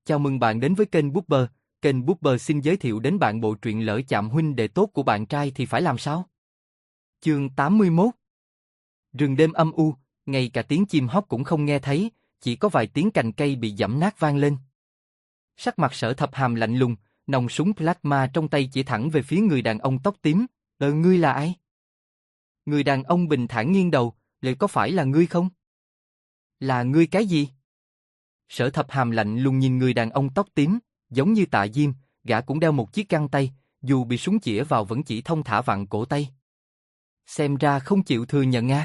Chào mừng bạn đến với kênh Booper. Kênh Booper xin giới thiệu đến bạn bộ truyện Lỡ chạm huynh đệ tốt của bạn trai thì phải làm sao? Chương 81. Rừng đêm âm u, ngay cả tiếng chim hót cũng không nghe thấy, chỉ có vài tiếng cành cây bị giẫm nát vang lên. Sắc mặt Sở Thập Hàm lạnh lùng, nòng súng plasma trong tay chỉ thẳng về phía người đàn ông tóc tím. Ngươi là ai? Người đàn ông bình thản nghiêng đầu, liệu có phải là ngươi không? Là ngươi cái gì? Sở Thập Hàm lạnh lùng nhìn người đàn ông tóc tím, giống như Tạ Diêm, gã cũng đeo một chiếc găng tay, dù bị súng chĩa vào vẫn chỉ thông thả vặn cổ tay. Xem ra không chịu thừa nhận a.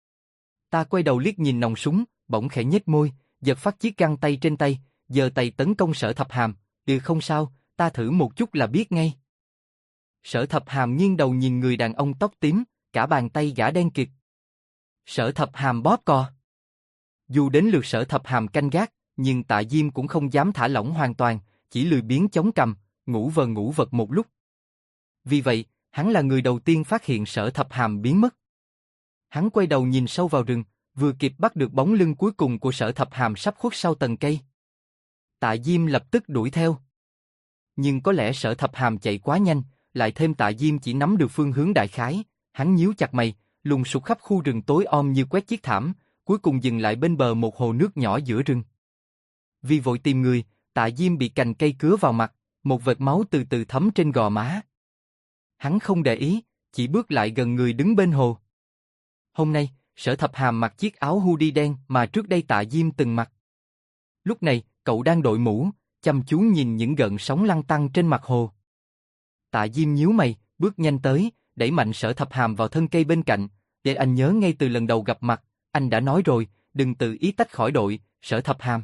Ta quay đầu liếc nhìn nòng súng, bỗng khẽ nhếch môi, giật phát chiếc găng tay trên tay, giơ tay tấn công Sở Thập Hàm. Không sao, ta thử một chút là biết ngay. Sở Thập Hàm nghiêng đầu nhìn người đàn ông tóc tím, cả bàn tay gã đen kịt. Sở Thập Hàm bóp cò. Dù đến lượt Sở Thập Hàm canh gác, nhưng Tạ Diêm cũng không dám thả lỏng hoàn toàn, chỉ lười biếng chống cằm, ngủ vật một lúc. Vì vậy, hắn là người đầu tiên phát hiện Sở Thập Hàm biến mất. Hắn quay đầu nhìn sâu vào rừng, vừa kịp bắt được bóng lưng cuối cùng của Sở Thập Hàm sắp khuất sau tầng cây. Tạ Diêm lập tức đuổi theo. Nhưng có lẽ Sở Thập Hàm chạy quá nhanh, lại thêm Tạ Diêm chỉ nắm được phương hướng đại khái, hắn nhíu chặt mày, lùng sục khắp khu rừng tối om như quét chiếc thảm, cuối cùng dừng lại bên bờ một hồ nước nhỏ giữa rừng. Vì vội tìm người, Tạ Diêm bị cành cây cứa vào mặt, một vệt máu từ từ thấm trên gò má. Hắn không để ý, chỉ bước lại gần người đứng bên hồ. Hôm nay, Sở Thập Hàm mặc chiếc áo hoodie đen mà trước đây Tạ Diêm từng mặc. Lúc này, cậu đang đội mũ, chăm chú nhìn những gợn sóng lăn tăn trên mặt hồ. Tạ Diêm nhíu mày, bước nhanh tới, đẩy mạnh Sở Thập Hàm vào thân cây bên cạnh. Để anh nhớ ngay từ lần đầu gặp mặt, anh đã nói rồi, đừng tự ý tách khỏi đội, Sở Thập Hàm.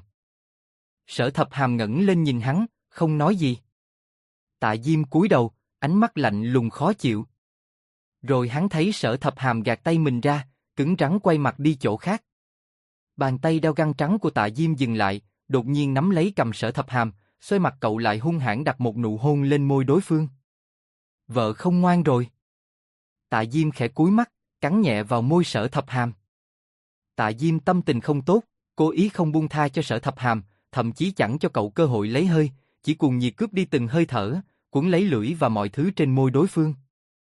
Sở Thập Hàm ngẩng lên nhìn hắn, không nói gì. Tạ Diêm cúi đầu, ánh mắt lạnh lùng khó chịu. Rồi hắn thấy Sở Thập Hàm gạt tay mình ra, cứng rắn quay mặt đi chỗ khác. Bàn tay đeo găng trắng của Tạ Diêm dừng lại, đột nhiên nắm lấy cầm Sở Thập Hàm, xoay mặt cậu lại hung hãn đặt một nụ hôn lên môi đối phương. Vợ không ngoan rồi. Tạ Diêm khẽ cúi mắt, cắn nhẹ vào môi Sở Thập Hàm. Tạ Diêm tâm tình không tốt, cố ý không buông tha cho Sở Thập Hàm, thậm chí chẳng cho cậu cơ hội lấy hơi, chỉ cuồng nhiệt cướp đi từng hơi thở, cuốn lấy lưỡi và mọi thứ trên môi đối phương.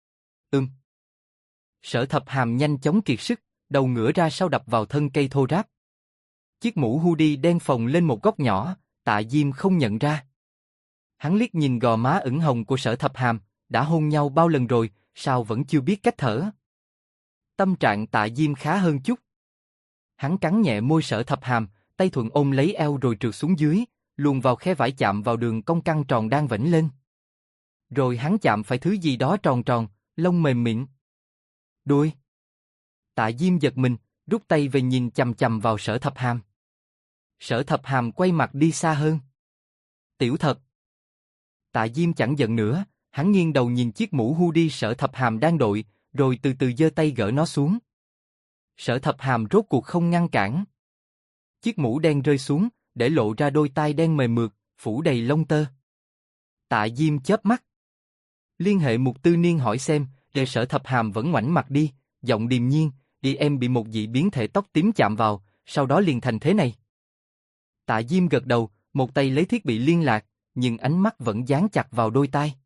Sở Thập Hàm nhanh chóng kiệt sức, đầu ngửa ra sau đập vào thân cây thô ráp. Chiếc mũ hoodie đen phồng lên một góc nhỏ, Tạ Diêm không nhận ra. Hắn liếc nhìn gò má ửng hồng của Sở Thập Hàm, đã hôn nhau bao lần rồi, sao vẫn chưa biết cách thở. Tâm trạng Tạ Diêm khá hơn chút. Hắn cắn nhẹ môi Sở Thập Hàm, tay thuận ôm lấy eo rồi trượt xuống dưới, luồn vào khe vải chạm vào đường cong căng tròn đang vểnh lên. Rồi hắn chạm phải thứ gì đó tròn tròn, lông mềm mịn. Đuôi. Tạ Diêm giật mình, rút tay về nhìn chằm chằm vào Sở Thập Hàm. Sở Thập Hàm quay mặt đi xa hơn. Tiểu thật. Tạ Diêm chẳng giận nữa, hắn nghiêng đầu nhìn chiếc mũ hoodie Sở Thập Hàm đang đội, rồi từ từ giơ tay gỡ nó xuống. Sở Thập Hàm rốt cuộc không ngăn cản. Chiếc mũ đen rơi xuống, để lộ ra đôi tai đen mềm mượt, phủ đầy lông tơ. Tạ Diêm chớp mắt. Liên hệ Mục Tư Niên hỏi xem, để Sở Thập Hàm vẫn ngoảnh mặt đi, giọng điềm nhiên, em bị một dị biến thể tóc tím chạm vào, sau đó liền thành thế này. Tạ Diêm gật đầu, một tay lấy thiết bị liên lạc, nhưng ánh mắt vẫn dán chặt vào đôi tai.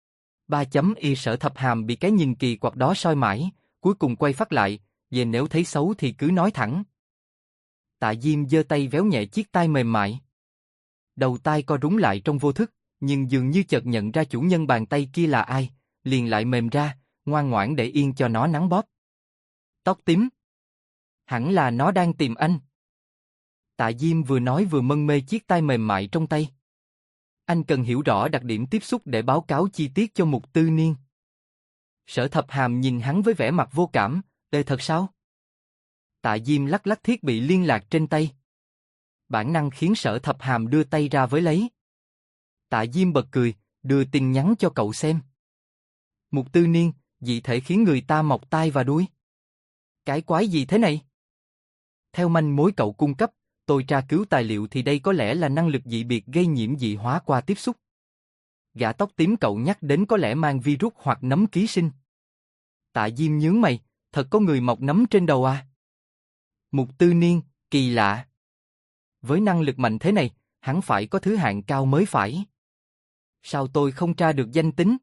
Sở Thập Hàm bị cái nhìn kỳ quặc đó soi mãi, cuối cùng quay phát lại, về nếu thấy xấu thì cứ nói thẳng. Tạ Diêm giơ tay véo nhẹ chiếc tai mềm mại. Đầu tai co rúm lại trong vô thức, nhưng dường như chợt nhận ra chủ nhân bàn tay kia là ai, liền lại mềm ra, ngoan ngoãn để yên cho nó nắn bóp. Tóc tím. Hẳn là nó đang tìm anh. Tạ Diêm vừa nói vừa mân mê chiếc tai mềm mại trong tay. Anh cần hiểu rõ đặc điểm tiếp xúc để báo cáo chi tiết cho Mục Tư Niên. Sở Thập Hàm nhìn hắn với vẻ mặt vô cảm, thật sao? Tạ Diêm lắc lắc thiết bị liên lạc trên tay. Bản năng khiến Sở Thập Hàm đưa tay ra với lấy. Tạ Diêm bật cười, đưa tin nhắn cho cậu xem. Mục Tư Niên, dị thể khiến người ta mọc tai và đuôi. Cái quái gì thế này? Theo manh mối cậu cung cấp, tôi tra cứu tài liệu thì đây có lẽ là năng lực dị biệt gây nhiễm dị hóa qua tiếp xúc. Gã tóc tím cậu nhắc đến có lẽ mang virus hoặc nấm ký sinh. Tạ Diêm nhướng mày, thật có người mọc nấm trên đầu à? Mục Tư Niên, kỳ lạ. Với năng lực mạnh thế này, hắn phải có thứ hạng cao mới phải. Sao tôi không tra được danh tính?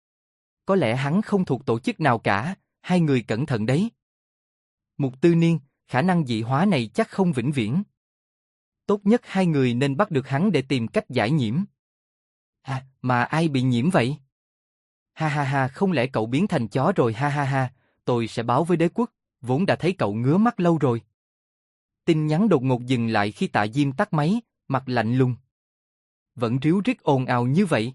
Có lẽ hắn không thuộc tổ chức nào cả, hai người cẩn thận đấy. Mục Tư Niên, khả năng dị hóa này chắc không vĩnh viễn. Tốt nhất hai người nên bắt được hắn để tìm cách giải nhiễm. À, mà ai bị nhiễm vậy? Ha ha ha, không lẽ cậu biến thành chó rồi ha ha ha, tôi sẽ báo với đế quốc, vốn đã thấy cậu ngứa mắt lâu rồi. Tin nhắn đột ngột dừng lại khi Tạ Diêm tắt máy, mặt lạnh lùng. Vẫn ríu rít ồn ào như vậy.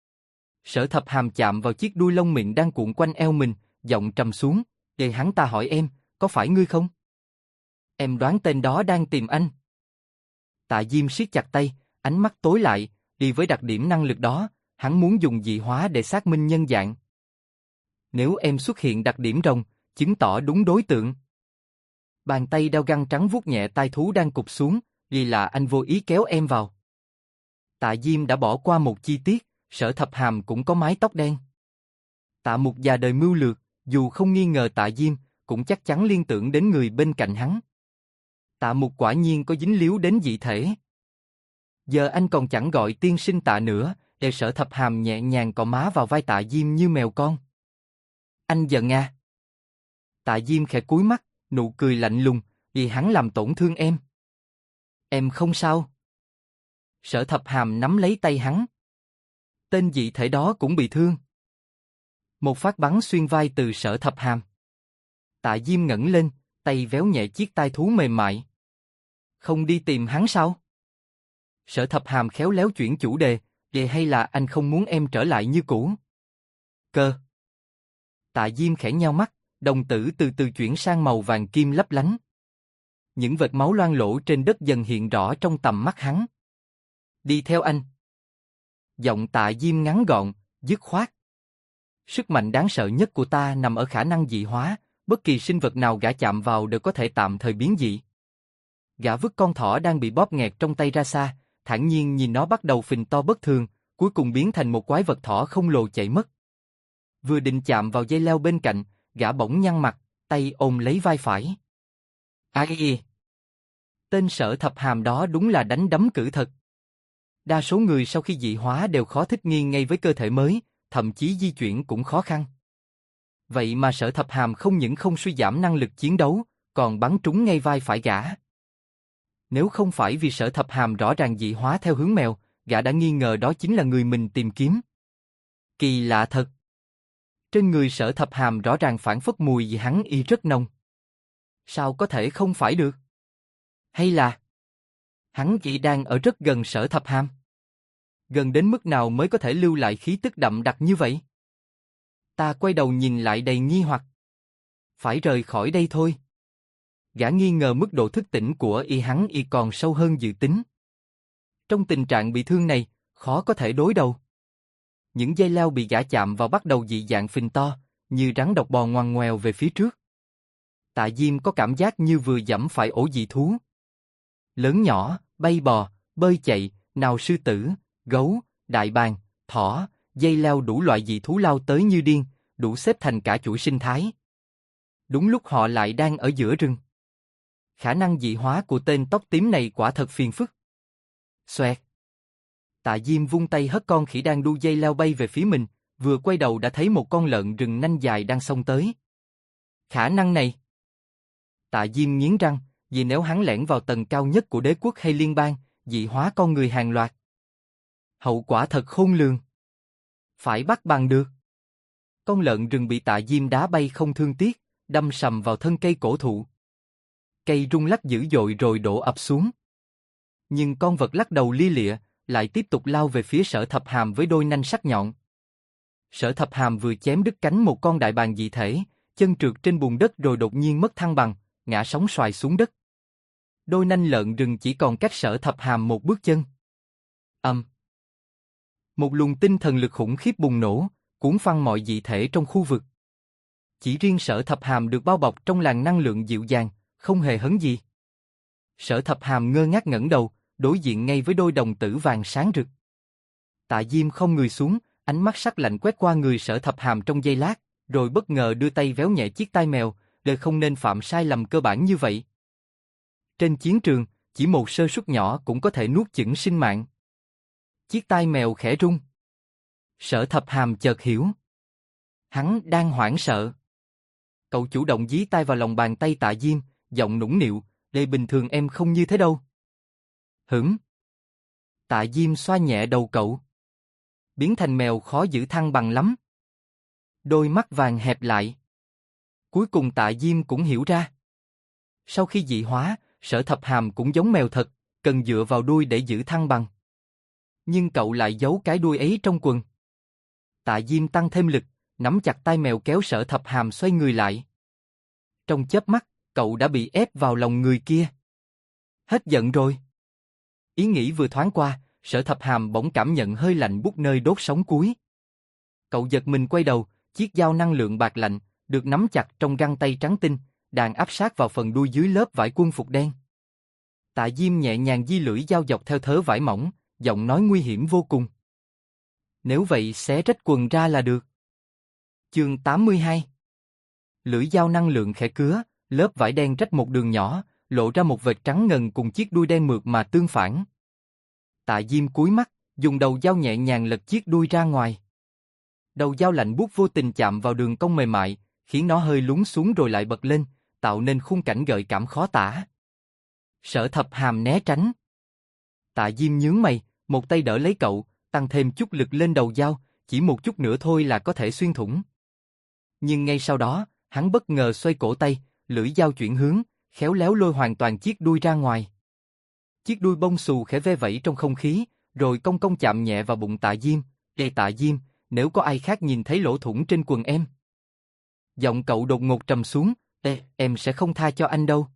Sở Thập Hàm chạm vào chiếc đuôi lông mịn đang cuộn quanh eo mình, giọng trầm xuống, để hắn ta hỏi em, có phải ngươi không? Em đoán tên đó đang tìm anh. Tạ Diêm siết chặt tay, ánh mắt tối lại, đi với đặc điểm năng lực đó, hắn muốn dùng dị hóa để xác minh nhân dạng. Nếu em xuất hiện đặc điểm rồng, chứng tỏ đúng đối tượng. Bàn tay đao găng trắng vuốt nhẹ tai thú đang cụp xuống, vì là anh vô ý kéo em vào. Tạ Diêm đã bỏ qua một chi tiết, Sở Thập Hàm cũng có mái tóc đen. Tạ Mục già đời mưu lược, dù không nghi ngờ Tạ Diêm, cũng chắc chắn liên tưởng đến người bên cạnh hắn. Tạ Mục quả nhiên có dính líu đến dị thể. Giờ anh còn chẳng gọi tiên sinh Tạ nữa, để Sở Thập Hàm nhẹ nhàng cọ má vào vai Tạ Diêm như mèo con. Anh giận à? Tạ Diêm khẽ cúi mắt, nụ cười lạnh lùng, vì hắn làm tổn thương em. Em không sao. Sở Thập Hàm nắm lấy tay hắn. Tên dị thể đó cũng bị thương. Một phát bắn xuyên vai từ Sở Thập Hàm. Tạ Diêm ngẩng lên, tay véo nhẹ chiếc tai thú mềm mại. Không đi tìm hắn sao? Sở Thập Hàm khéo léo chuyển chủ đề, vậy hay là anh không muốn em trở lại như cũ? Cơ. Tạ Diêm khẽ nheo mắt, đồng tử từ từ chuyển sang màu vàng kim lấp lánh. Những vệt máu loang lổ trên đất dần hiện rõ trong tầm mắt hắn. Đi theo anh. Giọng Tạ Diêm ngắn gọn, dứt khoát. Sức mạnh đáng sợ nhất của ta nằm ở khả năng dị hóa, bất kỳ sinh vật nào gã chạm vào đều có thể tạm thời biến dị. Gã vứt con thỏ đang bị bóp nghẹt trong tay ra xa, thản nhiên nhìn nó bắt đầu phình to bất thường, cuối cùng biến thành một quái vật thỏ khổng lồ chạy mất. Vừa định chạm vào dây leo bên cạnh, gã bỗng nhăn mặt, tay ôm lấy vai phải. Ai? Tên Sở Thập Hàm đó đúng là đánh đấm cử thật. Đa số người sau khi dị hóa đều khó thích nghi ngay với cơ thể mới, thậm chí di chuyển cũng khó khăn. Vậy mà Sở Thập Hàm không những không suy giảm năng lực chiến đấu, còn bắn trúng ngay vai phải gã. Nếu không phải vì Sở Thập Hàm rõ ràng dị hóa theo hướng mèo, gã đã nghi ngờ đó chính là người mình tìm kiếm. Kỳ lạ thật. Trên người Sở Thập Hàm rõ ràng phảng phất mùi gì hắn y rất nồng. Sao có thể không phải được? Hay là hắn chỉ đang ở rất gần Sở Thập Hàm? Gần đến mức nào mới có thể lưu lại khí tức đậm đặc như vậy? Ta quay đầu nhìn lại đầy nghi hoặc. Phải rời khỏi đây thôi. Gã nghi ngờ mức độ thức tỉnh của hắn còn sâu hơn dự tính. Trong tình trạng bị thương này, khó có thể đối đầu. Những dây leo bị gã chạm vào bắt đầu dị dạng phình to, như rắn độc bò ngoằn ngoèo về phía trước. Tạ Diêm có cảm giác như vừa giẫm phải ổ dị thú. Lớn nhỏ, bay bò, bơi chạy, nào sư tử, gấu, đại bàng, thỏ, dây leo đủ loại dị thú lao tới như điên, đủ xếp thành cả chuỗi sinh thái. Đúng lúc họ lại đang ở giữa rừng. Khả năng dị hóa của tên tóc tím này quả thật phiền phức. Xoẹt. Tạ Diêm vung tay hất con khỉ đang đu dây leo bay về phía mình, vừa quay đầu đã thấy một con lợn rừng nanh dài đang xông tới. Khả năng này. Tạ Diêm nghiến răng, vì nếu hắn lẻn vào tầng cao nhất của đế quốc hay liên bang, dị hóa con người hàng loạt. Hậu quả thật khôn lường. Phải bắt bằng được. Con lợn rừng bị Tạ Diêm đá bay không thương tiếc, đâm sầm vào thân cây cổ thụ. Cây rung lắc dữ dội rồi đổ ập xuống. Nhưng con vật lắc đầu lia lịa, lại tiếp tục lao về phía Sở Thập Hàm với đôi nanh sắc nhọn. Sở Thập Hàm vừa chém đứt cánh một con đại bàng dị thể, chân trượt trên bùn đất rồi đột nhiên mất thăng bằng, ngã sóng xoài xuống đất. Đôi nanh lợn rừng chỉ còn cách Sở Thập Hàm một bước chân. Một luồng tinh thần lực khủng khiếp bùng nổ, cuốn phăng mọi dị thể trong khu vực. Chỉ riêng Sở Thập Hàm được bao bọc trong làn năng lượng dịu dàng, không hề hấn gì. Sở Thập Hàm ngơ ngác ngẩng đầu, đối diện ngay với đôi đồng tử vàng sáng rực. Tạ Diêm không người xuống, ánh mắt sắc lạnh quét qua người Sở Thập Hàm trong giây lát, rồi bất ngờ đưa tay véo nhẹ chiếc tai mèo, để không nên phạm sai lầm cơ bản như vậy. Trên chiến trường, chỉ một sơ suất nhỏ cũng có thể nuốt chửng sinh mạng. Chiếc tai mèo khẽ rung. Sở Thập Hàm chợt hiểu. Hắn đang hoảng sợ. Cậu chủ động dí tay vào lòng bàn tay Tạ Diêm, giọng nũng nịu, "Đây bình thường em không như thế đâu." Hửng. Tạ Diêm xoa nhẹ đầu cậu. Biến thành mèo khó giữ thăng bằng lắm. Đôi mắt vàng hẹp lại. Cuối cùng Tạ Diêm cũng hiểu ra. Sau khi dị hóa, Sở Thập Hàm cũng giống mèo thật, cần dựa vào đuôi để giữ thăng bằng. Nhưng cậu lại giấu cái đuôi ấy trong quần. Tạ Diêm tăng thêm lực, nắm chặt tai mèo kéo Sở Thập Hàm xoay người lại. Trong chớp mắt, cậu đã bị ép vào lòng người kia. Hết giận rồi. Ý nghĩ vừa thoáng qua, Sở Thập Hàm bỗng cảm nhận hơi lạnh buốt nơi đốt sống cuối. Cậu giật mình quay đầu, chiếc dao năng lượng bạc lạnh, được nắm chặt trong găng tay trắng tinh, đang áp sát vào phần đuôi dưới lớp vải quân phục đen. Tạ Diêm nhẹ nhàng di lưỡi dao dọc theo thớ vải mỏng, giọng nói nguy hiểm vô cùng. Nếu vậy xé rách quần ra là được. Chương 82. Lưỡi dao năng lượng khẽ cứa, lớp vải đen rách một đường nhỏ, lộ ra một vệt trắng ngần cùng chiếc đuôi đen mượt mà tương phản. Tạ Diêm cúi mắt, dùng đầu dao nhẹ nhàng lật chiếc đuôi ra ngoài. Đầu dao lạnh buốt vô tình chạm vào đường cong mềm mại, khiến nó hơi lún xuống rồi lại bật lên, tạo nên khung cảnh gợi cảm khó tả. Sở Thập Hàm né tránh. Tạ Diêm nhướng mày, một tay đỡ lấy cậu, tăng thêm chút lực lên đầu dao, chỉ một chút nữa thôi là có thể xuyên thủng. Nhưng ngay sau đó, hắn bất ngờ xoay cổ tay, lưỡi dao chuyển hướng, khéo léo lôi hoàn toàn chiếc đuôi ra ngoài. Chiếc đuôi bông xù khẽ ve vẫy trong không khí, rồi cong cong chạm nhẹ vào bụng Tạ Diêm. "Ê Tạ Diêm, nếu có ai khác nhìn thấy lỗ thủng trên quần em." Giọng cậu đột ngột trầm xuống, "Ê, em sẽ không tha cho anh đâu."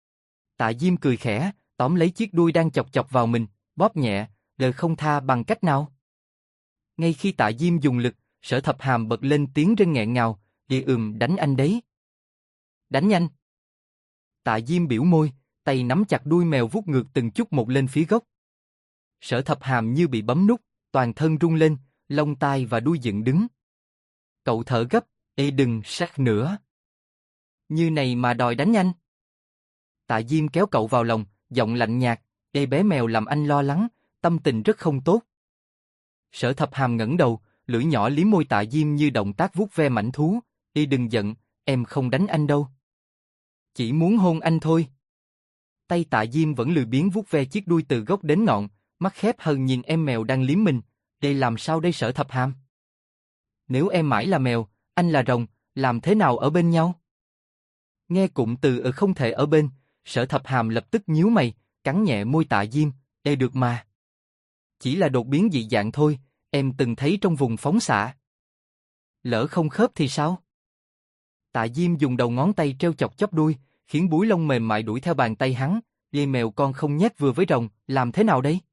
Tạ Diêm cười khẽ, tóm lấy chiếc đuôi đang chọc chọc vào mình, bóp nhẹ, "Đời không tha bằng cách nào?" Ngay khi Tạ Diêm dùng lực, Sở Thập Hàm bật lên tiếng rên nghẹn ngào, đánh anh đấy." "Đánh nhanh." Tạ Diêm biểu môi, tay nắm chặt đuôi mèo vuốt ngược từng chút một lên phía gốc. Sở Thập Hàm như bị bấm nút, toàn thân rung lên, lông tai và đuôi dựng đứng. Cậu thở gấp, "Ê đừng sát nữa. Như này mà đòi đánh anh." Tạ Diêm kéo cậu vào lòng, giọng lạnh nhạt, "Ê bé mèo làm anh lo lắng, tâm tình rất không tốt." Sở Thập Hàm ngẩng đầu, lưỡi nhỏ liếm môi Tạ Diêm như động tác vuốt ve mảnh thú, "Ê đừng giận, em không đánh anh đâu. Chỉ muốn hôn anh thôi." Tay Tạ Diêm vẫn lười biếng vuốt ve chiếc đuôi từ gốc đến ngọn, mắt khép hờ nhìn em mèo đang liếm mình. "Đây làm sao đây Sở Thập Hàm? Nếu em mãi là mèo, anh là rồng, làm thế nào ở bên nhau?" Nghe cụm từ không thể ở bên, Sở Thập Hàm lập tức nhíu mày, cắn nhẹ môi Tạ Diêm, "Ê được mà. Chỉ là đột biến dị dạng thôi, em từng thấy trong vùng phóng xạ. Lỡ không khớp thì sao?" Tạ Diêm dùng đầu ngón tay treo chọc chóp đuôi, khiến búi lông mềm mại đuổi theo bàn tay hắn, "Dây mèo con không nhét vừa với rồng, làm thế nào đây?"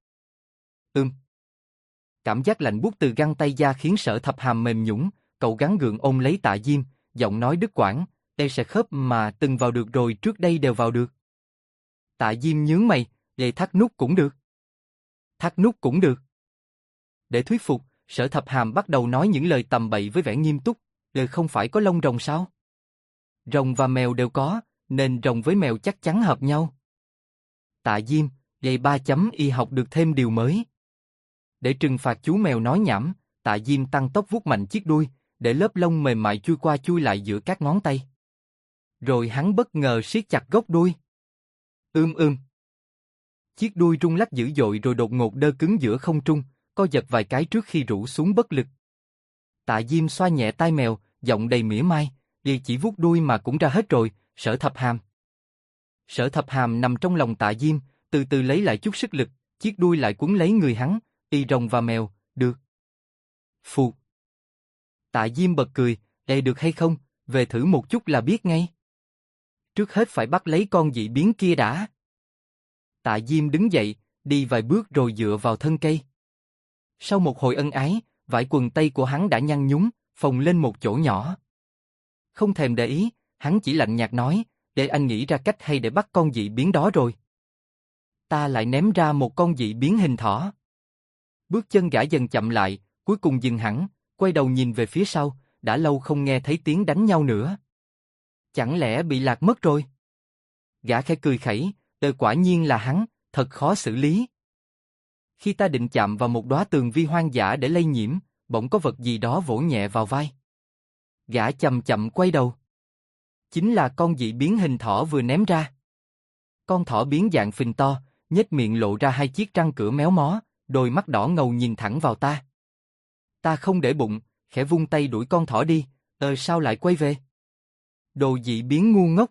Cảm giác lạnh buốt từ găng tay da khiến Sở Thập Hàm mềm nhũn, cậu gắng gượng ôm lấy Tạ Diêm, giọng nói đứt quãng, "Đây sẽ khớp mà từng vào được rồi trước đây đều vào được." Tạ Diêm nhướng mày, "Vậy thắt nút cũng được." "Thắt nút cũng được." Để thuyết phục, Sở Thập Hàm bắt đầu nói những lời tầm bậy với vẻ nghiêm túc, không phải có lông rồng sao? Rồng và mèo đều có, nên rồng với mèo chắc chắn hợp nhau." Tạ Diêm, "Vậy 3.y học được thêm điều mới." Để trừng phạt chú mèo nói nhảm, Tạ Diêm tăng tốc vuốt mạnh chiếc đuôi, để lớp lông mềm mại chui qua chui lại giữa các ngón tay. Rồi hắn bất ngờ siết chặt gốc đuôi. Chiếc đuôi rung lắc dữ dội rồi đột ngột đơ cứng giữa không trung, co giật vài cái trước khi rũ xuống bất lực. Tạ Diêm xoa nhẹ tai mèo, giọng đầy mỉa mai, "Đi chỉ vuốt đuôi mà cũng ra hết rồi, Sở Thập Hàm." Sở Thập Hàm nằm trong lòng Tạ Diêm, từ từ lấy lại chút sức lực, chiếc đuôi lại quấn lấy người hắn, "Y rồng và mèo, được." Phù. Tạ Diêm bật cười, "Ê được hay không, về thử một chút là biết ngay. Trước hết phải bắt lấy con dị biến kia đã." Tạ Diêm đứng dậy, đi vài bước rồi dựa vào thân cây. Sau một hồi ân ái, vải quần tây của hắn đã nhăn nhúm, phồng lên một chỗ nhỏ. Không thèm để ý, hắn chỉ lạnh nhạt nói, "Để anh nghĩ ra cách hay để bắt con dị biến đó rồi." Ta lại ném ra một con dị biến hình thỏ. Bước chân gã dần chậm lại, cuối cùng dừng hẳn, quay đầu nhìn về phía sau, đã lâu không nghe thấy tiếng đánh nhau nữa. Chẳng lẽ bị lạc mất rồi? Gã khẽ cười khẩy, Quả nhiên là hắn, thật khó xử lý. Khi ta định chạm vào một đóa tường vi hoang dã để lây nhiễm, bỗng có vật gì đó vỗ nhẹ vào vai. Gã chậm chậm quay đầu. Chính là con dị biến hình thỏ vừa ném ra. Con thỏ biến dạng phình to, nhếch miệng lộ ra hai chiếc răng cửa méo mó, đôi mắt đỏ ngầu nhìn thẳng vào ta. Ta không để bụng, khẽ vung tay đuổi con thỏ đi, sao lại quay về? Đồ dị biến ngu ngốc.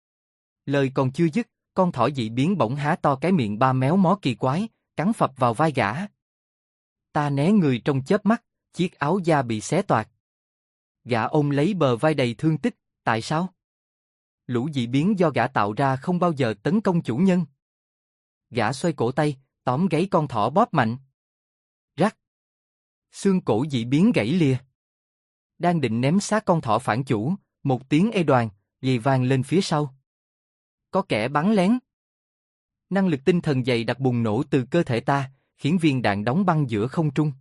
Lời còn chưa dứt, con thỏ dị biến bỗng há to cái miệng ba méo mó kỳ quái, cắn phập vào vai gã. Ta né người trong chớp mắt, chiếc áo da bị xé toạc. Gã ôm lấy bờ vai đầy thương tích, tại sao? Lũ dị biến do gã tạo ra không bao giờ tấn công chủ nhân. Gã xoay cổ tay, tóm gáy con thỏ bóp mạnh. Rắc. Xương cổ dị biến gãy lìa. Đang định ném xác con thỏ phản chủ, một tiếng ê đoàng, ghi vang lên phía sau. Có kẻ bắn lén. Năng lực tinh thần dày đặc bùng nổ từ cơ thể ta, khiến viên đạn đóng băng giữa không trung.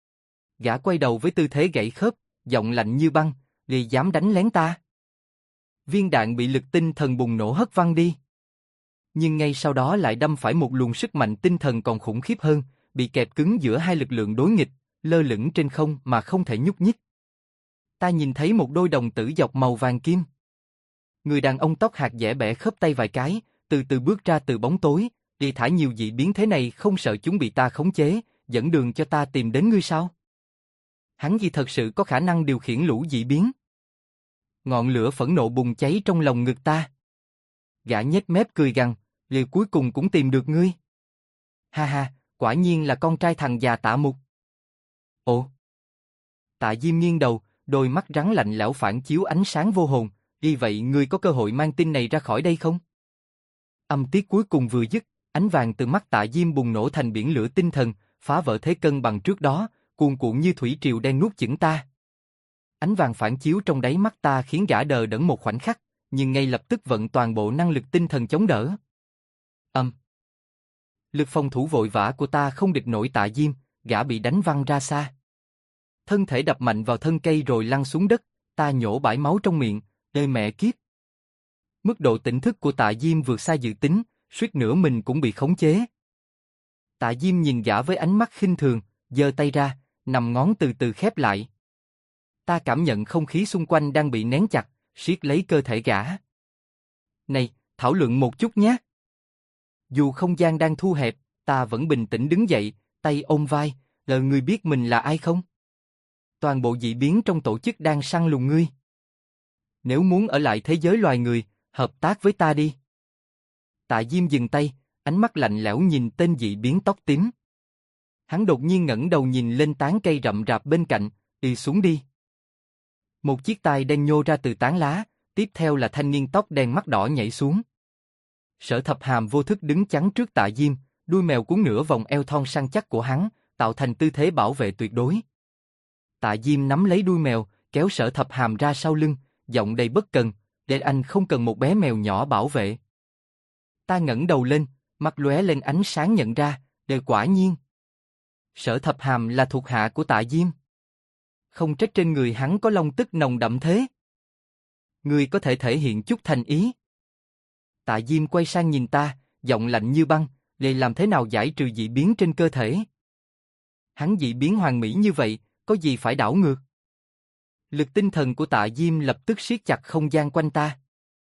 Gã quay đầu với tư thế gãy khớp, giọng lạnh như băng, ghi dám đánh lén ta. Viên đạn bị lực tinh thần bùng nổ hất văng đi. Nhưng ngay sau đó lại đâm phải một luồng sức mạnh tinh thần còn khủng khiếp hơn, bị kẹp cứng giữa hai lực lượng đối nghịch, lơ lửng trên không mà không thể nhúc nhích. Ta nhìn thấy một đôi đồng tử dọc màu vàng kim. Người đàn ông tóc hạt dẻ bẻ khớp tay vài cái, từ từ bước ra từ bóng tối, đi thả nhiều dị biến thế này không sợ chúng bị ta khống chế, dẫn đường cho ta tìm đến ngươi sao? Hắn gì thật sự có khả năng điều khiển lũ dị biến? Ngọn lửa phẫn nộ bùng cháy trong lòng ngực ta. Gã nhếch mép cười gằn, liệu cuối cùng cũng tìm được ngươi. Ha ha, quả nhiên là con trai thằng già Tạ Mục. Ồ. Tạ Diêm nghiêng đầu, đôi mắt rắn lạnh lẽo phản chiếu ánh sáng vô hồn, vì vậy ngươi có cơ hội mang tin này ra khỏi đây không? Âm tiết cuối cùng vừa dứt, ánh vàng từ mắt Tạ Diêm bùng nổ thành biển lửa tinh thần, phá vỡ thế cân bằng trước đó, cuồn cuộn như thủy triều đen nuốt chửng ta. Ánh vàng phản chiếu trong đáy mắt ta khiến gã đờ đẫn một khoảnh khắc, nhưng ngay lập tức vận toàn bộ năng lực tinh thần chống đỡ. Lực phòng thủ vội vã của ta không địch nổi Tạ Diêm, gã bị đánh văng ra xa. Thân thể đập mạnh vào thân cây rồi lăn xuống đất, ta nhổ bãi máu trong miệng, ê mẹ kiếp. Mức độ tỉnh thức của Tạ Diêm vượt xa dự tính, suýt nữa mình cũng bị khống chế. Tạ Diêm nhìn gã với ánh mắt khinh thường, giơ tay ra, nằm ngón từ từ khép lại. Ta cảm nhận không khí xung quanh đang bị nén chặt, siết lấy cơ thể gã. Này, thảo luận một chút nhé. Dù không gian đang thu hẹp, ta vẫn bình tĩnh đứng dậy, tay ôm vai, ngươi biết mình là ai không? Toàn bộ dị biến trong tổ chức đang săn lùng ngươi. Nếu muốn ở lại thế giới loài người, hợp tác với ta đi. Tạ Diêm dừng tay, ánh mắt lạnh lẽo nhìn tên dị biến tóc tím. Hắn đột nhiên ngẩng đầu nhìn lên tán cây rậm rạp bên cạnh, đi xuống đi. Một chiếc tai đen nhô ra từ tán lá, tiếp theo là thanh niên tóc đen mắt đỏ nhảy xuống. Sở Thập Hàm vô thức đứng chắn trước Tạ Diêm, đuôi mèo cuốn nửa vòng eo thon săn chắc của hắn, tạo thành tư thế bảo vệ tuyệt đối. Tạ Diêm nắm lấy đuôi mèo, kéo Sở Thập Hàm ra sau lưng, giọng đầy bất cần, để anh không cần một bé mèo nhỏ bảo vệ. Ta ngẩng đầu lên, mắt lóe lên ánh sáng nhận ra, quả nhiên. Sở Thập Hàm là thuộc hạ của Tạ Diêm. Không trách trên người hắn có long tức nồng đậm thế. Ngươi có thể thể hiện chút thành ý. Tạ Diêm quay sang nhìn ta, giọng lạnh như băng, để làm thế nào giải trừ dị biến trên cơ thể? Hắn dị biến hoàn mỹ như vậy, có gì phải đảo ngược? Lực tinh thần của Tạ Diêm lập tức siết chặt không gian quanh ta.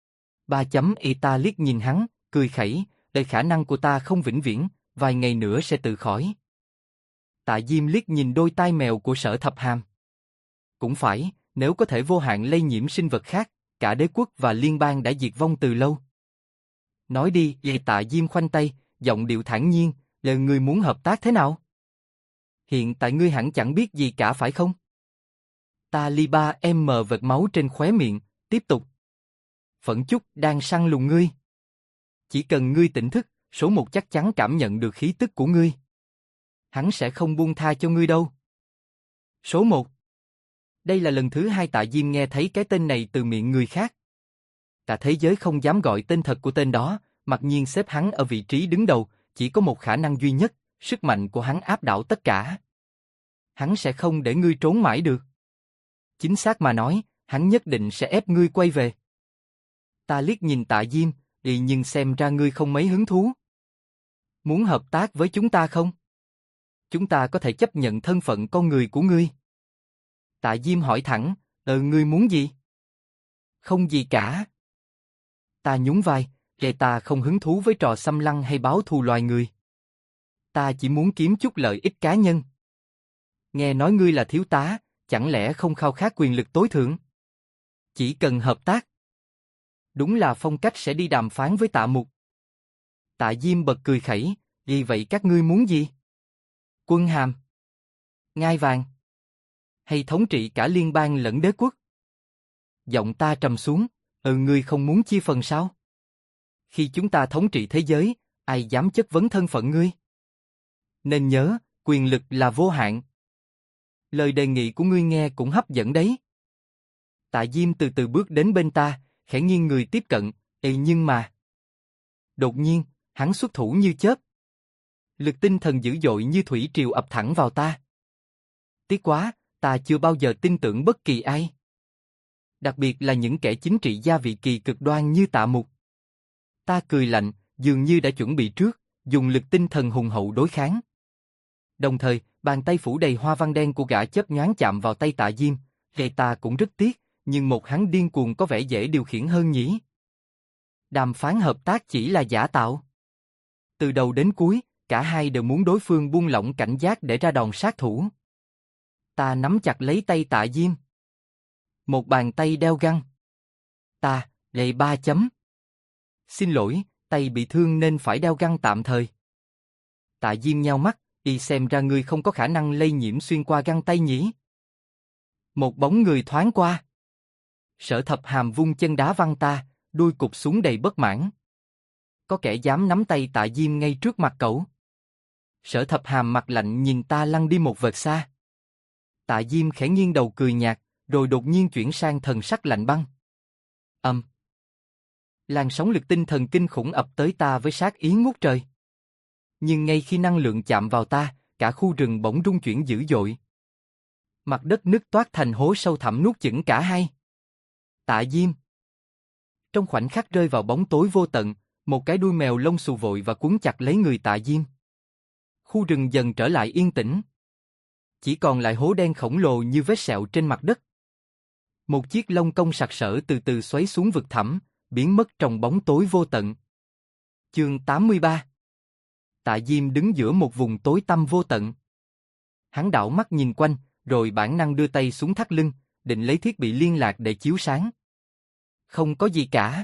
Ta liếc nhìn hắn, cười khẩy, để khả năng của ta không vĩnh viễn, vài ngày nữa sẽ tự khỏi. Tạ Diêm liếc nhìn đôi tai mèo của Sở Thập Hàm. Cũng phải, nếu có thể vô hạn lây nhiễm sinh vật khác, cả đế quốc và liên bang đã diệt vong từ lâu. Nói đi, Tạ Diêm khoanh tay, giọng điệu thản nhiên, là ngươi muốn hợp tác thế nào? Hiện tại ngươi hẳn chẳng biết gì cả phải không? Ta li ba em mờ vệt máu trên khóe miệng, tiếp tục. Phẫn Chúc đang săn lùng ngươi. Chỉ cần ngươi tỉnh thức, số một chắc chắn cảm nhận được khí tức của ngươi. Hắn sẽ không buông tha cho ngươi đâu. Số một. Đây là lần thứ hai Tạ Diêm nghe thấy cái tên này từ miệng người khác. Cả thế giới không dám gọi tên thật của tên đó, mặc nhiên xếp hắn ở vị trí đứng đầu, chỉ có một khả năng duy nhất, sức mạnh của hắn áp đảo tất cả. Hắn sẽ không để ngươi trốn mãi được. Chính xác mà nói, hắn nhất định sẽ ép ngươi quay về. Ta liếc nhìn Tạ Diêm, nhưng xem ra ngươi không mấy hứng thú. Muốn hợp tác với chúng ta không? Chúng ta có thể chấp nhận thân phận con người của ngươi. Tạ Diêm hỏi thẳng, ngươi muốn gì? Không gì cả. Ta nhún vai, ta không hứng thú với trò xâm lăng hay báo thù loài người. Ta chỉ muốn kiếm chút lợi ích cá nhân. Nghe nói ngươi là thiếu tá, chẳng lẽ không khao khát quyền lực tối thượng? Chỉ cần hợp tác. Đúng là phong cách sẽ đi đàm phán với Tạ Mục. Tạ Diêm bật cười khẩy, vì vậy các ngươi muốn gì? Quân hàm? Ngai vàng? Hay thống trị cả liên bang lẫn đế quốc? Giọng ta trầm xuống, ngươi không muốn chia phần sao? Khi chúng ta thống trị thế giới, ai dám chất vấn thân phận ngươi? Nên nhớ, quyền lực là vô hạn. Lời đề nghị của ngươi nghe cũng hấp dẫn đấy. Tạ Diêm từ từ bước đến bên ta, khẽ nghiêng người tiếp cận, nhưng mà... Đột nhiên, hắn xuất thủ như chớp. Lực tinh thần dữ dội như thủy triều ập thẳng vào ta. Tiếc quá, ta chưa bao giờ tin tưởng bất kỳ ai. Đặc biệt là những kẻ chính trị gia vị kỳ cực đoan như Tạ Mục. Ta cười lạnh, dường như đã chuẩn bị trước, dùng lực tinh thần hùng hậu đối kháng. Đồng thời, bàn tay phủ đầy hoa văn đen của gã chớp nhoáng chạm vào tay Tạ Diêm, ta cũng rất tiếc, nhưng một hắn điên cuồng có vẻ dễ điều khiển hơn nhỉ. Đàm phán hợp tác chỉ là giả tạo. Từ đầu đến cuối, cả hai đều muốn đối phương buông lỏng cảnh giác để ra đòn sát thủ. Ta nắm chặt lấy tay Tạ Diêm. Một bàn tay đeo găng. Ta, gậy 3 chấm. Xin lỗi, tay bị thương nên phải đeo găng tạm thời. Tạ Diêm nheo mắt, xem ra ngươi không có khả năng lây nhiễm xuyên qua găng tay nhỉ. Một bóng người thoáng qua. Sở Thập Hàm vung chân đá văng ta, đuôi cụp xuống đầy bất mãn. Có kẻ dám nắm tay Tạ Diêm ngay trước mặt cậu. Sở Thập Hàm mặt lạnh nhìn ta lăn đi một vệt xa. Tạ Diêm khẽ nghiêng đầu cười nhạt, rồi đột nhiên chuyển sang thần sắc lạnh băng. Làn sóng lực tinh thần kinh khủng ập tới ta với sát ý ngút trời. Nhưng ngay khi năng lượng chạm vào ta, cả khu rừng bỗng rung chuyển dữ dội. Mặt đất nứt toát thành hố sâu thẳm nuốt chửng cả hai. Tạ Diêm. Trong khoảnh khắc rơi vào bóng tối vô tận, một cái đuôi mèo lông xù vội và cuốn chặt lấy người Tạ Diêm. Khu rừng dần trở lại yên tĩnh. Chỉ còn lại hố đen khổng lồ như vết sẹo trên mặt đất. Một chiếc lông công sặc sỡ từ từ xoáy xuống vực thẳm, biến mất trong bóng tối vô tận. Chương 83. Tạ Diêm đứng giữa một vùng tối tăm vô tận. Hắn đảo mắt nhìn quanh, rồi bản năng đưa tay xuống thắt lưng, định lấy thiết bị liên lạc để chiếu sáng. Không có gì cả.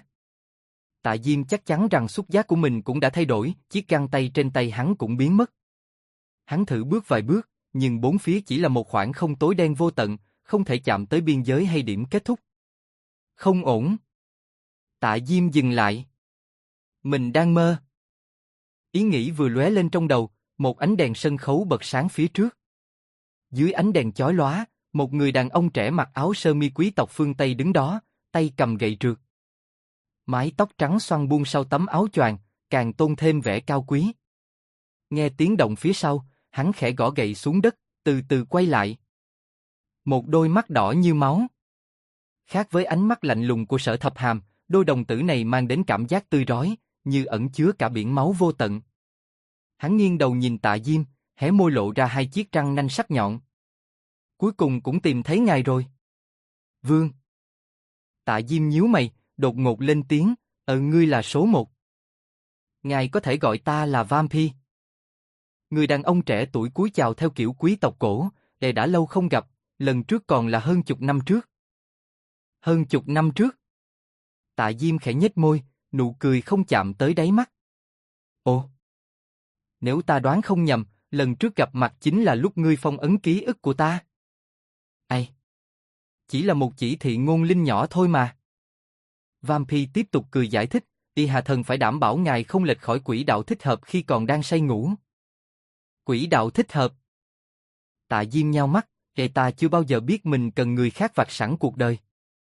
Tạ Diêm chắc chắn rằng xúc giác của mình cũng đã thay đổi, chiếc găng tay trên tay hắn cũng biến mất. Hắn thử bước vài bước, nhưng bốn phía chỉ là một khoảng không tối đen vô tận, không thể chạm tới biên giới hay điểm kết thúc. Không ổn. Tạ Diêm dừng lại. Mình đang mơ. Ý nghĩ vừa lóe lên trong đầu, một ánh đèn sân khấu bật sáng phía trước. Dưới ánh đèn chói lóa, một người đàn ông trẻ mặc áo sơ mi quý tộc phương Tây đứng đó, tay cầm gậy trượt. Mái tóc trắng xoăn buông sau tấm áo choàng, càng tôn thêm vẻ cao quý. Nghe tiếng động phía sau, hắn khẽ gõ gậy xuống đất, từ từ quay lại. Một đôi mắt đỏ như máu. Khác với ánh mắt lạnh lùng của Sở Thập Hàm, đôi đồng tử này mang đến cảm giác tươi rói, như ẩn chứa cả biển máu vô tận. Hắn nghiêng đầu nhìn Tạ Diêm, hé môi lộ ra hai chiếc răng nanh sắc nhọn. Cuối cùng cũng tìm thấy ngài rồi. Vương. Tạ Diêm nhíu mày, đột ngột lên tiếng, ngươi là số 1. Ngài có thể gọi ta là Vampire. Người đàn ông trẻ tuổi cúi chào theo kiểu quý tộc cổ, đã lâu không gặp, lần trước còn là hơn chục năm trước. Hơn chục năm trước. Tạ Diêm khẽ nhếch môi, nụ cười không chạm tới đáy mắt. Ồ. Nếu ta đoán không nhầm, lần trước gặp mặt chính là lúc ngươi phong ấn ký ức của ta. Ai? Chỉ là một chỉ thị ngôn linh nhỏ thôi mà. Vampire tiếp tục cười giải thích, Hạ thần phải đảm bảo ngài không lệch khỏi quỹ đạo thích hợp khi còn đang say ngủ. Quỹ đạo thích hợp. Tạ Diêm nhao mắt, ta chưa bao giờ biết mình cần người khác vạch sẵn cuộc đời.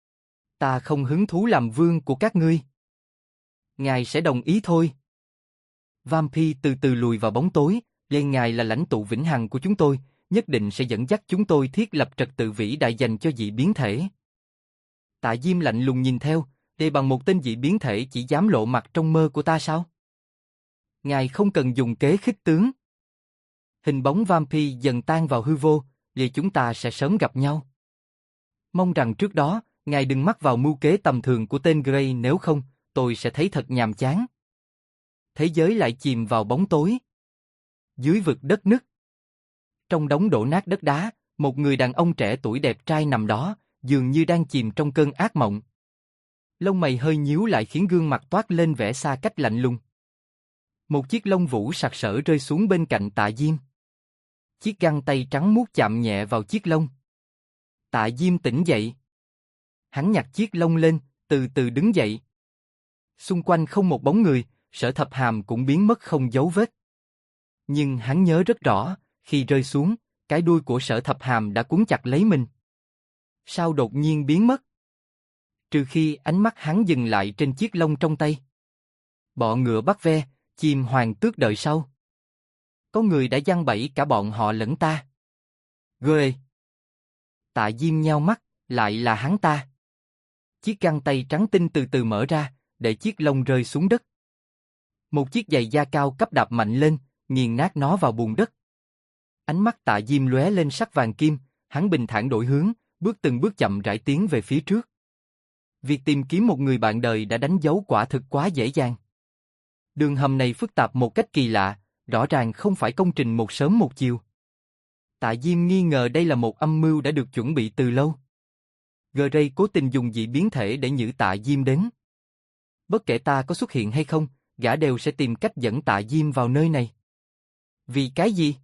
Ta không hứng thú làm vương của các ngươi. Ngài sẽ đồng ý thôi. Vampire từ từ lùi vào bóng tối, ngài là lãnh tụ vĩnh hằng của chúng tôi, nhất định sẽ dẫn dắt chúng tôi thiết lập trật tự vĩ đại dành cho dị biến thể. Tạ Diêm lạnh lùng nhìn theo, Để bằng một tên dị biến thể chỉ dám lộ mặt trong mơ của ta sao? Ngài không cần dùng kế khích tướng. Hình bóng vampire dần tan vào hư vô, vì chúng ta sẽ sớm gặp nhau. Mong rằng trước đó, ngài đừng mắc vào mưu kế tầm thường của tên Grey, nếu không, tôi sẽ thấy thật nhàm chán. Thế giới lại chìm vào bóng tối. Dưới vực đất nứt. Trong đống đổ nát đất đá, một người đàn ông trẻ tuổi đẹp trai nằm đó, dường như đang chìm trong cơn ác mộng. Lông mày hơi nhíu lại khiến gương mặt toát lên vẻ xa cách lạnh lùng. Một chiếc lông vũ sặc sỡ rơi xuống bên cạnh Tạ Diêm. Chiếc găng tay trắng muốt chạm nhẹ vào chiếc lông. Tạ Diêm tỉnh dậy. Hắn nhặt chiếc lông lên, từ từ đứng dậy. Xung quanh không một bóng người, Sở Thập Hàm cũng biến mất không dấu vết. Nhưng hắn nhớ rất rõ, khi rơi xuống, cái đuôi của Sở Thập Hàm đã cuốn chặt lấy mình. Sao đột nhiên biến mất? Trừ khi ánh mắt hắn dừng lại trên chiếc lông trong tay. Bọ ngựa bắt ve, chim hoàng tước đợi sau. Có người đã giăng bẫy cả bọn họ lẫn ta. Ghê! Tạ Diêm nheo mắt, lại là hắn ta. Chiếc găng tay trắng tinh từ từ mở ra, để chiếc lông rơi xuống đất. Một chiếc giày da cao cấp đạp mạnh lên, nghiền nát nó vào bùn đất. Ánh mắt Tạ Diêm lóe lên sắc vàng kim, hắn bình thản đổi hướng, từng bước chậm rãi tiến về phía trước. Việc tìm kiếm một người bạn đời đã đánh dấu quả thực quá dễ dàng. Đường hầm này phức tạp một cách kỳ lạ, rõ ràng không phải công trình một sớm một chiều. Tạ Diêm nghi ngờ đây là một âm mưu đã được chuẩn bị từ lâu. Grey cố tình dùng dị biến thể để nhử Tạ Diêm đến. Bất kể ta có xuất hiện hay không, gã đều sẽ tìm cách dẫn Tạ Diêm vào nơi này. Vì cái gì?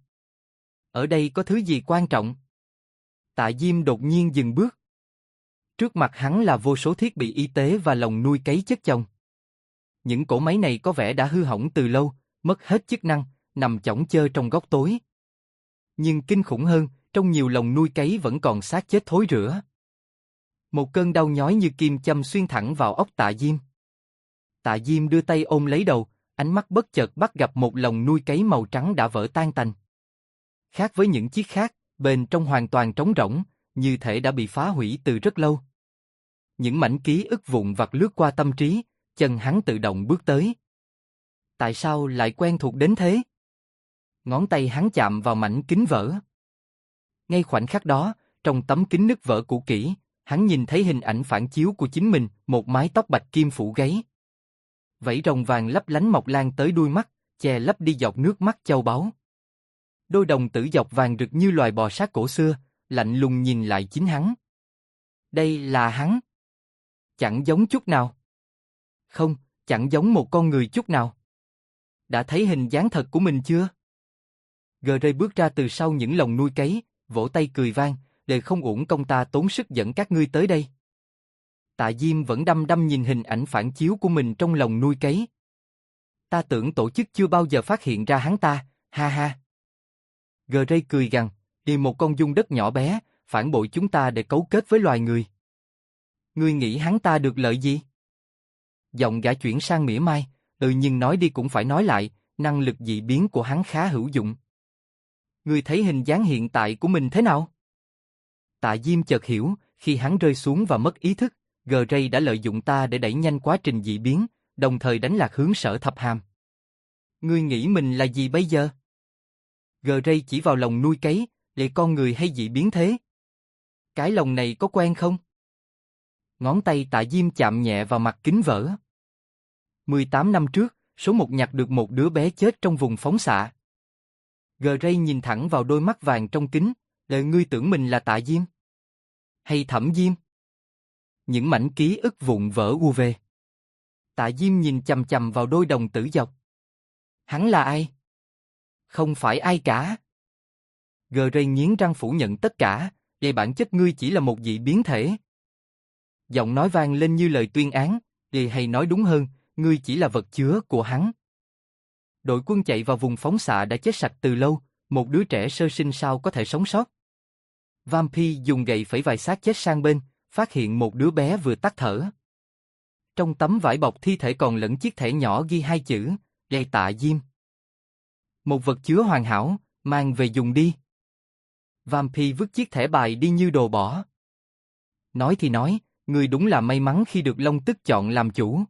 Ở đây có thứ gì quan trọng? Tạ Diêm đột nhiên dừng bước. Trước mặt hắn là vô số thiết bị y tế và lồng nuôi cấy chất chồng. Những cỗ máy này có vẻ đã hư hỏng từ lâu, mất hết chức năng, nằm chõng chơ trong góc tối. Nhưng kinh khủng hơn, trong nhiều lồng nuôi cấy vẫn còn xác chết thối rữa. Một cơn đau nhói như kim châm xuyên thẳng vào óc Tạ Diêm. Tạ Diêm đưa tay ôm lấy đầu, ánh mắt bất chợt bắt gặp một lồng nuôi cấy màu trắng đã vỡ tan tành. Khác với những chiếc khác, bên trong hoàn toàn trống rỗng, như thể đã bị phá hủy từ rất lâu. Những mảnh ký ức vụn vặt lướt qua tâm trí, chân hắn tự động bước tới. Tại sao lại quen thuộc đến thế? Ngón tay hắn chạm vào mảnh kính vỡ. Ngay khoảnh khắc đó, trong tấm kính nứt vỡ cũ kỹ, hắn nhìn thấy hình ảnh phản chiếu của chính mình, một mái tóc bạch kim phủ gáy. Vảy rồng vàng lấp lánh mọc lan tới đuôi mắt, che lấp đi giọt nước mắt châu báu. Đôi đồng tử dọc vàng rực như loài bò sát cổ xưa, lạnh lùng nhìn lại chính hắn. Đây là hắn. Chẳng giống chút nào. Không, chẳng giống một con người chút nào. Đã thấy hình dáng thật của mình chưa? Grey bước ra từ sau những lồng nuôi cấy, vỗ tay cười vang, để không uổng công ta tốn sức dẫn các ngươi tới đây. Tạ Diêm vẫn đăm đăm nhìn hình ảnh phản chiếu của mình trong lồng nuôi cấy. Ta tưởng tổ chức chưa bao giờ phát hiện ra hắn ta, ha ha. Grey cười gằn, đi một con dung đất nhỏ bé, phản bội chúng ta để cấu kết với loài người. Ngươi nghĩ hắn ta được lợi gì? Giọng gã chuyển sang mỉa mai, nhưng nói đi cũng phải nói lại, năng lực dị biến của hắn khá hữu dụng. Ngươi thấy hình dáng hiện tại của mình thế nào? Tạ Diêm chợt hiểu, khi hắn rơi xuống và mất ý thức, Grey đã lợi dụng ta để đẩy nhanh quá trình dị biến, đồng thời đánh lạc hướng Sở Thập Hàm. Ngươi nghĩ mình là gì bây giờ? Grey chỉ vào lồng nuôi cấy, để con người hay dị biến thế? Cái lồng này có quen không? Ngón tay Tạ Diêm chạm nhẹ vào mặt kính vỡ. 18 năm trước, số 1 nhặt được một đứa bé chết trong vùng phóng xạ. Grey nhìn thẳng vào đôi mắt vàng trong kính, ngươi tưởng mình là Tạ Diêm? Hay Thẩm Diêm? Những mảnh ký ức vụn vỡ u về. Tạ Diêm nhìn chằm chằm vào đôi đồng tử dọc. Hắn là ai? Không phải ai cả. Grey nghiến răng phủ nhận tất cả, về bản chất ngươi chỉ là một dị biến thể. Giọng nói vang lên như lời tuyên án, hay nói đúng hơn, ngươi chỉ là vật chứa của hắn. Đội quân chạy vào vùng phóng xạ đã chết sạch từ lâu, một đứa trẻ sơ sinh sao có thể sống sót. Vampire dùng gậy phẩy vài xác chết sang bên, phát hiện một đứa bé vừa tắt thở. Trong tấm vải bọc thi thể còn lẫn chiếc thẻ nhỏ ghi 2 chữ, Lê Tạ Diêm. Một vật chứa hoàn hảo, mang về dùng đi. Vampire vứt chiếc thẻ bài đi như đồ bỏ. Nói thì nói, Ngươi đúng là may mắn khi được Long Tức chọn làm chủ.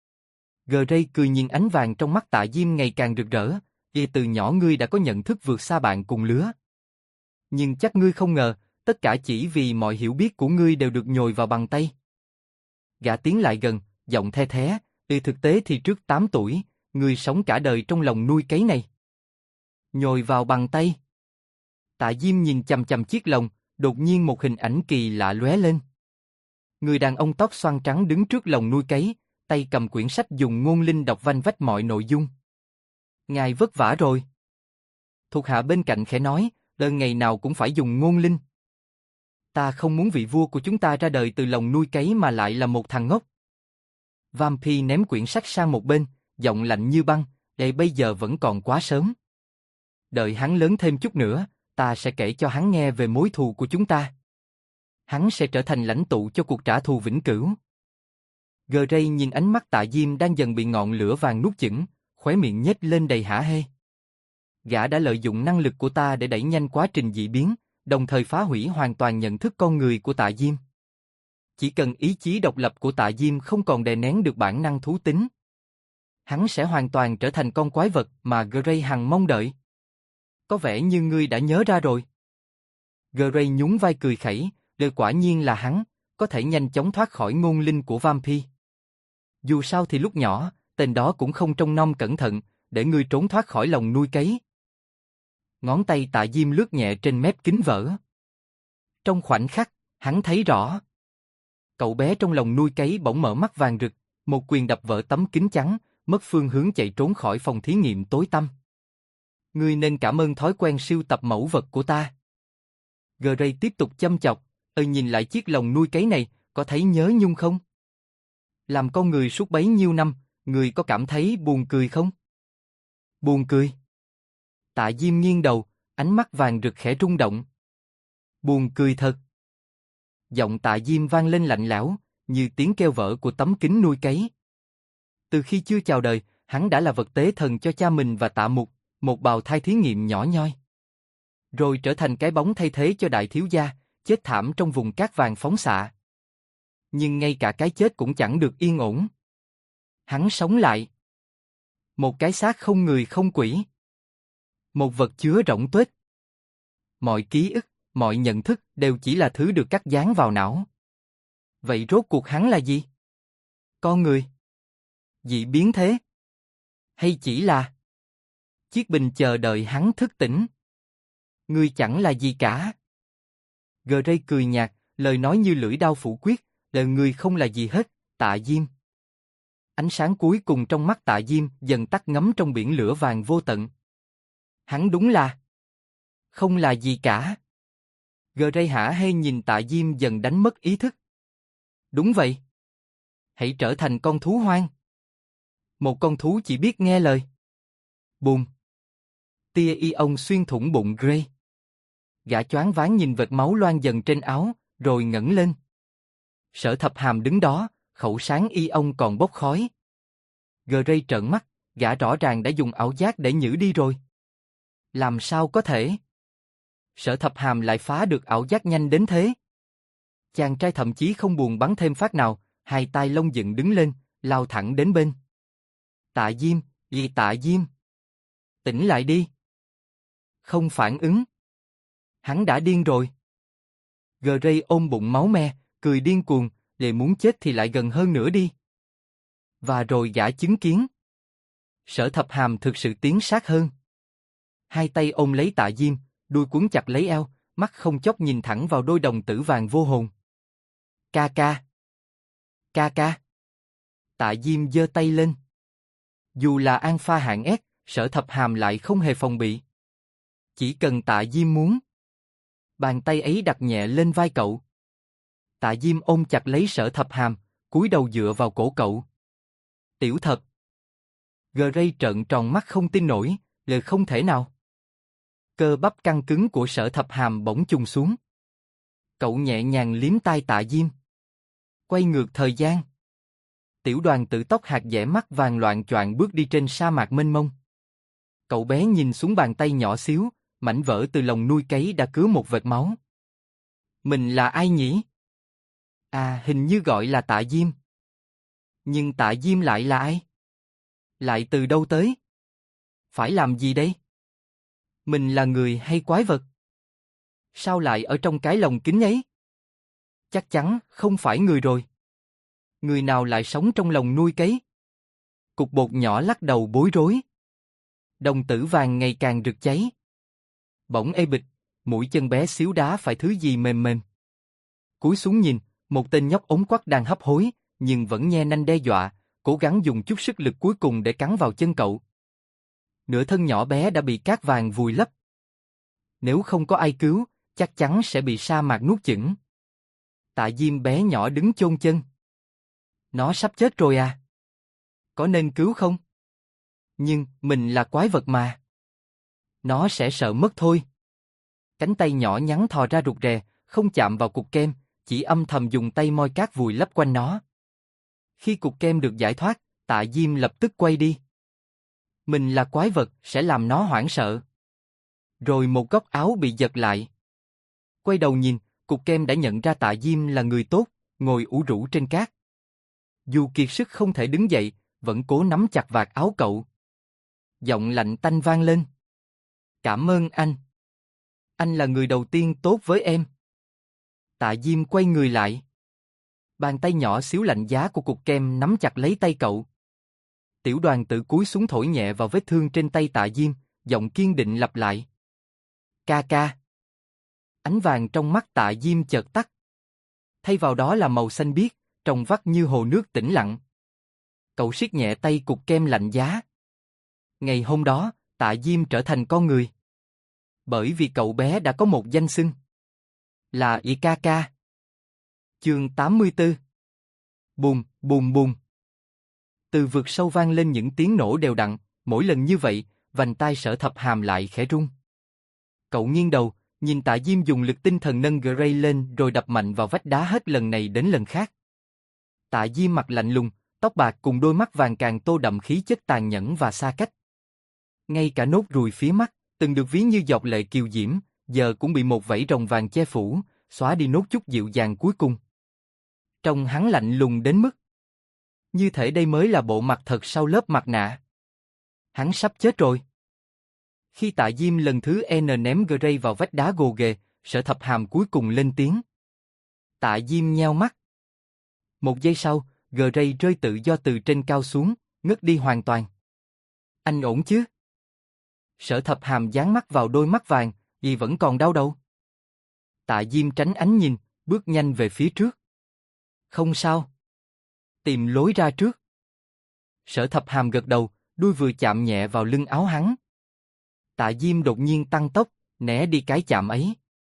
Gray cười nhìn ánh vàng trong mắt Tạ Diêm ngày càng rực rỡ, từ nhỏ ngươi đã có nhận thức vượt xa bạn cùng lứa. Nhưng chắc ngươi không ngờ, tất cả chỉ vì mọi hiểu biết của ngươi đều được nhồi vào bằng tay. Gã tiến lại gần, giọng the thé, thực tế thì trước 8 tuổi, ngươi sống cả đời trong lòng nuôi cấy này. Nhồi vào bằng tay. Tạ Diêm nhìn chằm chằm chiếc lồng, đột nhiên một hình ảnh kỳ lạ lóe lên. Người đàn ông tóc xoăn trắng đứng trước lồng nuôi cấy, tay cầm quyển sách dùng ngôn linh đọc vanh vách mọi nội dung. Ngài vất vả rồi. Thuộc hạ bên cạnh khẽ nói, đơn ngày nào cũng phải dùng ngôn linh. Ta không muốn vị vua của chúng ta ra đời từ lồng nuôi cấy mà lại là một thằng ngốc. Vampy ném quyển sách sang một bên, giọng lạnh như băng, bây giờ vẫn còn quá sớm. Đợi hắn lớn thêm chút nữa, ta sẽ kể cho hắn nghe về mối thù của chúng ta. Hắn sẽ trở thành lãnh tụ cho cuộc trả thù vĩnh cửu. Gray nhìn ánh mắt Tạ Diêm đang dần bị ngọn lửa vàng nuốt chửng, khóe miệng nhếch lên đầy hả hê. Gã đã lợi dụng năng lực của ta để đẩy nhanh quá trình dị biến, đồng thời phá hủy hoàn toàn nhận thức con người của Tạ Diêm. Chỉ cần ý chí độc lập của Tạ Diêm không còn đè nén được bản năng thú tính, hắn sẽ hoàn toàn trở thành con quái vật mà Gray hằng mong đợi. Có vẻ như ngươi đã nhớ ra rồi. Gray nhún vai cười khẩy, quả nhiên là hắn, có thể nhanh chóng thoát khỏi ngôn linh của Vampy. Dù sao thì lúc nhỏ, tên đó cũng không trông nom cẩn thận, để ngươi trốn thoát khỏi lồng nuôi cấy. Ngón tay Tạ Diêm lướt nhẹ trên mép kính vỡ. Trong khoảnh khắc, hắn thấy rõ. Cậu bé trong lồng nuôi cấy bỗng mở mắt vàng rực, một quyền đập vỡ tấm kính trắng, mất phương hướng chạy trốn khỏi phòng thí nghiệm tối tăm. Ngươi nên cảm ơn thói quen sưu tập mẫu vật của ta. Gray tiếp tục châm chọc, nhìn lại chiếc lồng nuôi cấy này, có thấy nhớ nhung không? Làm con người suốt bấy nhiêu năm, người có cảm thấy buồn cười không? Buồn cười. Tạ Diêm nghiêng đầu, ánh mắt vàng rực khẽ rung động. Buồn cười thật. Giọng Tạ Diêm vang lên lạnh lẽo, như tiếng kêu vỡ của tấm kính nuôi cấy. Từ khi chưa chào đời, hắn đã là vật tế thần cho cha mình và Tạ Mục, một bào thai thí nghiệm nhỏ nhoi. Rồi trở thành cái bóng thay thế cho đại thiếu gia, chết thảm trong vùng cát vàng phóng xạ. Nhưng ngay cả cái chết cũng chẳng được yên ổn. Hắn sống lại. Một cái xác không người không quỷ. Một vật chứa rỗng tuếch. Mọi ký ức, mọi nhận thức đều chỉ là thứ được cắt dán vào não. Vậy rốt cuộc hắn là gì? Con người? Dị biến thế? Hay chỉ là chiếc bình chờ đợi hắn thức tỉnh? Ngươi chẳng là gì cả. Gray cười nhạt, lời nói như lưỡi đao phủ quyết, lời ngươi không là gì hết, Tạ Diêm. Ánh sáng cuối cùng trong mắt Tạ Diêm dần tắt ngấm trong biển lửa vàng vô tận. Hắn đúng là không là gì cả. Gray hả hê nhìn Tạ Diêm dần đánh mất ý thức. Đúng vậy. Hãy trở thành con thú hoang. Một con thú chỉ biết nghe lời. Bùm. Tia ion xuyên thủng bụng Gray. Gã choáng váng nhìn vệt máu loang dần trên áo, rồi ngẩng lên. Sở Thập Hàm đứng đó, khẩu sáng ion còn bốc khói. Gray trợn mắt, gã rõ ràng đã dùng ảo giác để nhử đi rồi. Làm sao có thể? Sở Thập Hàm lại phá được ảo giác nhanh đến thế. Chàng trai thậm chí không buồn bắn thêm phát nào, hai tay lông dựng đứng lên, lao thẳng đến bên. Tạ Diêm, Tạ Diêm. Tỉnh lại đi. Không phản ứng. Hắn đã điên rồi. Gray ôm bụng máu me, cười điên cuồng, muốn chết thì lại gần hơn nữa đi. Và rồi gã chứng kiến. Sở Thập Hàm thực sự tiến sát hơn. Hai tay ôm lấy Tạ Diêm, đuôi cuốn chặt lấy eo, mắt không chớp nhìn thẳng vào đôi đồng tử vàng vô hồn. Ca ca. Ca ca. Tạ Diêm giơ tay lên. Dù là alpha hạng S, Sở Thập Hàm lại không hề phòng bị. Chỉ cần Tạ Diêm muốn. Bàn tay ấy đặt nhẹ lên vai cậu. Tạ Diêm ôm chặt lấy Sở Thập Hàm, cúi đầu dựa vào cổ cậu. Tiểu thật. Gray trợn tròn mắt không tin nổi, lời không thể nào. Cơ bắp căng cứng của Sở Thập Hàm bỗng chùng xuống. Cậu nhẹ nhàng liếm tai Tạ Diêm. Quay ngược thời gian. Tiểu Đoàn Tử tóc hạt dẻ mắt vàng loạng choạng bước đi trên sa mạc mênh mông. Cậu bé nhìn xuống bàn tay nhỏ xíu, mảnh vỡ từ lồng nuôi cấy đã cứa một vệt máu. Mình là ai nhỉ? À, hình như gọi là Tạ Diêm. Nhưng Tạ Diêm lại là ai? Lại từ đâu tới? Phải làm gì đây? Mình là người hay quái vật? Sao lại ở trong cái lồng kính ấy? Chắc chắn không phải người rồi. Người nào lại sống trong lồng nuôi cấy? Cục bột nhỏ lắc đầu bối rối. Đồng tử vàng ngày càng rực cháy. Bỗng ê bịch, mũi chân bé xíu đá phải thứ gì mềm mềm. Cúi xuống nhìn, một tên nhóc ống quắc đang hấp hối, nhưng vẫn nhe nanh đe dọa, cố gắng dùng chút sức lực cuối cùng để cắn vào chân cậu. Nửa thân nhỏ bé đã bị cát vàng vùi lấp. Nếu không có ai cứu, chắc chắn sẽ bị sa mạc nuốt chửng. Tạ Diêm bé nhỏ đứng chôn chân. Nó sắp chết rồi à? Có nên cứu không? Nhưng, mình là quái vật mà. Nó sẽ sợ mất thôi. Cánh tay nhỏ nhắn thò ra rụt rè, không chạm vào cục kem, chỉ âm thầm dùng tay moi cát vùi lấp quanh nó. Khi cục kem được giải thoát, Tạ Diêm lập tức quay đi. Mình là quái vật, sẽ làm nó hoảng sợ. Rồi một góc áo bị giật lại. Quay đầu nhìn, cục kem đã nhận ra Tạ Diêm là người tốt, ngồi ủ rũ trên cát. Dù kiệt sức không thể đứng dậy, vẫn cố nắm chặt vạt áo cậu. Giọng lạnh tanh vang lên. Cảm ơn anh. Anh là người đầu tiên tốt với em. Tạ Diêm quay người lại. Bàn tay nhỏ xíu lạnh giá của cục kem nắm chặt lấy tay cậu. Tiểu Đoàn Tử cúi xuống thổi nhẹ vào vết thương trên tay Tạ Diêm, giọng kiên định lặp lại. Ca ca. Ánh vàng trong mắt Tạ Diêm chợt tắt. Thay vào đó là màu xanh biếc, trong vắt như hồ nước tĩnh lặng. Cậu siết nhẹ tay cục kem lạnh giá. Ngày hôm đó, Tạ Diêm trở thành con người. Bởi vì cậu bé đã có một danh xưng. Là Ikaka. Chương 84. Bùm, bùm bùm. Từ vực sâu vang lên những tiếng nổ đều đặn, mỗi lần như vậy, vành tai Sở Thập Hàm lại khẽ rung. Cậu nghiêng đầu, nhìn Tạ Diêm dùng lực tinh thần nâng Gray lên rồi đập mạnh vào vách đá hết lần này đến lần khác. Tạ Diêm mặt lạnh lùng, tóc bạc cùng đôi mắt vàng càng tô đậm khí chất tàn nhẫn và xa cách. Ngay cả nốt ruồi phía mắt, từng được ví như giọt lệ kiều diễm, giờ cũng bị một vảy rồng vàng che phủ, xóa đi nốt chút dịu dàng cuối cùng. Trông hắn lạnh lùng đến mức như thể đây mới là bộ mặt thật sau lớp mặt nạ. Hắn sắp chết rồi. Khi Tạ Diêm lần thứ N ném Gray vào vách đá gồ ghề, Sở Thập Hàm cuối cùng lên tiếng. Tạ Diêm nheo mắt. Một giây sau, Gray rơi tự do từ trên cao xuống, ngất đi hoàn toàn. Anh ổn chứ? Sở Thập Hàm dán mắt vào đôi mắt vàng, vì vẫn còn đau đầu. Tạ Diêm tránh ánh nhìn, bước nhanh về phía trước. Không sao. Tìm lối ra trước. Sở Thập Hàm gật đầu, đuôi vừa chạm nhẹ vào lưng áo hắn. Tạ Diêm đột nhiên tăng tốc, né đi cái chạm ấy.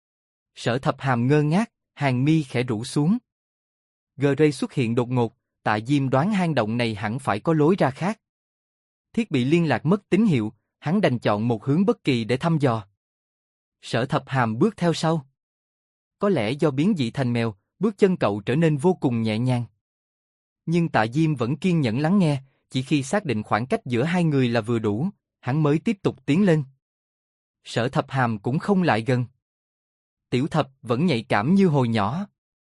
Sở Thập Hàm ngơ ngác, hàng mi khẽ rũ xuống. Gray xuất hiện đột ngột, Tạ Diêm đoán hang động này hẳn phải có lối ra khác. Thiết bị liên lạc mất tín hiệu, hắn đành chọn một hướng bất kỳ để thăm dò. Sở Thập Hàm bước theo sau. Có lẽ do biến dị thành mèo, bước chân cậu trở nên vô cùng nhẹ nhàng. Nhưng Tạ Diêm vẫn kiên nhẫn lắng nghe, chỉ khi xác định khoảng cách giữa hai người là vừa đủ, hắn mới tiếp tục tiến lên. Sở Thập Hàm cũng không lại gần. Tiểu Thập vẫn nhạy cảm như hồi nhỏ.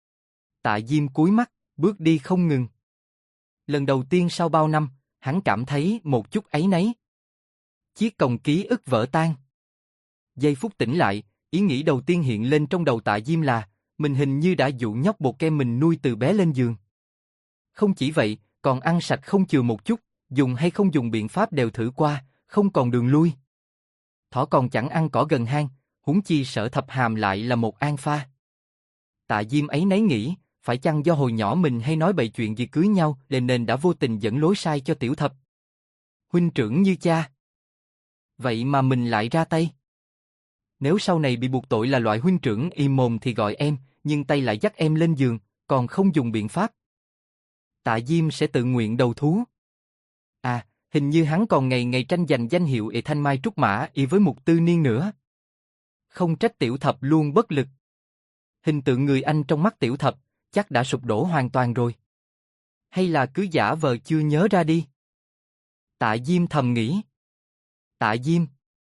Tạ Diêm cúi mắt, bước đi không ngừng. Lần đầu tiên sau bao năm, hắn cảm thấy một chút áy náy. Chiếc còng ký ức vỡ tan. Giây phút tỉnh lại, ý nghĩ đầu tiên hiện lên trong đầu Tạ Diêm là, mình hình như đã dụ nhóc bột kem mình nuôi từ bé lên giường. Không chỉ vậy, còn ăn sạch không chừa một chút, dùng hay không dùng biện pháp đều thử qua, không còn đường lui. Thỏ còn chẳng ăn cỏ gần hang, huống chi Sở Thập Hàm lại là một an pha. Tạ Diêm ấy nấy nghĩ, phải chăng do hồi nhỏ mình hay nói bậy chuyện gì cưới nhau nên đã vô tình dẫn lối sai cho Tiểu Thập. Huynh trưởng như cha. Vậy mà mình lại ra tay. Nếu sau này bị buộc tội là loại huynh trưởng im mồm thì gọi em, nhưng tay lại dắt em lên giường, còn không dùng biện pháp. Tạ Diêm sẽ tự nguyện đầu thú. À, hình như hắn còn ngày ngày tranh giành danh hiệu ệ thanh mai trúc mã với Mục Tư Niên nữa. Không trách Tiểu Thập luôn bất lực. Hình tượng người anh trong mắt Tiểu Thập, chắc đã sụp đổ hoàn toàn rồi. Hay là cứ giả vờ chưa nhớ ra đi. Tạ Diêm thầm nghĩ. Tạ Diêm.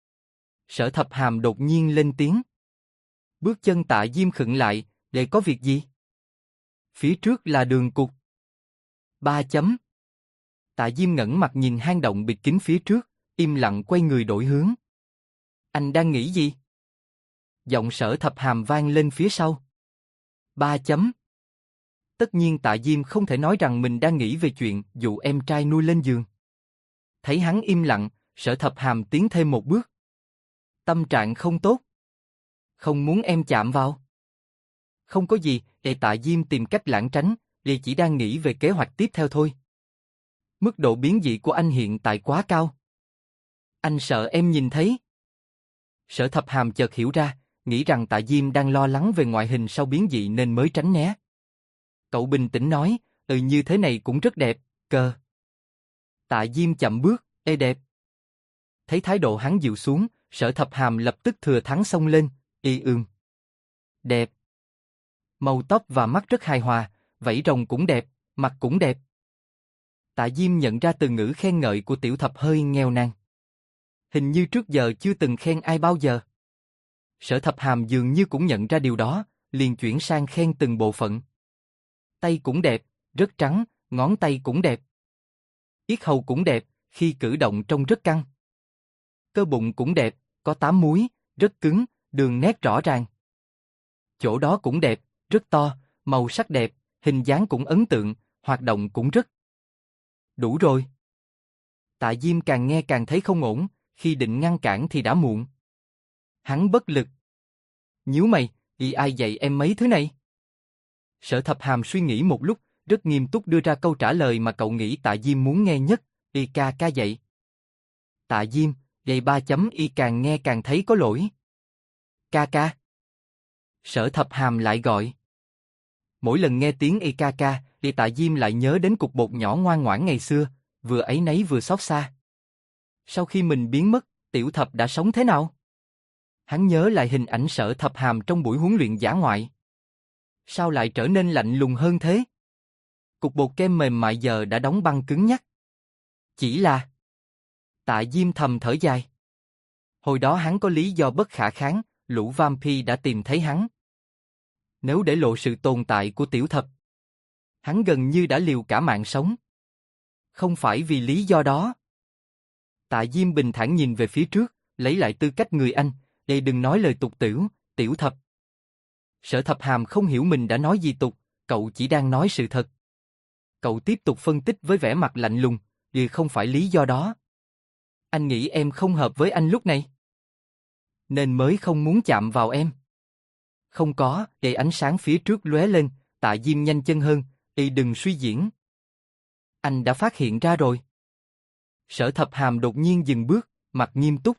Sở Thập Hàm đột nhiên lên tiếng. Bước chân Tạ Diêm khựng lại, để có việc gì? phía trước là đường cụt. 3 chấm. Tạ Diêm ngẩng mặt nhìn hang động bịt kín phía trước, im lặng quay người đổi hướng. Anh đang nghĩ gì? Giọng Sở Thập Hàm vang lên phía sau. 3 chấm. Tất nhiên Tạ Diêm không thể nói rằng mình đang nghĩ về chuyện dụ em trai nuôi lên giường. Thấy hắn im lặng, Sở Thập Hàm tiến thêm một bước. Tâm trạng không tốt. Không muốn em chạm vào. Không có gì, để Tạ Diêm tìm cách lảng tránh, vì chỉ đang nghĩ về kế hoạch tiếp theo thôi. Mức độ biến dị của anh hiện tại quá cao. Anh sợ em nhìn thấy. Sở Thập Hàm chợt hiểu ra, nghĩ rằng Tạ Diêm đang lo lắng về ngoại hình sau biến dị nên mới tránh né. Cậu bình tĩnh nói, như thế này cũng rất đẹp, cơ. Tạ Diêm chậm bước, đẹp. Thấy thái độ hắn dịu xuống, Sở Thập Hàm lập tức thừa thắng xông lên, đẹp. Màu tóc và mắt rất hài hòa, vảy rồng cũng đẹp, mặt cũng đẹp. Tạ Diêm nhận ra từ ngữ khen ngợi của Tiểu Thập hơi nghèo nàn. Hình như trước giờ chưa từng khen ai bao giờ. Sở Thập Hàm dường như cũng nhận ra điều đó, liền chuyển sang khen từng bộ phận. Tay cũng đẹp, rất trắng, ngón tay cũng đẹp. Yết hầu cũng đẹp, khi cử động trông rất căng. Cơ bụng cũng đẹp, có 8 múi, rất cứng, đường nét rõ ràng. Chỗ đó cũng đẹp, rất to, màu sắc đẹp, hình dáng cũng ấn tượng, hoạt động cũng rất. Đủ rồi. Tạ Diêm càng nghe càng thấy không ổn, khi định ngăn cản thì đã muộn. Hắn bất lực. Nhíu mày, ai dạy em mấy thứ này? Sở Thập Hàm suy nghĩ một lúc, rất nghiêm túc đưa ra câu trả lời mà cậu nghĩ Tạ Diêm muốn nghe nhất, ca dạy. Tạ Diêm, dạy 3 chấm càng nghe càng thấy có lỗi. Ca. Sở Thập Hàm lại gọi. Mỗi lần nghe tiếng ca, Tạ Diêm lại nhớ đến cục bột nhỏ ngoan ngoãn ngày xưa, vừa áy náy vừa xót xa. Sau khi mình biến mất, Tiểu Thập đã sống thế nào? Hắn nhớ lại hình ảnh Sở Thập Hàm trong buổi huấn luyện dã ngoại. Sao lại trở nên lạnh lùng hơn thế? Cục bột kem mềm mại giờ đã đóng băng cứng nhắc. Chỉ là... Tạ Diêm thầm thở dài. Hồi đó hắn có lý do bất khả kháng, lũ vampire đã tìm thấy hắn. Nếu để lộ sự tồn tại của Tiểu Thập, hắn gần như đã liều cả mạng sống. Không phải vì lý do đó. Tạ Diêm bình thản nhìn về phía trước, lấy lại tư cách người anh, đừng nói lời tục tĩu, Tiểu Thập. Sở Thập Hàm không hiểu mình đã nói gì tục, cậu chỉ đang nói sự thật. Cậu tiếp tục phân tích với vẻ mặt lạnh lùng, không phải lý do đó. Anh nghĩ em không hợp với anh lúc này, nên mới không muốn chạm vào em. Không có, ánh sáng phía trước lóe lên, Tạ Diêm nhanh chân hơn, đừng suy diễn. Anh đã phát hiện ra rồi. Sở Thập Hàm đột nhiên dừng bước, mặt nghiêm túc.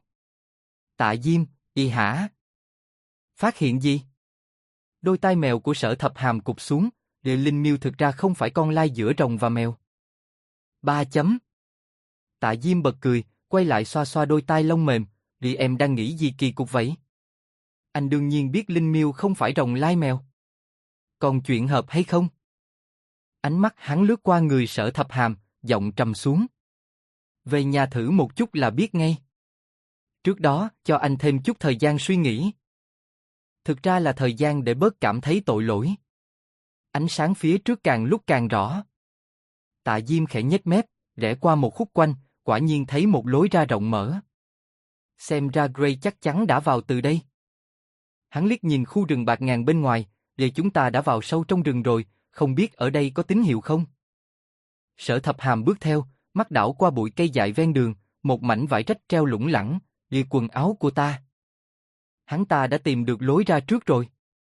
Tạ Diêm, hả? Phát hiện gì? Đôi tai mèo của Sở Thập Hàm cụp xuống, Linh Miêu thực ra không phải con lai giữa rồng và mèo. 3 chấm. Tạ Diêm bật cười, quay lại xoa xoa đôi tai lông mềm, em đang nghĩ gì kỳ cục vậy? Anh đương nhiên biết Linh Miêu không phải rồng lai mèo. Còn chuyện hợp hay không? Ánh mắt hắn lướt qua người Sở Thập Hàm, giọng trầm xuống. Về nhà thử một chút là biết ngay. Trước đó, cho anh thêm chút thời gian suy nghĩ. Thực ra là thời gian để bớt cảm thấy tội lỗi. Ánh sáng phía trước càng lúc càng rõ. Tạ Diêm khẽ nhếch mép, rẽ qua một khúc quanh, quả nhiên thấy một lối ra rộng mở. Xem ra Gray chắc chắn đã vào từ đây. Hắn liếc nhìn khu rừng bạt ngàn bên ngoài, vậy chúng ta đã vào sâu trong rừng rồi, không biết ở đây có tín hiệu không? Sở Thập Hàm bước theo, mắt đảo qua bụi cây dại ven đường, một mảnh vải rách treo lủng lẳng, quần áo của ta. Hắn ta đã tìm được lối ra trước rồi.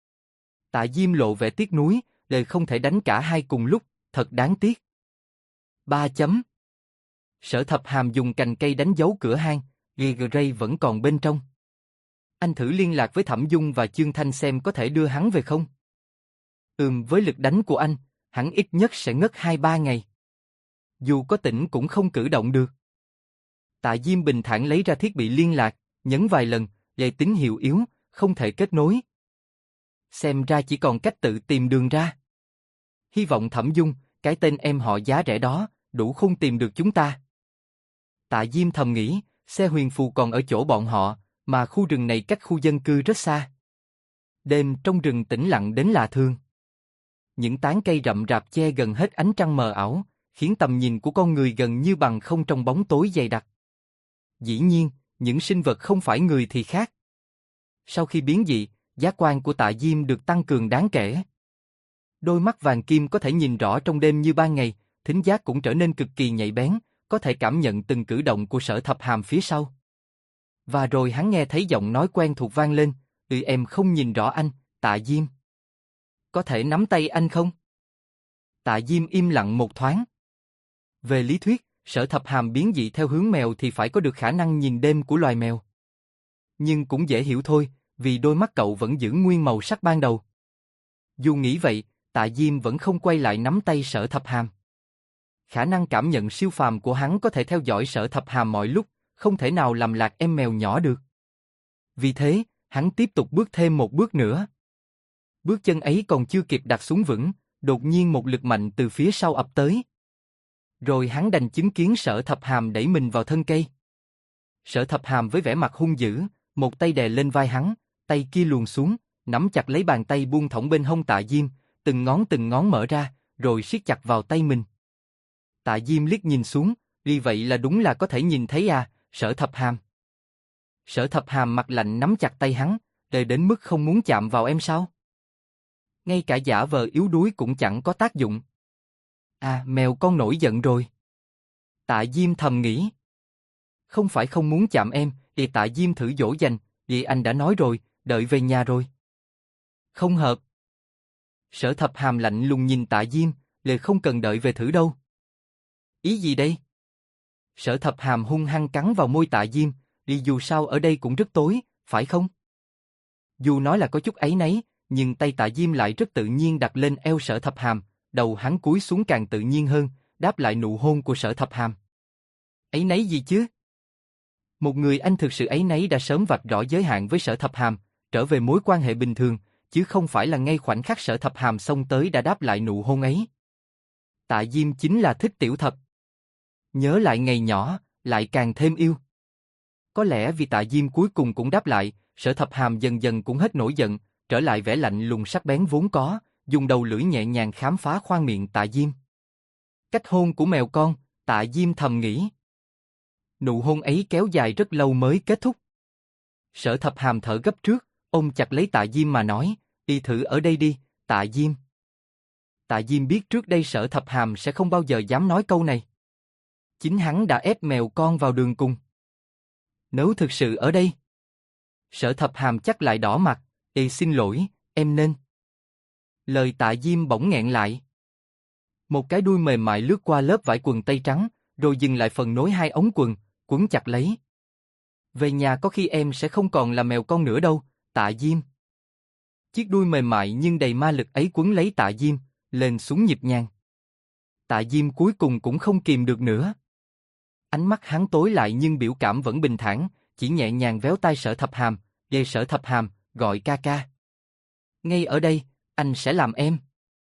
Tạ Diêm lộ vẻ tiếc nuối, đời không thể đánh cả hai cùng lúc, thật đáng tiếc. 3 chấm. Sở Thập Hàm dùng cành cây đánh dấu cửa hang, Gray vẫn còn bên trong. Anh thử liên lạc với Thẩm Dung và Chương Thanh xem có thể đưa hắn về không? Với lực đánh của anh, hắn ít nhất sẽ ngất 2-3 ngày. Dù có tỉnh cũng không cử động được. Tạ Diêm bình thản lấy ra thiết bị liên lạc, nhấn vài lần, dây tín hiệu yếu, không thể kết nối. Xem ra chỉ còn cách tự tìm đường ra. Hy vọng Thẩm Dung, cái tên em họ giá rẻ đó, đủ khôn tìm được chúng ta. Tạ Diêm thầm nghĩ, xe huyền phù còn ở chỗ bọn họ, mà khu rừng này cách khu dân cư rất xa. Đêm trong rừng tĩnh lặng đến lạ thường. những tán cây rậm rạp che gần hết ánh trăng mờ ảo, khiến tầm nhìn của con người gần như bằng không trong bóng tối dày đặc. Dĩ nhiên, những sinh vật không phải người thì khác. Sau khi biến dị, giác quan của Tạ Diêm được tăng cường đáng kể. Đôi mắt vàng kim có thể nhìn rõ trong đêm như ban ngày, thính giác cũng trở nên cực kỳ nhạy bén, có thể cảm nhận từng cử động của Sở Thập Hàm phía sau. Và rồi hắn nghe thấy giọng nói quen thuộc vang lên, em không nhìn rõ anh, Tạ Diêm. Có thể nắm tay anh không? Tạ Diêm im lặng một thoáng. Về lý thuyết, Sở Thập Hàm biến dị theo hướng mèo thì phải có được khả năng nhìn đêm của loài mèo. Nhưng cũng dễ hiểu thôi, vì đôi mắt cậu vẫn giữ nguyên màu sắc ban đầu. Dù nghĩ vậy, Tạ Diêm vẫn không quay lại nắm tay Sở Thập Hàm. Khả năng cảm nhận siêu phàm của hắn có thể theo dõi Sở Thập Hàm mọi lúc, không thể nào làm lạc em mèo nhỏ được. Vì thế, hắn tiếp tục bước thêm một bước nữa. Bước chân ấy còn chưa kịp đặt xuống vững, đột nhiên một lực mạnh từ phía sau ập tới. Rồi hắn đành chứng kiến Sở Thập Hàm đẩy mình vào thân cây. Sở Thập Hàm với vẻ mặt hung dữ, một tay đè lên vai hắn, tay kia luồn xuống, nắm chặt lấy bàn tay buông thõng bên hông Tạ Diêm, từng ngón mở ra, rồi siết chặt vào tay mình. Tạ Diêm liếc nhìn xuống, vì vậy là đúng là có thể nhìn thấy à, Sở Thập Hàm. Sở Thập Hàm mặt lạnh nắm chặt tay hắn, để đến mức không muốn chạm vào em sao? Ngay cả giả vờ yếu đuối cũng chẳng có tác dụng. À, mèo con nổi giận rồi. Tạ Diêm thầm nghĩ. Không phải không muốn chạm em, thì Tạ Diêm thử dỗ dành, vì anh đã nói rồi, đợi về nhà rồi. Không hợp. Sở Thập Hàm lạnh lùng nhìn Tạ Diêm, lời không cần đợi về thử đâu. Ý gì đây? Sở Thập Hàm hung hăng cắn vào môi Tạ Diêm, vì dù sao ở đây cũng rất tối, phải không? Dù nói là có chút áy náy, nhưng tay Tạ Diêm lại rất tự nhiên đặt lên eo Sở Thập Hàm, đầu hắn cúi xuống càng tự nhiên hơn, đáp lại nụ hôn của Sở Thập Hàm. Áy náy gì chứ? Một người anh thực sự áy náy đã sớm vạch rõ giới hạn với Sở Thập Hàm, trở về mối quan hệ bình thường, chứ không phải là ngay khoảnh khắc Sở Thập Hàm xông tới đã đáp lại nụ hôn ấy. Tạ Diêm chính là thích tiểu thập. Nhớ lại ngày nhỏ, lại càng thêm yêu. Có lẽ vì Tạ Diêm cuối cùng cũng đáp lại, Sở Thập Hàm dần dần cũng hết nổi giận, trở lại vẻ lạnh lùng sắc bén vốn có, dùng đầu lưỡi nhẹ nhàng khám phá khoang miệng Tạ Diêm. Cách hôn của mèo con, Tạ Diêm thầm nghĩ. Nụ hôn ấy kéo dài rất lâu mới kết thúc. Sở Thập Hàm thở gấp trước, ôm chặt lấy Tạ Diêm mà nói, đi thử ở đây đi, Tạ Diêm. Tạ Diêm biết trước đây Sở Thập Hàm sẽ không bao giờ dám nói câu này. Chính hắn đã ép mèo con vào đường cùng. Nếu thực sự ở đây. Sở Thập Hàm chắc lại đỏ mặt, xin lỗi, em nên. Lời Tạ Diêm bỗng nghẹn lại. Một cái đuôi mềm mại lướt qua lớp vải quần tây trắng, rồi dừng lại phần nối hai ống quần, quấn chặt lấy. Về nhà có khi em sẽ không còn là mèo con nữa đâu, Tạ Diêm. Chiếc đuôi mềm mại nhưng đầy ma lực ấy quấn lấy Tạ Diêm, lên xuống nhịp nhàng. Tạ Diêm cuối cùng cũng không kìm được nữa. Ánh mắt hắn tối lại nhưng biểu cảm vẫn bình thản, chỉ nhẹ nhàng véo tai Sở Thập Hàm, về Sở Thập Hàm, gọi ca ca. Ngay ở đây, anh sẽ làm em.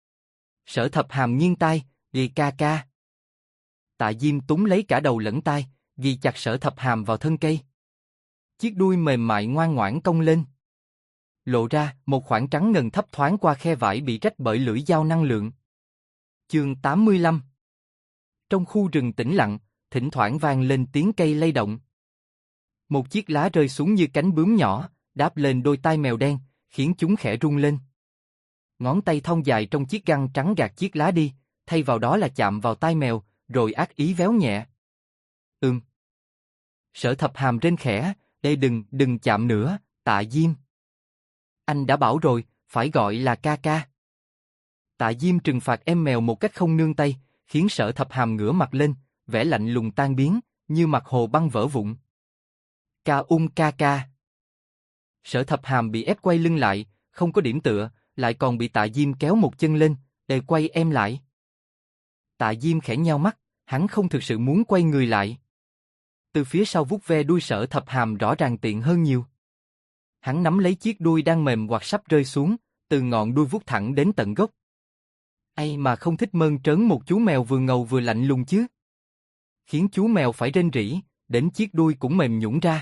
Sở Thập Hàm nghiêng tai, ghi ca ca. Tạ Diêm túm lấy cả đầu lẫn tai, ghi chặt Sở Thập Hàm vào thân cây. Chiếc đuôi mềm mại ngoan ngoãn cong lên. Lộ ra một khoảng trắng ngần thấp thoáng qua khe vải bị rách bởi lưỡi dao năng lượng. Chương 85. Trong khu rừng tĩnh lặng, thỉnh thoảng vang lên tiếng cây lay động. Một chiếc lá rơi xuống như cánh bướm nhỏ, đáp lên đôi tai mèo đen, khiến chúng khẽ rung lên. Ngón tay thon dài trong chiếc găng trắng gạt chiếc lá đi, thay vào đó là chạm vào tai mèo, rồi ác ý véo nhẹ. Sở Thập Hàm rên khẽ, đừng chạm nữa, Tạ Diêm. Anh đã bảo rồi, phải gọi là ca ca. Tạ Diêm trừng phạt em mèo một cách không nương tay, khiến Sở Thập Hàm ngửa mặt lên, vẻ lạnh lùng tan biến, như mặt hồ băng vỡ vụn. Ca ca. Sở Thập Hàm bị ép quay lưng lại, không có điểm tựa, lại còn bị Tạ Diêm kéo một chân lên, để quay em lại. Tạ Diêm khẽ nheo mắt, hắn không thực sự muốn quay người lại. Từ phía sau vuốt ve đuôi Sở Thập Hàm rõ ràng tiện hơn nhiều. Hắn nắm lấy chiếc đuôi đang mềm hoặc sắp rơi xuống, từ ngọn đuôi vuốt thẳng đến tận gốc. Ai mà không thích mơn trớn một chú mèo vừa ngầu vừa lạnh lùng chứ? Khiến chú mèo phải rên rỉ, đến chiếc đuôi cũng mềm nhũn ra.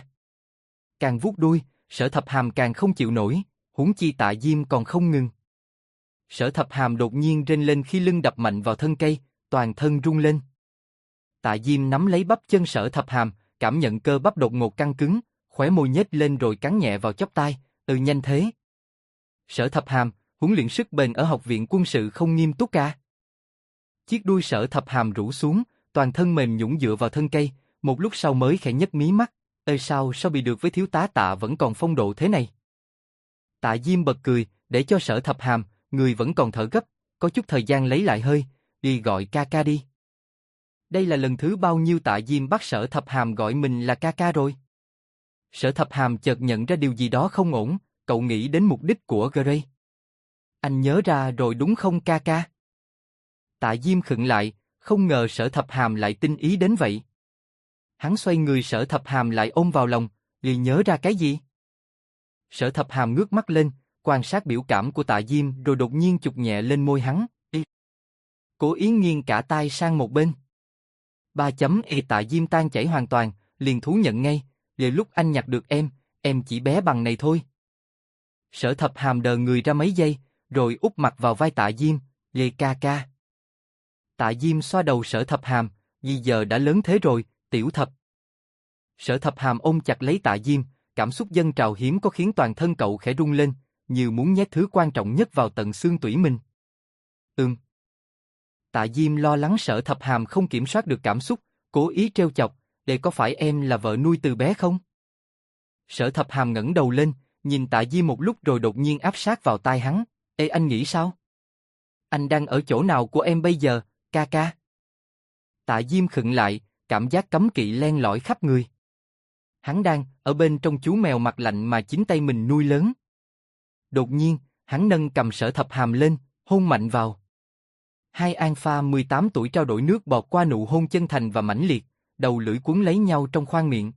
Càng vuốt đuôi, Sở Thập Hàm càng không chịu nổi, huống chi Tạ Diêm còn không ngừng. Sở Thập Hàm đột nhiên rên lên khi lưng đập mạnh vào thân cây, toàn thân rung lên. Tạ Diêm nắm lấy bắp chân Sở Thập Hàm, cảm nhận cơ bắp đột ngột căng cứng, khóe môi nhếch lên rồi cắn nhẹ vào chóp tai, nhanh thế. Sở Thập Hàm, huấn luyện sức bền ở học viện quân sự không nghiêm túc à? Chiếc đuôi Sở Thập Hàm rũ xuống, toàn thân mềm nhũn dựa vào thân cây, một lúc sau mới khẽ nhấc mí mắt, sao bị được với thiếu tá Tạ vẫn còn phong độ thế này? Tạ Diêm bật cười, để cho Sở Thập Hàm, người vẫn còn thở gấp, có chút thời gian lấy lại hơi, đi gọi ca ca đi. Đây là lần thứ bao nhiêu Tạ Diêm bắt Sở Thập Hàm gọi mình là ca ca rồi? Sở Thập Hàm chợt nhận ra điều gì đó không ổn, cậu nghĩ đến mục đích của Gray. Anh nhớ ra rồi đúng không ca ca? Tạ Diêm khựng lại, không ngờ Sở Thập Hàm lại tinh ý đến vậy. Hắn xoay người Sở Thập Hàm lại ôm vào lòng, nhớ ra cái gì? Sở Thập Hàm ngước mắt lên, quan sát biểu cảm của Tạ Diêm rồi đột nhiên chụp nhẹ lên môi hắn. Cố ý nghiêng cả tai sang một bên. Tạ Diêm tan chảy hoàn toàn, liền thú nhận ngay, lúc anh nhặt được em chỉ bé bằng này thôi. Sở Thập Hàm đờ người ra mấy giây, rồi úp mặt vào vai Tạ Diêm, ca ca. Tạ Diêm xoa đầu Sở Thập Hàm, giờ đã lớn thế rồi, tiểu thập. Sở Thập Hàm ôm chặt lấy Tạ Diêm, cảm xúc dâng trào hiếm có khiến toàn thân cậu khẽ rung lên, như muốn nhét thứ quan trọng nhất vào tận xương tủy mình. Tạ Diêm lo lắng Sở Thập Hàm không kiểm soát được cảm xúc, cố ý trêu chọc, có phải em là vợ nuôi từ bé không? Sở Thập Hàm ngẩng đầu lên, nhìn Tạ Diêm một lúc rồi đột nhiên áp sát vào tai hắn. Anh nghĩ sao? Anh đang ở chỗ nào của em bây giờ, ca ca? Tạ Diêm khựng lại, cảm giác cấm kỵ len lỏi khắp người. Hắn đang ở bên trong chú mèo mặt lạnh mà chính tay mình nuôi lớn. Đột nhiên, hắn nâng cầm Sở Thập Hàm lên, hôn mạnh vào. Hai alpha 18 tuổi trao đổi nước bọt qua nụ hôn chân thành và mãnh liệt, đầu lưỡi cuốn lấy nhau trong khoang miệng.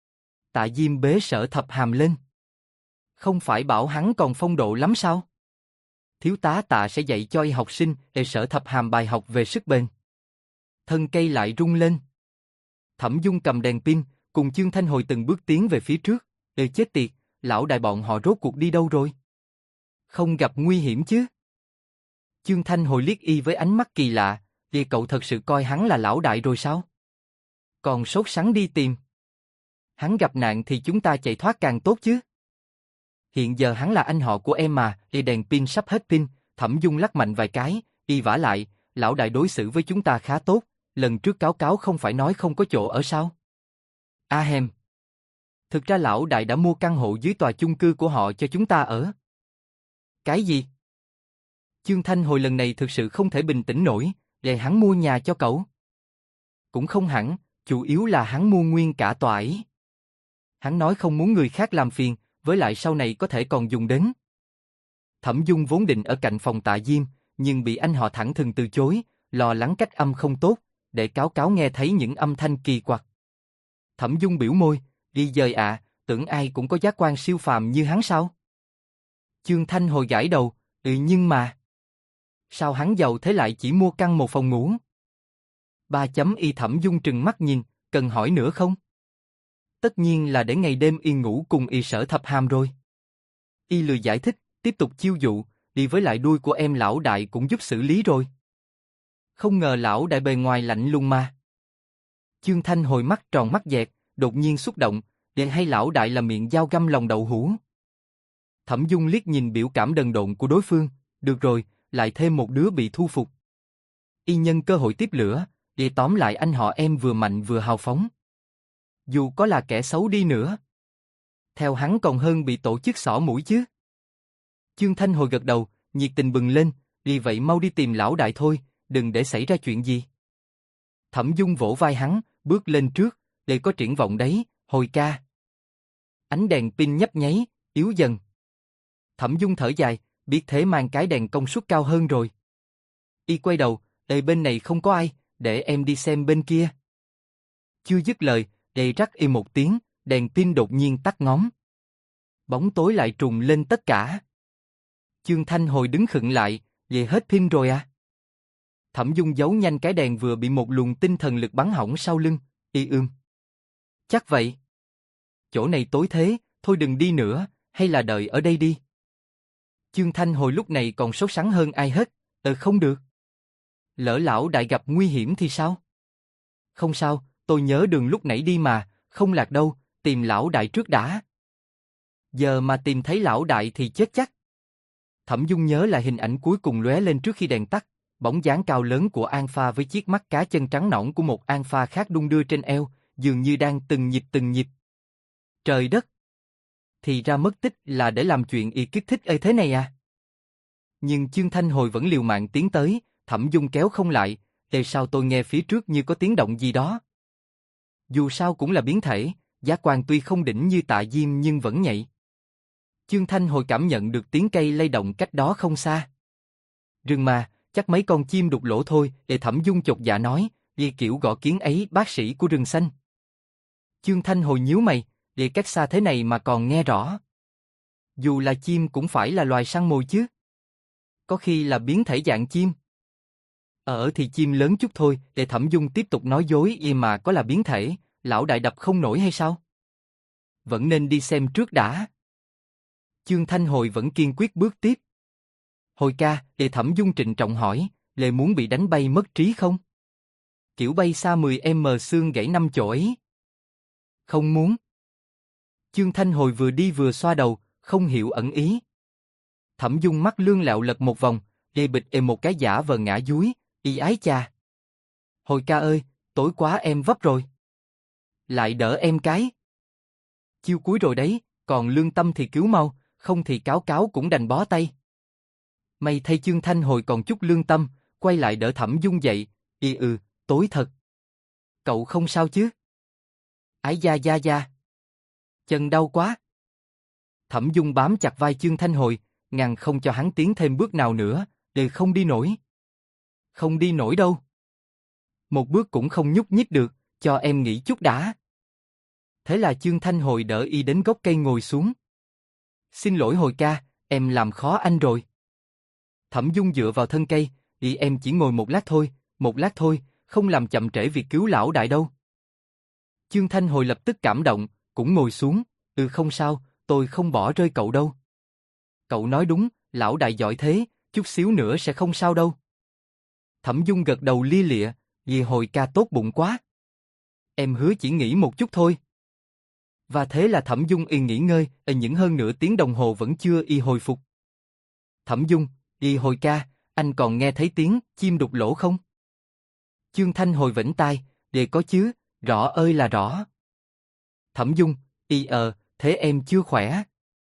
Tạ Diêm bế Sở Thập Hàm lên. Không phải bảo hắn còn phong độ lắm sao? Thiếu tá Tạ sẽ dạy cho học sinh Sở Thập Hàm bài học về sức bền. Thân cây lại rung lên. Thẩm Dung cầm đèn pin, cùng Chương Thanh Hồi từng bước tiến về phía trước. Chết tiệt, lão đại bọn họ rốt cuộc đi đâu rồi? Không gặp nguy hiểm chứ? Chương Thanh Hồi liếc y với ánh mắt kỳ lạ, cậu thật sự coi hắn là lão đại rồi sao? Còn sốt sắng đi tìm. Hắn gặp nạn thì chúng ta chạy thoát càng tốt chứ. Hiện giờ hắn là anh họ của em mà, đèn pin sắp hết pin, Thẩm Dung lắc mạnh vài cái, vả lại, lão đại đối xử với chúng ta khá tốt, lần trước cáo cáo không phải nói không có chỗ ở sao? Ahem. Thực ra lão đại đã mua căn hộ dưới tòa chung cư của họ cho chúng ta ở. Cái gì? Chương Thanh Hồi lần này thực sự không thể bình tĩnh nổi, hắn mua nhà cho cậu. Cũng không hẳn, chủ yếu là hắn mua nguyên cả tòa ấy. Hắn nói không muốn người khác làm phiền, với lại sau này có thể còn dùng đến. Thẩm Dung vốn định ở cạnh phòng Tạ Diêm, nhưng bị anh họ thẳng thừng từ chối, lo lắng cách âm không tốt, để cáo cáo nghe thấy những âm thanh kỳ quặc. Thẩm Dung biểu môi, đi dời ạ, tưởng ai cũng có giác quan siêu phàm như hắn sao? Chương Thanh Hồi gãi đầu, nhưng mà... Sao hắn giàu thế lại chỉ mua căn một phòng ngủ? Thẩm Dung trừng mắt nhìn, cần hỏi nữa không? Tất nhiên là để ngày đêm y ngủ cùng y Sở Thập Hàm rồi. Y lười giải thích, tiếp tục chiêu dụ, đi với lại đuôi của em lão đại cũng giúp xử lý rồi. Không ngờ lão đại bề ngoài lạnh lùng mà. Chương Thanh Hồi mắt tròn mắt dẹt, đột nhiên xúc động, hay lão đại là miệng dao găm lòng đậu hũ. Thẩm Dung liếc nhìn biểu cảm đần độn của đối phương, được rồi, lại thêm một đứa bị thu phục. Y nhân cơ hội tiếp lửa, tóm lại anh họ em vừa mạnh vừa hào phóng. Dù có là kẻ xấu đi nữa, theo hắn còn hơn bị tổ chức xỏ mũi chứ. Chương Thanh Hồi gật đầu, nhiệt tình bừng lên, vậy mau đi tìm lão đại thôi, đừng để xảy ra chuyện gì. Thẩm Dung vỗ vai hắn, bước lên trước, để có triển vọng đấy, Hồi ca. Ánh đèn pin nhấp nháy, yếu dần. Thẩm Dung thở dài, biết thế mang cái đèn công suất cao hơn rồi. Y quay đầu, bên này không có ai, để em đi xem bên kia. Chưa dứt lời, rắc một tiếng, đèn pin đột nhiên tắt ngóm. Bóng tối lại trùm lên tất cả. Chương Thanh Hồi đứng khựng lại, hết pin rồi à? Thẩm Dung giấu nhanh cái đèn vừa bị một luồng tinh thần lực bắn hỏng sau lưng, Chắc vậy. Chỗ này tối thế, thôi đừng đi nữa, hay là đợi ở đây đi. Chương Thanh Hồi lúc này còn sốt sắng hơn ai hết, không được. Lỡ lão đại gặp nguy hiểm thì sao? Không sao, tôi nhớ đường lúc nãy đi mà, không lạc đâu, tìm lão đại trước đã. Giờ mà tìm thấy lão đại thì chết chắc. Thẩm Dung nhớ lại hình ảnh cuối cùng lóe lên trước khi đèn tắt, bóng dáng cao lớn của An Pha với chiếc mắt cá chân trắng nõn của một An Pha khác đung đưa trên eo, dường như đang từng nhịp. Trời đất! Thì ra mất tích là để làm chuyện y kích thích thế này à? Nhưng Chương Thanh Hồi vẫn liều mạng tiến tới, Thẩm Dung kéo không lại, tại sao tôi nghe phía trước như có tiếng động gì đó? Dù sao cũng là biến thể, giác quan tuy không đỉnh như Tạ Diêm nhưng vẫn nhạy. Chương Thanh Hồi cảm nhận được tiếng cây lay động cách đó không xa. Rừng mà, chắc mấy con chim đục lỗ thôi, để Thẩm Dung chột dạ nói, vì kiểu gõ kiến ấy bác sĩ của rừng xanh. Chương Thanh Hồi nhíu mày, để cách xa thế này mà còn nghe rõ. Dù là chim cũng phải là loài săn mồi chứ. Có khi là biến thể dạng chim. Thì chim lớn chút thôi, để Thẩm Dung tiếp tục nói dối mà có là biến thể, lão đại đập không nổi hay sao? Vẫn nên đi xem trước đã. Chương Thanh Hồi vẫn kiên quyết bước tiếp. Hồi ca, để Thẩm Dung trịnh trọng hỏi, Lê muốn bị đánh bay mất trí không? Kiểu bay xa 10m xương gãy 5 chỗ ấy. Không muốn. Chương Thanh Hồi vừa đi vừa xoa đầu, không hiểu ẩn ý. Thẩm Dung mắt lương lẹo lật một vòng, Lê bịch một cái giả vờ ngã dúi, y ái cha. Hồi ca ơi, tối quá em vấp rồi. Lại đỡ em cái. Chiêu cuối rồi đấy, còn lương tâm thì cứu mau, không thì cáo cáo cũng đành bó tay. May thay Chương Thanh Hồi còn chút lương tâm, quay lại đỡ Thẩm Dung dậy, tối thật. Cậu không sao chứ? Ái da. Chân đau quá. Thẩm Dung bám chặt vai Chương Thanh Hồi, ngăn không cho hắn tiến thêm bước nào nữa, để không đi nổi. Không đi nổi đâu. Một bước cũng không nhúc nhích được, cho em nghỉ chút đã. Thế là Chương Thanh Hồi đỡ y đến gốc cây ngồi xuống. Xin lỗi Hồi ca, em làm khó anh rồi. Thẩm Dung dựa vào thân cây, em chỉ ngồi một lát thôi, không làm chậm trễ việc cứu lão đại đâu. Chương Thanh Hồi lập tức cảm động, cũng ngồi xuống, không sao, tôi không bỏ rơi cậu đâu. Cậu nói đúng, lão đại giỏi thế, chút xíu nữa sẽ không sao đâu. Thẩm Dung gật đầu lia lịa, vì Hồi ca tốt bụng quá. Em hứa chỉ nghỉ một chút thôi. Và thế là Thẩm Dung nghỉ ngơi, những hơn nửa tiếng đồng hồ vẫn chưa hồi phục. Thẩm Dung, Hồi ca, anh còn nghe thấy tiếng chim đục lỗ không? Chương Thanh Hồi vểnh tai, có chứ, rõ ơi là rõ. Thẩm Dung, thế em chưa khỏe.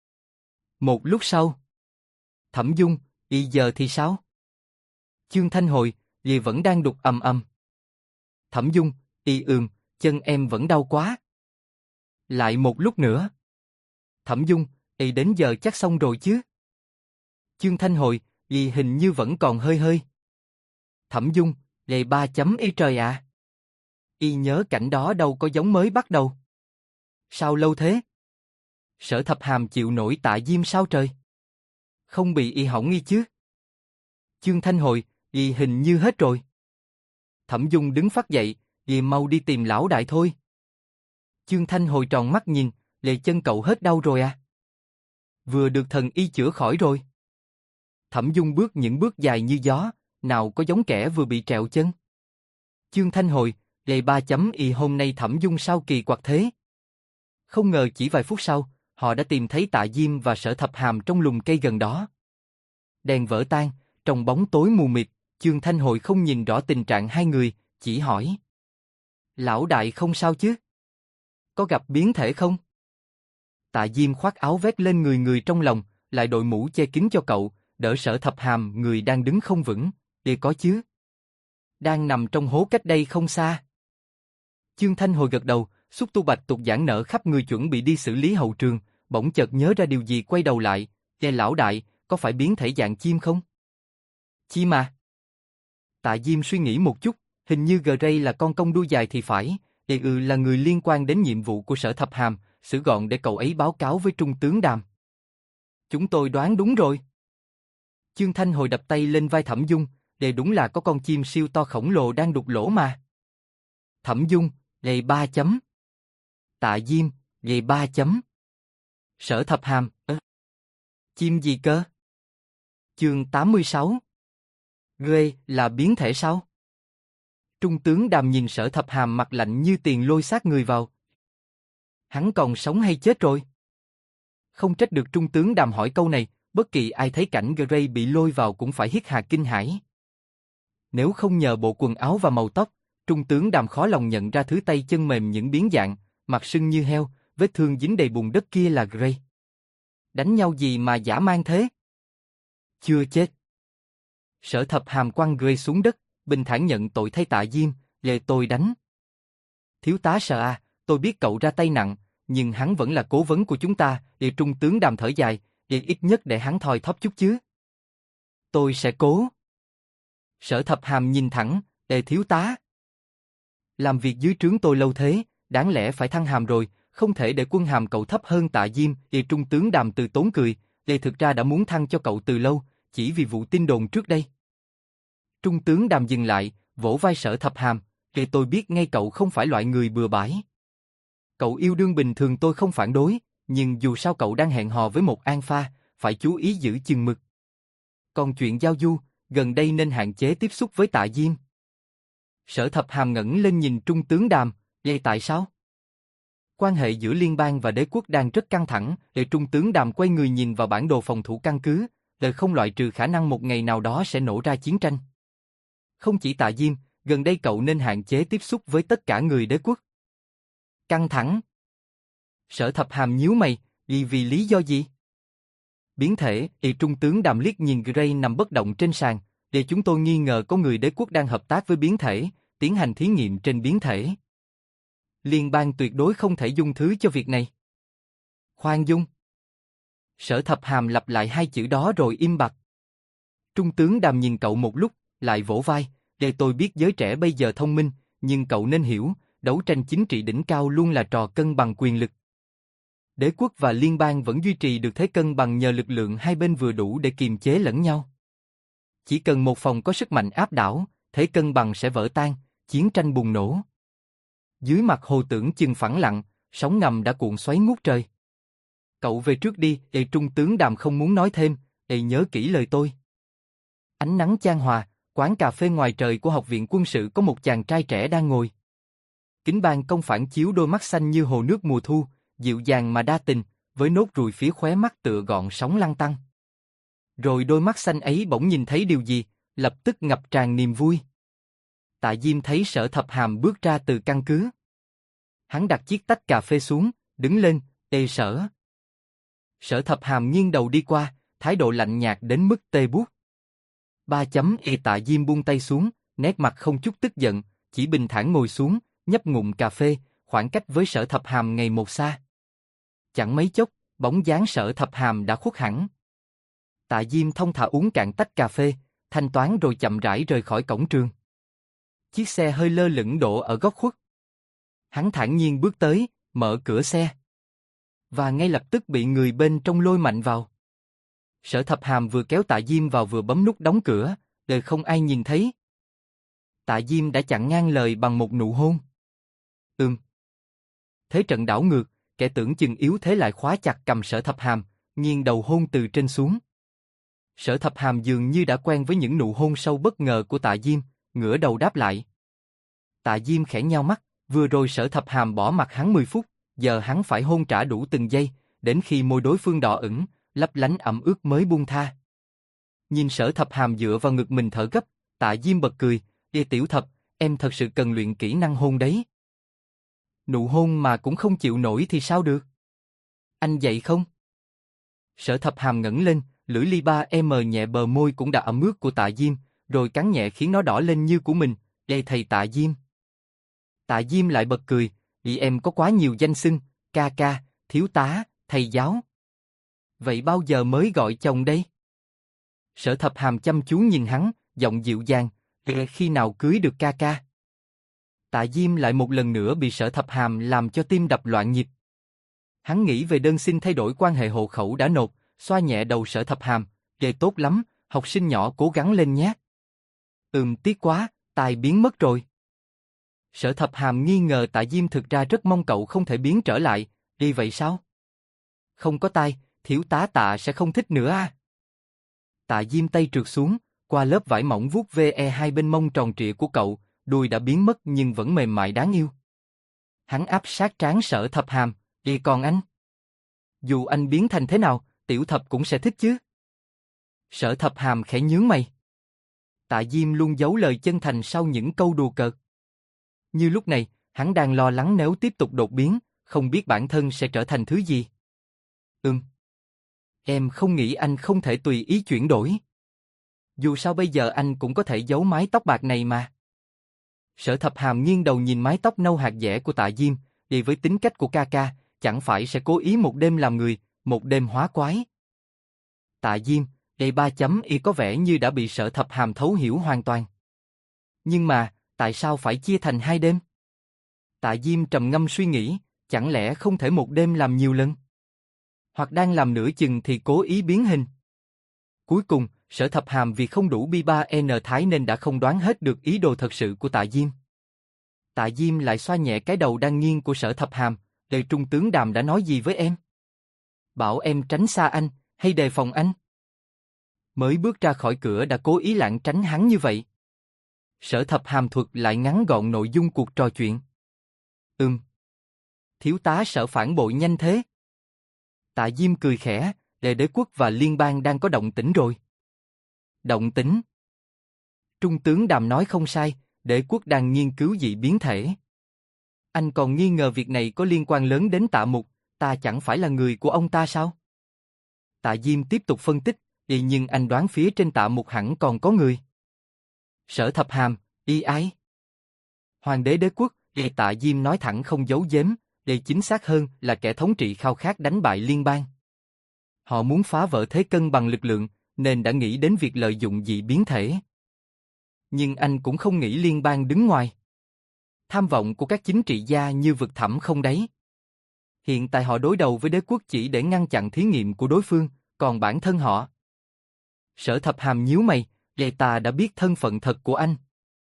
Một lúc sau. Thẩm Dung, giờ thì sao? Chương Thanh Hồi, vẫn đang đục ầm ầm. Thẩm Dung, chân em vẫn đau quá. Lại một lúc nữa. Thẩm Dung, đến giờ chắc xong rồi chứ? Chương Thanh Hồi, hình như vẫn còn hơi. Thẩm Dung, 3 chấm trời ạ. Nhớ cảnh đó đâu có giống mới bắt đầu. Sao lâu thế? Sở Thập Hàm chịu nổi Tạ Diêm sao trời? Không bị hỏng chứ? Chương Thanh Hồi, hình như hết rồi. Thẩm Dung đứng phắt dậy, mau đi tìm lão đại thôi. Chương Thanh Hồi tròn mắt nhìn, chân cậu hết đau rồi à? Vừa được thần y chữa khỏi rồi. Thẩm Dung bước những bước dài như gió, nào có giống kẻ vừa bị trẹo chân. Chương Thanh Hồi, 3 chấm hôm nay Thẩm Dung sao kỳ quặc thế? Không ngờ chỉ vài phút sau, họ đã tìm thấy Tạ Diêm và Sở Thập Hàm trong lùm cây gần đó. Đèn vỡ tan, trong bóng tối mù mịt, Chương Thanh Hồi không nhìn rõ tình trạng hai người, chỉ hỏi. Lão đại không sao chứ? Có gặp biến thể không? Tạ Diêm khoác áo vét lên người trong lòng, lại đội mũ che kín cho cậu, đỡ Sở Thập Hàm người đang đứng không vững, có chứ. Đang nằm trong hố cách đây không xa. Chương Thanh Hồi gật đầu, xúc tu bạch tuộc giãn nở khắp người chuẩn bị đi xử lý hậu trường, bỗng chợt nhớ ra điều gì quay đầu lại, lão đại, có phải biến thể dạng chim không? Chim à? Tạ Diêm suy nghĩ một chút, hình như Gray là con công đuôi dài thì phải, là người liên quan đến nhiệm vụ của Sở Thập Hàm, xử gọn để cậu ấy báo cáo với Trung tướng Đàm. Chúng tôi đoán đúng rồi. Chương Thanh Hồi đập tay lên vai Thẩm Dung, đúng là có con chim siêu to khổng lồ đang đục lỗ mà. Thẩm Dung, 3 chấm. Tạ Diêm, 3 chấm. Sở Thập Hàm, chim gì cơ? Chương 86. Ghê, là biến thể sao? Trung tướng Đàm nhìn Sở Thập Hàm mặt lạnh như tiền lôi xác người vào. Hắn còn sống hay chết rồi? Không trách được Trung tướng Đàm hỏi câu này, bất kỳ ai thấy cảnh Grey bị lôi vào cũng phải hít hà kinh hãi. Nếu không nhờ bộ quần áo và màu tóc, Trung tướng Đàm khó lòng nhận ra thứ tay chân mềm những biến dạng, mặt sưng như heo, vết thương dính đầy bùn đất kia là Grey. Đánh nhau gì mà dã man thế? Chưa chết. Sở Thập Hàm quăng Grey xuống đất, bình thản nhận tội thay Tạ Diêm, về tôi đánh. Thiếu tá sợ à, tôi biết cậu ra tay nặng, nhưng hắn vẫn là cố vấn của chúng ta, để Trung tướng Đàm thở dài, để ít nhất để hắn thoi thóp chút chứ. Tôi sẽ cố. Sở Thập Hàm nhìn thẳng, thiếu tá. Làm việc dưới trướng tôi lâu thế, đáng lẽ phải thăng hàm rồi, không thể để quân hàm cậu thấp hơn Tạ Diêm, Trung tướng Đàm từ tốn cười, thực ra đã muốn thăng cho cậu từ lâu, chỉ vì vụ tin đồn trước đây. Trung tướng Đàm dừng lại, vỗ vai Sở Thập Hàm, tôi biết ngay cậu không phải loại người bừa bãi. Cậu yêu đương bình thường tôi không phản đối, nhưng dù sao cậu đang hẹn hò với một An Pha, phải chú ý giữ chừng mực. Còn chuyện giao du, gần đây nên hạn chế tiếp xúc với Tạ Diêm. Sở Thập Hàm ngẩng lên nhìn Trung tướng Đàm, tại sao? Quan hệ giữa liên bang và đế quốc đang rất căng thẳng, Trung tướng Đàm quay người nhìn vào bản đồ phòng thủ căn cứ, không loại trừ khả năng một ngày nào đó sẽ nổ ra chiến tranh. Không chỉ Tạ Diêm, gần đây cậu nên hạn chế tiếp xúc với tất cả người đế quốc. Căng thẳng. Sở Thập Hàm nhíu mày, vì lý do gì? Biến thể, Trung tướng Đàm liếc nhìn Grey nằm bất động trên sàn, chúng tôi nghi ngờ có người đế quốc đang hợp tác với biến thể, tiến hành thí nghiệm trên biến thể. Liên bang tuyệt đối không thể dung thứ cho việc này. Khoan dung. Sở Thập Hàm lặp lại hai chữ đó rồi im bặt. Trung tướng Đàm nhìn cậu một lúc, lại vỗ vai, tôi biết giới trẻ bây giờ thông minh, nhưng cậu nên hiểu, đấu tranh chính trị đỉnh cao luôn là trò cân bằng quyền lực. Đế quốc và liên bang vẫn duy trì được thế cân bằng nhờ lực lượng hai bên vừa đủ để kiềm chế lẫn nhau. Chỉ cần một phòng có sức mạnh áp đảo, thế cân bằng sẽ vỡ tan, chiến tranh bùng nổ. Dưới mặt hồ tưởng chừng phẳng lặng, sóng ngầm đã cuộn xoáy ngút trời. Cậu về trước đi, Trung tướng Đàm không muốn nói thêm, nhớ kỹ lời tôi. Ánh nắng chan hòa, quán cà phê ngoài trời của học viện quân sự có một chàng trai trẻ đang ngồi. Kính ban công phản chiếu đôi mắt xanh như hồ nước mùa thu, dịu dàng mà đa tình, với nốt ruồi phía khóe mắt tựa gọn sóng lăn tăn. Rồi đôi mắt xanh ấy bỗng nhìn thấy điều gì, lập tức ngập tràn niềm vui. Tạ Diêm thấy Sở Thập Hàm bước ra từ căn cứ. Hắn đặt chiếc tách cà phê xuống, đứng lên, Sở. Sở Thập Hàm nghiêng đầu đi qua, thái độ lạnh nhạt đến mức tê buốt. Tạ Diêm buông tay xuống, nét mặt không chút tức giận, chỉ bình thản ngồi xuống, nhấp ngụm cà phê, khoảng cách với Sở Thập Hàm ngày một xa. Chẳng mấy chốc, bóng dáng Sở Thập Hàm đã khuất hẳn. Tạ Diêm thông thả uống cạn tách cà phê, thanh toán rồi chậm rãi rời khỏi cổng trường. Chiếc xe hơi lơ lửng đỗ ở góc khuất. Hắn thản nhiên bước tới, mở cửa xe. Và ngay lập tức bị người bên trong lôi mạnh vào. Sở Thập Hàm vừa kéo Tạ Diêm vào vừa bấm nút đóng cửa, để không ai nhìn thấy. Tạ Diêm đã chặn ngang lời bằng một nụ hôn. Thế trận đảo ngược, kẻ tưởng chừng yếu thế lại khóa chặt cầm Sở Thập Hàm, nghiêng đầu hôn từ trên xuống. Sở Thập Hàm dường như đã quen với những nụ hôn sâu bất ngờ của Tạ Diêm, ngửa đầu đáp lại. Tạ Diêm khẽ nhao mắt, vừa rồi Sở Thập Hàm bỏ mặc hắn 10 phút, giờ hắn phải hôn trả đủ từng giây, đến khi môi đối phương đỏ ửng, lấp lánh ẩm ướt mới buông tha. Nhìn Sở Thập Hàm dựa vào ngực mình thở gấp, Tạ Diêm bật cười, Tiểu Thập, em thật sự cần luyện kỹ năng hôn đấy. Nụ hôn mà cũng không chịu nổi thì sao được? Anh dậy không? Sở Thập Hàm ngẩng lên, lưỡi ly 3M nhẹ bờ môi cũng đã ẩm ướt của Tạ Diêm, rồi cắn nhẹ khiến nó đỏ lên như của mình, thầy Tạ Diêm. Tạ Diêm lại bật cười, vì em có quá nhiều danh xưng, ca ca, thiếu tá, thầy giáo. Vậy bao giờ mới gọi chồng đây? Sở Thập Hàm chăm chú nhìn hắn, giọng dịu dàng, khi nào cưới được ca ca? Tạ Diêm lại một lần nữa bị Sở Thập Hàm làm cho tim đập loạn nhịp. Hắn nghĩ về đơn xin thay đổi quan hệ hộ khẩu đã nộp, xoa nhẹ đầu Sở Thập Hàm, tốt lắm, học sinh nhỏ cố gắng lên nhé. Tiếc quá, tài biến mất rồi. Sở Thập Hàm nghi ngờ Tạ Diêm thực ra rất mong cậu không thể biến trở lại, vậy sao? Không có tai, thiếu tá Tạ sẽ không thích nữa à? Tạ Diêm tay trượt xuống, qua lớp vải mỏng vuốt ve hai bên mông tròn trịa của cậu, đùi đã biến mất nhưng vẫn mềm mại đáng yêu. Hắn áp sát trán Sở Thập Hàm, còn anh? Dù anh biến thành thế nào, Tiểu Thập cũng sẽ thích chứ. Sở Thập Hàm khẽ nhướng mày. Tạ Diêm luôn giấu lời chân thành sau những câu đùa cợt. Như lúc này, hắn đang lo lắng nếu tiếp tục đột biến, không biết bản thân sẽ trở thành thứ gì. Em không nghĩ anh không thể tùy ý chuyển đổi. Dù sao bây giờ anh cũng có thể giấu mái tóc bạc này mà. Sở Thập Hàm nghiêng đầu nhìn mái tóc nâu hạt dẻ của Tạ Diêm, đi với tính cách của ca ca, chẳng phải sẽ cố ý một đêm làm người, một đêm hóa quái. Tạ Diêm, đây 3.y có vẻ như đã bị Sở Thập Hàm thấu hiểu hoàn toàn. Nhưng mà, tại sao phải chia thành 2 đêm? Tạ Diêm trầm ngâm suy nghĩ, chẳng lẽ không thể một đêm làm nhiều lần? Hoặc đang làm nửa chừng thì cố ý biến hình. Cuối cùng, Sở Thập Hàm vì không đủ bi 3N thái nên đã không đoán hết được ý đồ thật sự của Tạ Diêm. Tạ Diêm lại xoa nhẹ cái đầu đang nghiêng của Sở Thập Hàm, đời Trung tướng Đàm đã nói gì với em? Bảo em tránh xa anh, hay đề phòng anh? Mới bước ra khỏi cửa đã cố ý lảng tránh hắn như vậy. Sở Thập Hàm thuật lại ngắn gọn nội dung cuộc trò chuyện. Thiếu tá Sở phản bội nhanh thế. Tạ Diêm cười khẽ, Đế quốc và liên bang đang có động tĩnh rồi. Động tĩnh? Trung tướng Đàm nói không sai, Đế quốc đang nghiên cứu dị biến thể. Anh còn nghi ngờ việc này có liên quan lớn đến Tạ Mục, ta chẳng phải là người của ông ta sao? Tạ Diêm tiếp tục phân tích, nhưng anh đoán phía trên Tạ Mục hẳn còn có người. Sở Thập Hàm, ai? Hoàng đế Đế quốc, Tạ Diêm nói thẳng không giấu giếm, chính xác hơn là kẻ thống trị khao khát đánh bại liên bang. Họ muốn phá vỡ thế cân bằng lực lượng, nên đã nghĩ đến việc lợi dụng dị biến thể. Nhưng anh cũng không nghĩ liên bang đứng ngoài. Tham vọng của các chính trị gia như vực thẳm không đáy. Hiện tại họ đối đầu với Đế quốc chỉ để ngăn chặn thí nghiệm của đối phương, còn bản thân họ. Sở Thập Hàm nhíu mày, ta đã biết thân phận thật của anh.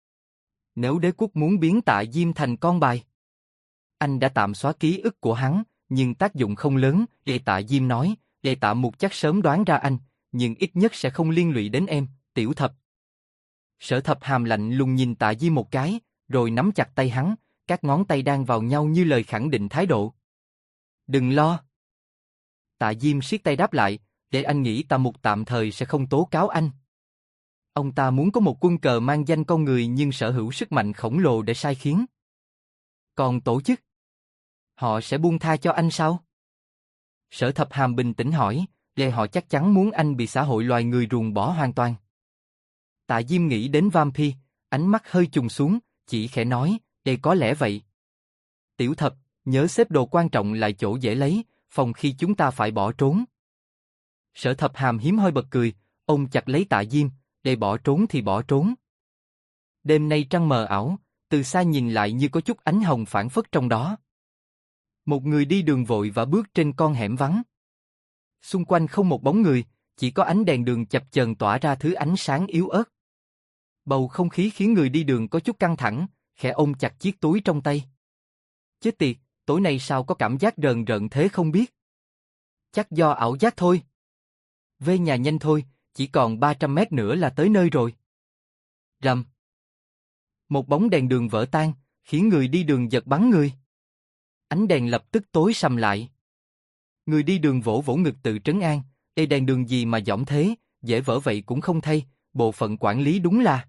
Nếu Đế quốc muốn biến Tạ Diêm thành con bài, anh đã tạm xóa ký ức của hắn, nhưng tác dụng không lớn. Tạ Diêm nói, Tạ Mục chắc sớm đoán ra anh, nhưng ít nhất sẽ không liên lụy đến em, Tiểu Thập. Sở Thập Hàm lạnh lùng nhìn Tạ Diêm một cái, rồi nắm chặt tay hắn, các ngón tay đang vào nhau như lời khẳng định thái độ. Đừng lo. Tạ Diêm siết tay đáp lại, để anh nghĩ Tạ Mục tạm thời sẽ không tố cáo anh. Ông ta muốn có một quân cờ mang danh con người nhưng sở hữu sức mạnh khổng lồ để sai khiến. Còn tổ chức? Họ sẽ buông tha cho anh sao? Sở Thập Hàm bình tĩnh hỏi, họ chắc chắn muốn anh bị xã hội loài người ruồng bỏ hoàn toàn. Tạ Diêm nghĩ đến Vampire, ánh mắt hơi trùng xuống, chỉ khẽ nói, có lẽ vậy. Tiểu Thập, nhớ xếp đồ quan trọng lại chỗ dễ lấy, phòng khi chúng ta phải bỏ trốn. Sở Thập Hàm hiếm hơi bật cười, ôm chặt lấy Tạ Diêm, bỏ trốn thì bỏ trốn. Đêm nay trăng mờ ảo, từ xa nhìn lại như có chút ánh hồng phản phất trong đó. Một người đi đường vội và bước trên con hẻm vắng. Xung quanh không một bóng người, chỉ có ánh đèn đường chập chờn tỏa ra thứ ánh sáng yếu ớt. Bầu không khí khiến người đi đường có chút căng thẳng, khẽ ôm chặt chiếc túi trong tay. Chết tiệt, tối nay sao có cảm giác rờn rợn thế không biết. Chắc do ảo giác thôi. Về nhà nhanh thôi, chỉ còn 300 mét nữa là tới nơi rồi. Rầm. Một bóng đèn đường vỡ tan, khiến người đi đường giật bắn người. Ánh đèn lập tức tối sầm lại. Người đi đường vỗ vỗ ngực tự trấn an, đèn đường gì mà dỏm thế, dễ vỡ vậy cũng không thay, bộ phận quản lý đúng là.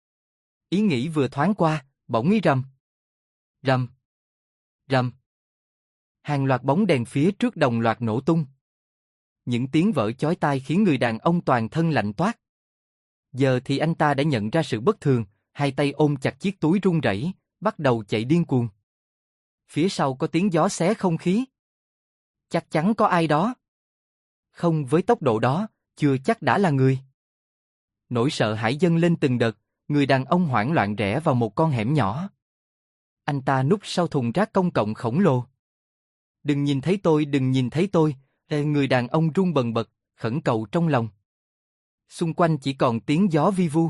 Ý nghĩ vừa thoáng qua, bỗng ý rầm. Rầm. Rầm. Hàng loạt bóng đèn phía trước đồng loạt nổ tung. Những tiếng vỡ chói tai khiến người đàn ông toàn thân lạnh toát. Giờ thì anh ta đã nhận ra sự bất thường, hai tay ôm chặt chiếc túi run rẩy, bắt đầu chạy điên cuồng. Phía sau có tiếng gió xé không khí. Chắc chắn có ai đó. Không, với tốc độ đó, chưa chắc đã là người. Nỗi sợ hãi dâng lên từng đợt, người đàn ông hoảng loạn rẽ vào một con hẻm nhỏ. Anh ta núp sau thùng rác công cộng khổng lồ. Đừng nhìn thấy tôi, đừng nhìn thấy tôi, người đàn ông run bần bật, khẩn cầu trong lòng. Xung quanh chỉ còn tiếng gió vi vu.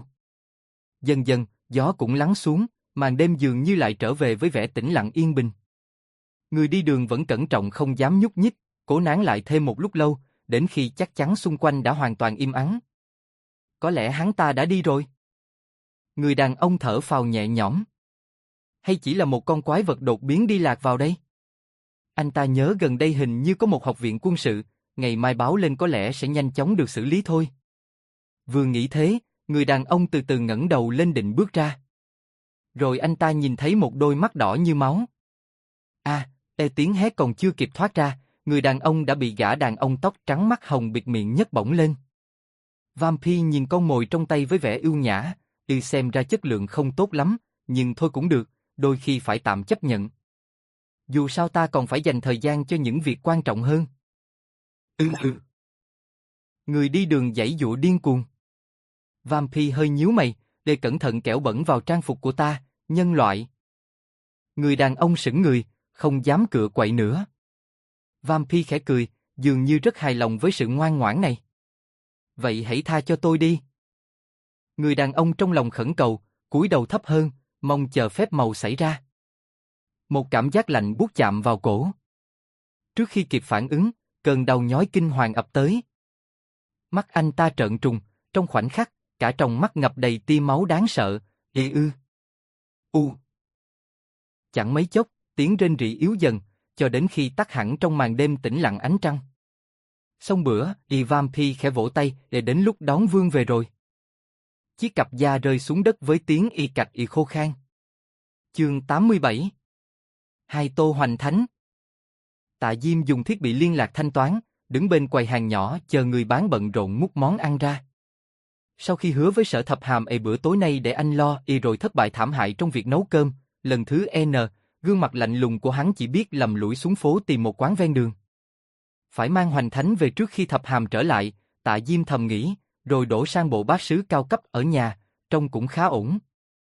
Dần dần, gió cũng lắng xuống, màn đêm dường như lại trở về với vẻ tĩnh lặng yên bình. Người đi đường vẫn cẩn trọng không dám nhúc nhích, cố nán lại thêm một lúc lâu, đến khi chắc chắn xung quanh đã hoàn toàn im ắng. Có lẽ hắn ta đã đi rồi. Người đàn ông thở phào nhẹ nhõm. Hay chỉ là một con quái vật đột biến đi lạc vào đây? Anh ta nhớ gần đây hình như có một học viện quân sự, ngày mai báo lên có lẽ sẽ nhanh chóng được xử lý thôi. Vừa nghĩ thế, người đàn ông từ từ ngẩng đầu lên định bước ra. Rồi anh ta nhìn thấy một đôi mắt đỏ như máu. Tiếng hét còn chưa kịp thoát ra, người đàn ông đã bị gã đàn ông tóc trắng mắt hồng bịt miệng nhấc bổng lên. Vampire nhìn con mồi trong tay với vẻ ưu nhã, xem ra chất lượng không tốt lắm, nhưng thôi cũng được, đôi khi phải tạm chấp nhận. Dù sao ta còn phải dành thời gian cho những việc quan trọng hơn. Người đi đường giãy giụa điên cuồng. Vampire hơi nhíu mày, để cẩn thận kẻo bẩn vào trang phục của ta, nhân loại. Người đàn ông sững người, không dám cựa quậy nữa. Vampire khẽ cười, dường như rất hài lòng với sự ngoan ngoãn này. Vậy hãy tha cho tôi đi. Người đàn ông trong lòng khẩn cầu, cúi đầu thấp hơn, mong chờ phép màu xảy ra. Một cảm giác lạnh buốt chạm vào cổ. Trước khi kịp phản ứng, cơn đau nhói kinh hoàng ập tới. Mắt anh ta trợn trùng, trong khoảnh khắc, cả trong mắt ngập đầy tia máu đáng sợ. Chẳng mấy chốc, tiếng rên rỉ yếu dần, cho đến khi tắt hẳn trong màn đêm tĩnh lặng ánh trăng. Xong bữa, Vampire khẽ vỗ tay, để đến lúc đón vương về rồi. Chiếc cặp da rơi xuống đất với tiếng cạch khô khan. Chương 87. Hai tô hoành thánh. Tạ Diêm dùng thiết bị liên lạc thanh toán, đứng bên quầy hàng nhỏ chờ người bán bận rộn múc món ăn ra. Sau khi hứa với Sở Thập Hàm bữa tối nay để anh lo rồi thất bại thảm hại trong việc nấu cơm, lần thứ N, gương mặt lạnh lùng của hắn chỉ biết lầm lũi xuống phố tìm một quán ven đường. Phải mang hoành thánh về trước khi Thập Hàm trở lại, Tạ Diêm thầm nghĩ, rồi đổ sang bộ bát sứ cao cấp ở nhà, trông cũng khá ổn.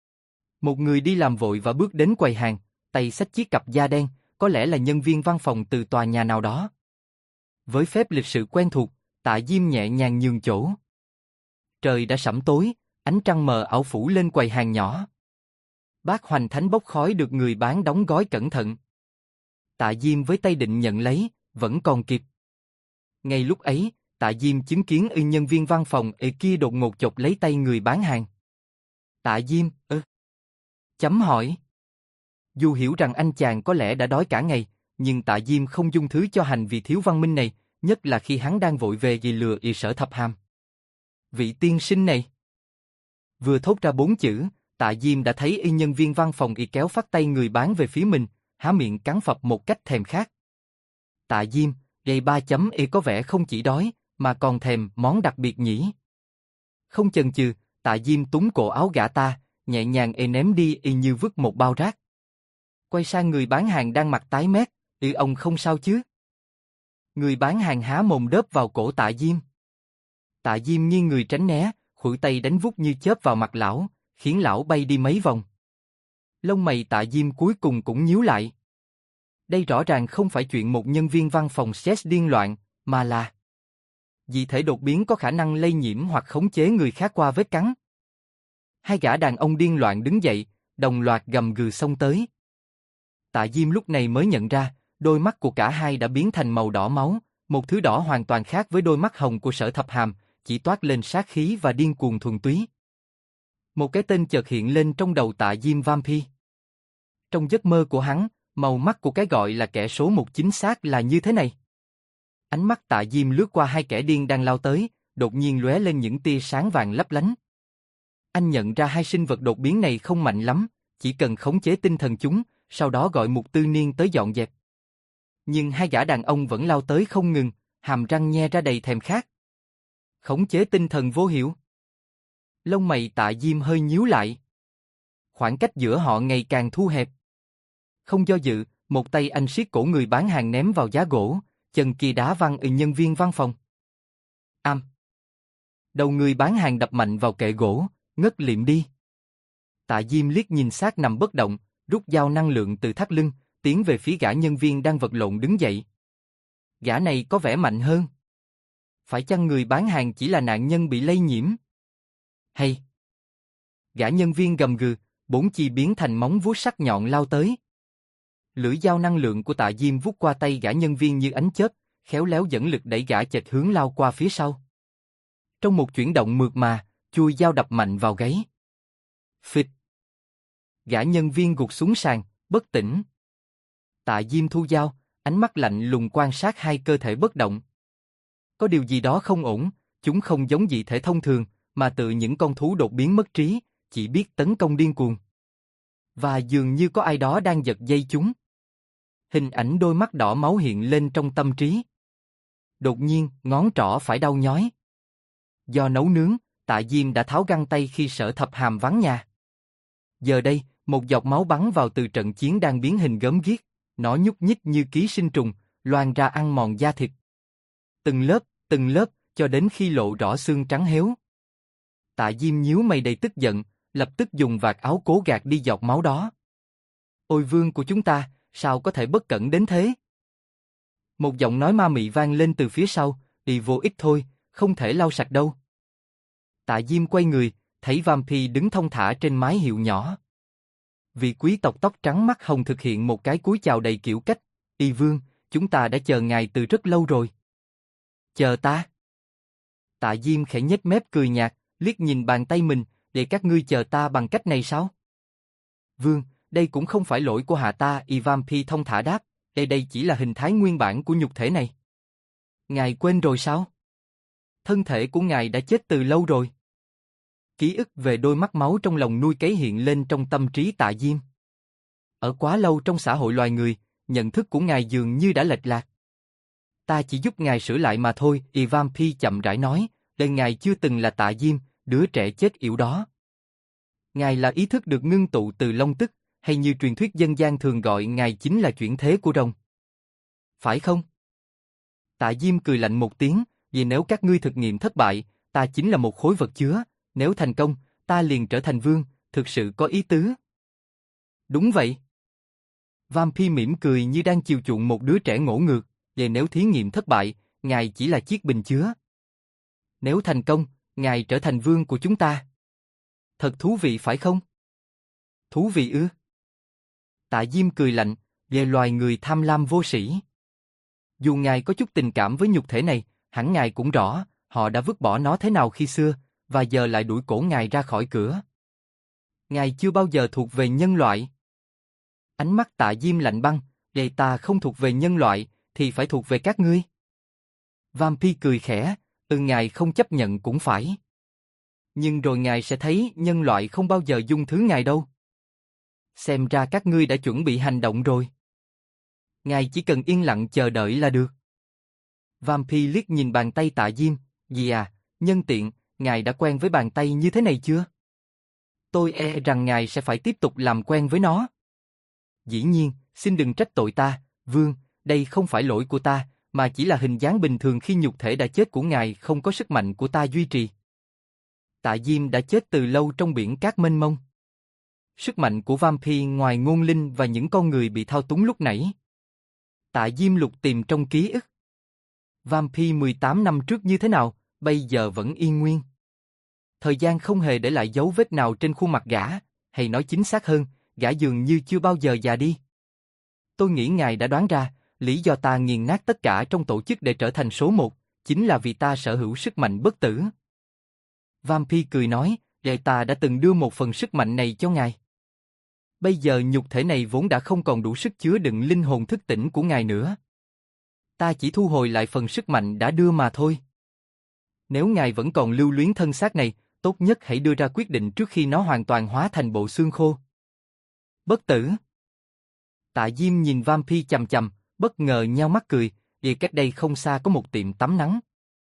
Một người đi làm vội và bước đến quầy hàng, tay xách chiếc cặp da đen, có lẽ là nhân viên văn phòng từ tòa nhà nào đó. Với phép lịch sự quen thuộc, Tạ Diêm nhẹ nhàng nhường chỗ. Trời đã sẫm tối, ánh trăng mờ ảo phủ lên quầy hàng nhỏ. Bát hoành thánh bốc khói được người bán đóng gói cẩn thận. Tạ Diêm với tay định nhận lấy, vẫn còn kịp. Ngay lúc ấy, Tạ Diêm chứng kiến nhân viên văn phòng kia đột ngột chộp lấy tay người bán hàng. Tạ Diêm, chấm hỏi. Dù hiểu rằng anh chàng có lẽ đã đói cả ngày, nhưng Tạ Diêm không dung thứ cho hành vi thiếu văn minh này, nhất là khi hắn đang vội về vì lừa Sở Thập Hàm. Vị tiên sinh này. Vừa thốt ra 4 chữ, Tạ Diêm đã thấy nhân viên văn phòng kéo phát tay người bán về phía mình, há miệng cắn phập một cách thèm khát. Tạ Diêm, gây 3 chấm có vẻ không chỉ đói, mà còn thèm món đặc biệt nhỉ. Không chần chừ, Tạ Diêm túm cổ áo gã ta, nhẹ nhàng ném đi như vứt một bao rác. Quay sang người bán hàng đang mặt tái mét, ông không sao chứ? Người bán hàng há mồm đớp vào cổ Tạ Diêm. Tạ Diêm nghiêng người tránh né, khuỷu tay đánh vút như chớp vào mặt lão, khiến lão bay đi mấy vòng. Lông mày Tạ Diêm cuối cùng cũng nhíu lại. Đây rõ ràng không phải chuyện một nhân viên văn phòng stress điên loạn, mà là dị thể đột biến có khả năng lây nhiễm hoặc khống chế người khác qua vết cắn. Hai gã đàn ông điên loạn đứng dậy, đồng loạt gầm gừ xông tới. Tạ Diêm lúc này mới nhận ra, đôi mắt của cả hai đã biến thành màu đỏ máu, một thứ đỏ hoàn toàn khác với đôi mắt hồng của Sở Thập Hàm, chỉ toát lên sát khí và điên cuồng thuần túy. Một cái tên chợt hiện lên trong đầu Tạ Diêm Vampire. Trong giấc mơ của hắn, màu mắt của cái gọi là kẻ số một chính xác là như thế này. Ánh mắt Tạ Diêm lướt qua hai kẻ điên đang lao tới, đột nhiên lóe lên những tia sáng vàng lấp lánh. Anh nhận ra hai sinh vật đột biến này không mạnh lắm, chỉ cần khống chế tinh thần chúng, sau đó gọi Mục Tư Niên tới dọn dẹp. Nhưng hai gã đàn ông vẫn lao tới không ngừng, hàm răng nhe ra đầy thèm khát. Khống chế tinh thần vô hiệu. Lông mày Tạ Diêm hơi nhíu lại. Khoảng cách giữa họ ngày càng thu hẹp. Không do dự, một tay anh siết cổ người bán hàng ném vào giá gỗ, chân kia đá văng nhân viên văn phòng. Đầu người bán hàng đập mạnh vào kệ gỗ, ngất liệm đi. Tạ Diêm liếc nhìn xác nằm bất động, rút dao năng lượng từ thắt lưng, tiến về phía gã nhân viên đang vật lộn đứng dậy. Gã này có vẻ mạnh hơn. Phải chăng người bán hàng chỉ là nạn nhân bị lây nhiễm? Hay? Gã nhân viên gầm gừ, bốn chi biến thành móng vuốt sắc nhọn lao tới. Lưỡi dao năng lượng của Tạ Diêm vút qua tay gã nhân viên như ánh chớp, khéo léo dẫn lực đẩy gã chệch hướng lao qua phía sau. Trong một chuyển động mượt mà, chui dao đập mạnh vào gáy. Phịch. Gã nhân viên gục xuống sàn, bất tỉnh. Tạ Diêm thu dao, ánh mắt lạnh lùng quan sát hai cơ thể bất động. Có điều gì đó không ổn, chúng không giống dị thể thông thường, mà tự những con thú đột biến mất trí, chỉ biết tấn công điên cuồng. Và dường như có ai đó đang giật dây chúng. Hình ảnh đôi mắt đỏ máu hiện lên trong tâm trí. Đột nhiên, ngón trỏ phải đau nhói. Do nấu nướng, Tạ Diêm đã tháo găng tay khi Sở Thập Hàm vắng nhà. Giờ đây, một giọt máu bắn vào từ trận chiến đang biến hình gớm ghiếc, nó nhúc nhích như ký sinh trùng, loang ra ăn mòn da thịt. Từng lớp, cho đến khi lộ rõ xương trắng héo. Tạ Diêm nhíu mày đầy tức giận, lập tức dùng vạt áo cố gạt đi giọt máu đó. Ôi vương của chúng ta, sao có thể bất cẩn đến thế? Một giọng nói ma mị vang lên từ phía sau, "Ý vô ích thôi, không thể lau sạch đâu." Tạ Diêm quay người, thấy Vampy đứng thong thả trên mái hiệu nhỏ. Vị quý tộc tóc trắng mắt hồng thực hiện một cái cúi chào đầy kiểu cách, "Y vương, chúng ta đã chờ ngài từ rất lâu rồi." "Chờ ta?" Tạ Diêm khẽ nhếch mép cười nhạt, liếc nhìn bàn tay mình, "Để các ngươi chờ ta bằng cách này sao?" "Vương, đây cũng không phải lỗi của hạ ta." Y Vampy thông thả đáp, Đây chỉ là hình thái nguyên bản của nhục thể này." "Ngài quên rồi sao? Thân thể của ngài đã chết từ lâu rồi." Ký ức về đôi mắt máu trong lòng nuôi cấy hiện lên trong tâm trí Tạ Diêm. Ở quá lâu trong xã hội loài người, nhận thức của ngài dường như đã lệch lạc. "Ta chỉ giúp ngài sửa lại mà thôi." Y Vampy chậm rãi nói, "Để ngài chưa từng là Tạ Diêm, đứa trẻ chết yểu đó. Ngài là ý thức được ngưng tụ từ long tức, hay như truyền thuyết dân gian thường gọi ngài chính là chuyển thế của rồng. Phải không?" Tạ Diêm cười lạnh một tiếng, "Vì nếu các ngươi thực nghiệm thất bại, ta chính là một khối vật chứa, nếu thành công, ta liền trở thành vương, thực sự có ý tứ." "Đúng vậy." Vampy mỉm cười như đang chiều chuộng một đứa trẻ ngỗ ngược, "Về nếu thí nghiệm thất bại, ngài chỉ là chiếc bình chứa. Nếu thành công, ngài trở thành vương của chúng ta. Thật thú vị phải không?" "Thú vị ư?" Tạ Diêm cười lạnh, "Về loài người tham lam vô sĩ. Dù ngài có chút tình cảm với nhục thể này, hẳn ngài cũng rõ, họ đã vứt bỏ nó thế nào khi xưa, và giờ lại đuổi cổ ngài ra khỏi cửa. Ngài chưa bao giờ thuộc về nhân loại." Ánh mắt Tạ Diêm lạnh băng, "Vậy ta không thuộc về nhân loại, thì phải thuộc về các ngươi." Vampy cười khẽ, Ngài không chấp nhận cũng phải. Nhưng rồi ngài sẽ thấy nhân loại không bao giờ dung thứ ngài đâu. Xem ra các ngươi đã chuẩn bị hành động rồi. Ngài chỉ cần yên lặng chờ đợi là được." Vampy liếc nhìn bàn tay Tạ Diêm, "Gì à, nhân tiện, ngài đã quen với bàn tay như thế này chưa? Tôi e rằng ngài sẽ phải tiếp tục làm quen với nó." "Dĩ nhiên, xin đừng trách tội ta, vương, đây không phải lỗi của ta, mà chỉ là hình dáng bình thường khi nhục thể đã chết của ngài không có sức mạnh của ta duy trì." Tạ Diêm đã chết từ lâu trong biển cát mênh mông. Sức mạnh của Vampy ngoài ngôn linh và những con người bị thao túng lúc nãy. Tạ Diêm lục tìm trong ký ức. Vampy 18 năm trước như thế nào, bây giờ vẫn yên nguyên. Thời gian không hề để lại dấu vết nào trên khuôn mặt gã, hay nói chính xác hơn, gã dường như chưa bao giờ già đi. Tôi nghĩ ngài đã đoán ra, lý do ta nghiền nát tất cả trong tổ chức để trở thành số 1, chính là vì ta sở hữu sức mạnh bất tử. Vampy cười nói, vậy ta đã từng đưa một phần sức mạnh này cho ngài. Bây giờ nhục thể này vốn đã không còn đủ sức chứa đựng linh hồn thức tỉnh của ngài nữa. Ta chỉ thu hồi lại phần sức mạnh đã đưa mà thôi. Nếu ngài vẫn còn lưu luyến thân xác này, tốt nhất hãy đưa ra quyết định trước khi nó hoàn toàn hóa thành bộ xương khô. Bất tử. Tạ Diêm nhìn Vampy chằm chằm, bất ngờ nhao mắt cười, vì cách đây không xa có một tiệm tắm nắng.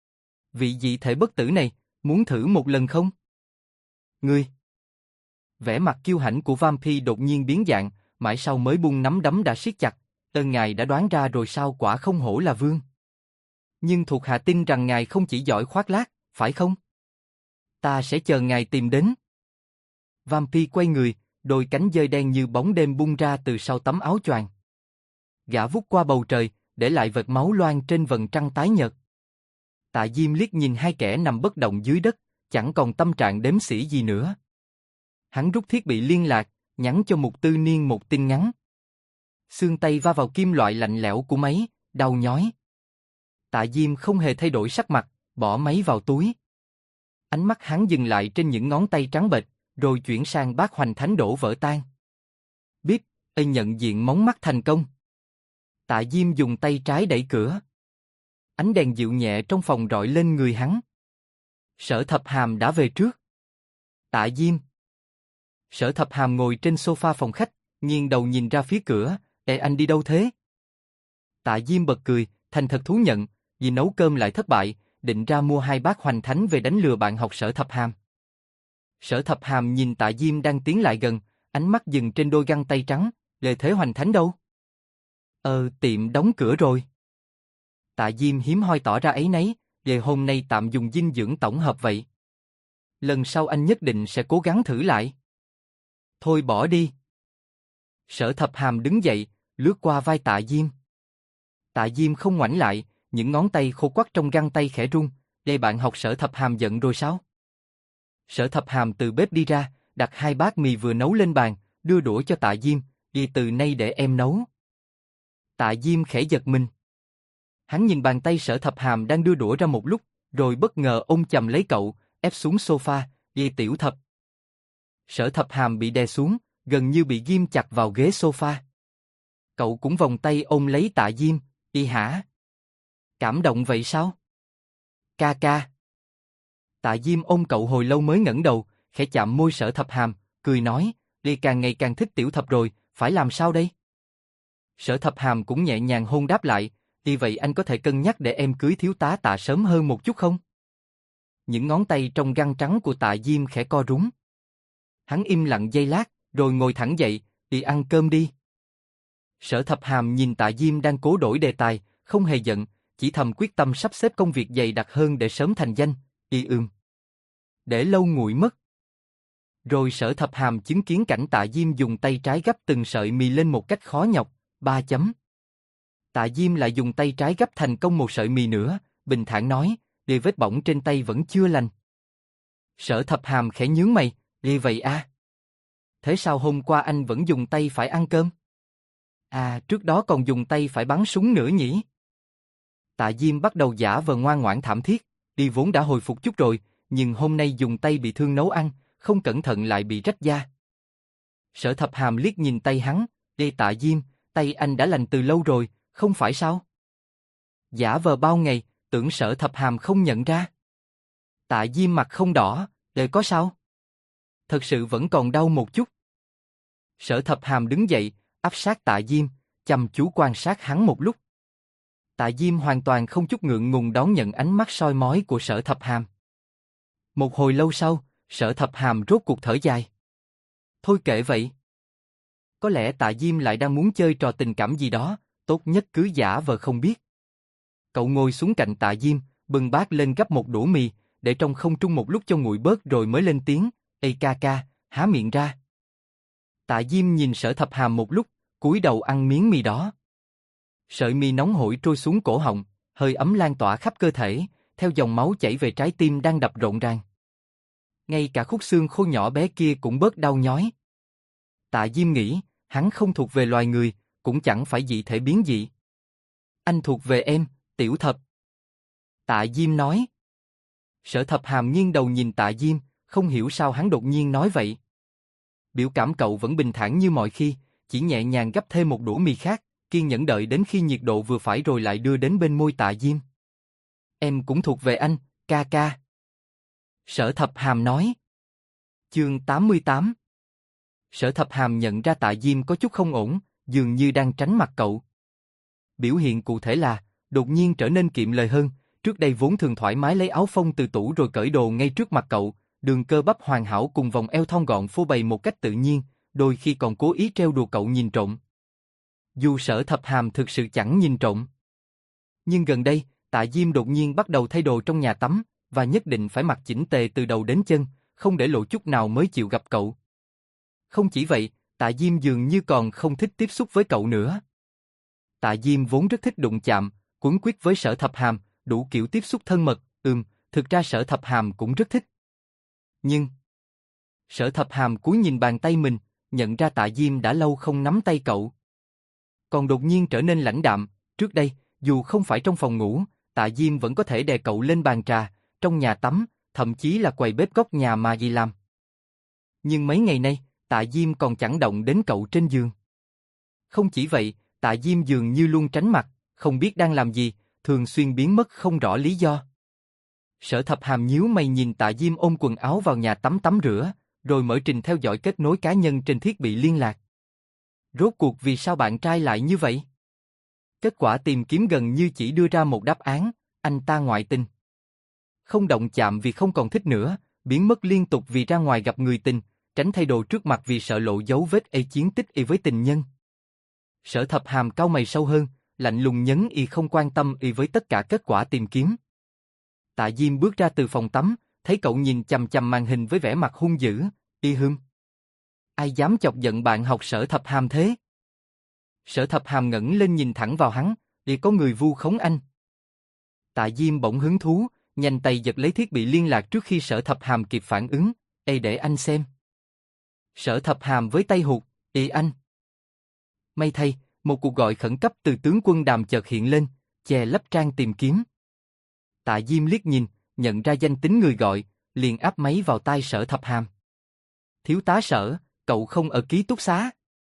Vị dị thể bất tử này, muốn thử một lần không? Ngươi. Vẻ mặt kiêu hãnh của Vampy đột nhiên biến dạng, mãi sau mới buông nắm đấm đã siết chặt, ngài đã đoán ra rồi sao, quả không hổ là vương. Nhưng thuộc hạ tin rằng ngài không chỉ giỏi khoác lác, phải không? Ta sẽ chờ ngài tìm đến. Vampy quay người, đôi cánh dơi đen như bóng đêm bung ra từ sau tấm áo choàng. Gã vút qua bầu trời, để lại vệt máu loang trên vầng trăng tái nhợt. Tạ Diêm liếc nhìn hai kẻ nằm bất động dưới đất, chẳng còn tâm trạng đếm xỉ gì nữa. Hắn rút thiết bị liên lạc, nhắn cho Mục Tư Niên một tin ngắn. Xương tay va vào kim loại lạnh lẽo của máy, đau nhói. Tạ Diêm không hề thay đổi sắc mặt, bỏ máy vào túi. Ánh mắt hắn dừng lại trên những ngón tay trắng bệch, rồi chuyển sang bát hoành thánh đổ vỡ tan. Bíp, nhận diện móng mắt thành công. Tạ Diêm dùng tay trái đẩy cửa. Ánh đèn dịu nhẹ trong phòng rọi lên người hắn. Sở Thập Hàm đã về trước. Tạ Diêm. Sở Thập Hàm ngồi trên sofa phòng khách, nghiêng đầu nhìn ra phía cửa. Ê, anh đi đâu thế? Tạ Diêm bật cười, thành thật thú nhận, vì nấu cơm lại thất bại, định ra mua 2 bát hoành thánh về đánh lừa bạn học Sở Thập Hàm. Sở Thập Hàm nhìn Tạ Diêm đang tiến lại gần, ánh mắt dừng trên đôi găng tay trắng. Lê thế hoành thánh đâu? Tiệm đóng cửa rồi. Tạ Diêm hiếm hoi tỏ ra áy náy, về hôm nay tạm dùng dinh dưỡng tổng hợp vậy. Lần sau anh nhất định sẽ cố gắng thử lại. Thôi bỏ đi. Sở Thập Hàm đứng dậy, lướt qua vai Tạ Diêm. Tạ Diêm không ngoảnh lại, những ngón tay khô quắt trong găng tay khẽ run. Đây bạn học Sở Thập Hàm giận rồi sao? Sở Thập Hàm từ bếp đi ra, đặt 2 bát mì vừa nấu lên bàn, đưa đũa cho Tạ Diêm. Đi, từ nay để em nấu. Tạ Diêm khẽ giật mình. Hắn nhìn bàn tay Sở Thập Hàm đang đưa đũa ra một lúc, rồi bất ngờ ôm chầm lấy cậu, ép xuống sofa. Đi, Tiểu Thập. Sở Thập Hàm bị đè xuống, gần như bị ghim chặt vào ghế sofa. Cậu cũng vòng tay ôm lấy Tạ Diêm. Đi hả? Cảm động vậy sao? Ca ca. Tạ Diêm ôm cậu hồi lâu mới ngẩng đầu, khẽ chạm môi Sở Thập Hàm, cười nói, Đi càng ngày càng thích Tiểu Thập rồi, phải làm sao đây? Sở Thập Hàm cũng nhẹ nhàng hôn đáp lại, Đi vậy anh có thể cân nhắc để em cưới thiếu tá Tạ sớm hơn một chút không? Những ngón tay trong găng trắng của Tạ Diêm khẽ co rúm. Hắn im lặng giây lát, rồi ngồi thẳng dậy, Đi ăn cơm đi. Sở Thập Hàm nhìn Tạ Diêm đang cố đổi đề tài, không hề giận, chỉ thầm quyết tâm sắp xếp công việc dày đặc hơn để sớm thành danh. Đi để lâu nguội mất. Rồi Sở Thập Hàm chứng kiến cảnh Tạ Diêm dùng tay trái gấp từng sợi mì lên một cách khó nhọc. 3 chấm. Tạ Diêm lại dùng tay trái gấp thành công một sợi mì nữa, bình thản nói, Đi vết bỏng trên tay vẫn chưa lành. Sở Thập Hàm khẽ nhướng mày, Đi vậy à? Thế sao hôm qua anh vẫn dùng tay phải ăn cơm? À, trước đó còn dùng tay phải bắn súng nữa nhỉ? Tạ Diêm bắt đầu giả vờ ngoan ngoãn thảm thiết, Đi vốn đã hồi phục chút rồi, nhưng hôm nay dùng tay bị thương nấu ăn, không cẩn thận lại bị rách da. Sở Thập Hàm liếc nhìn tay hắn, Đi Tạ Diêm, tay anh đã lành từ lâu rồi, không phải sao? Giả vờ bao ngày, tưởng Sở Thập Hàm không nhận ra. Tạ Diêm mặt không đỏ, Để có sao? Thật sự vẫn còn đau một chút. Sở Thập Hàm đứng dậy, áp sát Tạ Diêm, chăm chú quan sát hắn một lúc. Tạ Diêm hoàn toàn không chút ngượng ngùng đón nhận ánh mắt soi mói của Sở Thập Hàm. Một hồi lâu sau, Sở Thập Hàm rốt cuộc thở dài. Thôi kệ vậy. Có lẽ Tạ Diêm lại đang muốn chơi trò tình cảm gì đó, tốt nhất cứ giả vờ không biết. Cậu ngồi xuống cạnh Tạ Diêm, bưng bát lên gắp một đũa mì, để trong không trung một lúc cho nguội bớt rồi mới lên tiếng, Ê ca ca, há miệng ra. Tạ Diêm nhìn Sở Thập Hàm một lúc, cúi đầu ăn miếng mì đó. Sợi mì nóng hổi trôi xuống cổ họng, hơi ấm lan tỏa khắp cơ thể, theo dòng máu chảy về trái tim đang đập rộn ràng. Ngay cả khúc xương khô nhỏ bé kia cũng bớt đau nhói. Tạ Diêm nghĩ, hắn không thuộc về loài người, cũng chẳng phải dị thể biến dị. Anh thuộc về em, Tiểu Thập. Tạ Diêm nói. Sở Thập Hàm nghiêng đầu nhìn Tạ Diêm, không hiểu sao hắn đột nhiên nói vậy. Biểu cảm cậu vẫn bình thản như mọi khi, chỉ nhẹ nhàng gắp thêm một đũa mì khác, kiên nhẫn đợi đến khi nhiệt độ vừa phải rồi lại đưa đến bên môi Tạ Diêm. Em cũng thuộc về anh, ca ca. Sở Thập Hàm nói. Chương 88. Sở Thập Hàm nhận ra Tạ Diêm có chút không ổn, dường như đang tránh mặt cậu. Biểu hiện cụ thể là, đột nhiên trở nên kiệm lời hơn, trước đây vốn thường thoải mái lấy áo phông từ tủ rồi cởi đồ ngay trước mặt cậu, đường cơ bắp hoàn hảo cùng vòng eo thon gọn phô bày một cách tự nhiên, đôi khi còn cố ý trêu đùa cậu nhìn trộm. Dù Sở Thập Hàm thực sự chẳng nhìn trộm. Nhưng gần đây, Tạ Diêm đột nhiên bắt đầu thay đồ trong nhà tắm, và nhất định phải mặc chỉnh tề từ đầu đến chân, không để lộ chút nào mới chịu gặp cậu. Không chỉ vậy, Tạ Diêm dường như còn không thích tiếp xúc với cậu nữa. Tạ Diêm vốn rất thích đụng chạm, quấn quýt với Sở Thập Hàm, đủ kiểu tiếp xúc thân mật, thực ra Sở Thập Hàm cũng rất thích. Nhưng Sở Thập Hàm cúi nhìn bàn tay mình, nhận ra Tạ Diêm đã lâu không nắm tay cậu. Còn đột nhiên trở nên lãnh đạm, trước đây, dù không phải trong phòng ngủ, Tạ Diêm vẫn có thể đè cậu lên bàn trà, trong nhà tắm, thậm chí là quầy bếp góc nhà mà dì làm. Nhưng mấy ngày nay, Tạ Diêm còn chẳng động đến cậu trên giường. Không chỉ vậy, Tạ Diêm dường như luôn tránh mặt, không biết đang làm gì, thường xuyên biến mất không rõ lý do. Sở Thập Hàm nhíu mày nhìn Tạ Diêm ôm quần áo vào nhà tắm tắm rửa, rồi mở trình theo dõi kết nối cá nhân trên thiết bị liên lạc. Rốt cuộc vì sao bạn trai lại như vậy? Kết quả tìm kiếm gần như chỉ đưa ra một đáp án, anh ta ngoại tình. Không động chạm vì không còn thích nữa, biến mất liên tục vì ra ngoài gặp người tình, tránh thay đồ trước mặt vì sợ lộ dấu vết chiến tích với tình nhân. Sở Thập Hàm cau mày sâu hơn, lạnh lùng nhấn không quan tâm với tất cả kết quả tìm kiếm. Tạ Diêm bước ra từ phòng tắm, thấy cậu nhìn chằm chằm màn hình với vẻ mặt hung dữ, hưm. Ai dám chọc giận bạn học Sở Thập Hàm thế? Sở Thập Hàm ngẩng lên nhìn thẳng vào hắn, có người vu khống anh. Tạ Diêm bỗng hứng thú, nhanh tay giật lấy thiết bị liên lạc trước khi Sở Thập Hàm kịp phản ứng, để anh xem. Sở Thập Hàm với tay hụt, anh. May thay, một cuộc gọi khẩn cấp từ tướng quân Đàm chợt hiện lên, che lấp trang tìm kiếm. Tạ Diêm liếc nhìn, nhận ra danh tính người gọi, liền áp máy vào tai Sở Thập Hàm. Thiếu tá Sở, cậu không ở ký túc xá.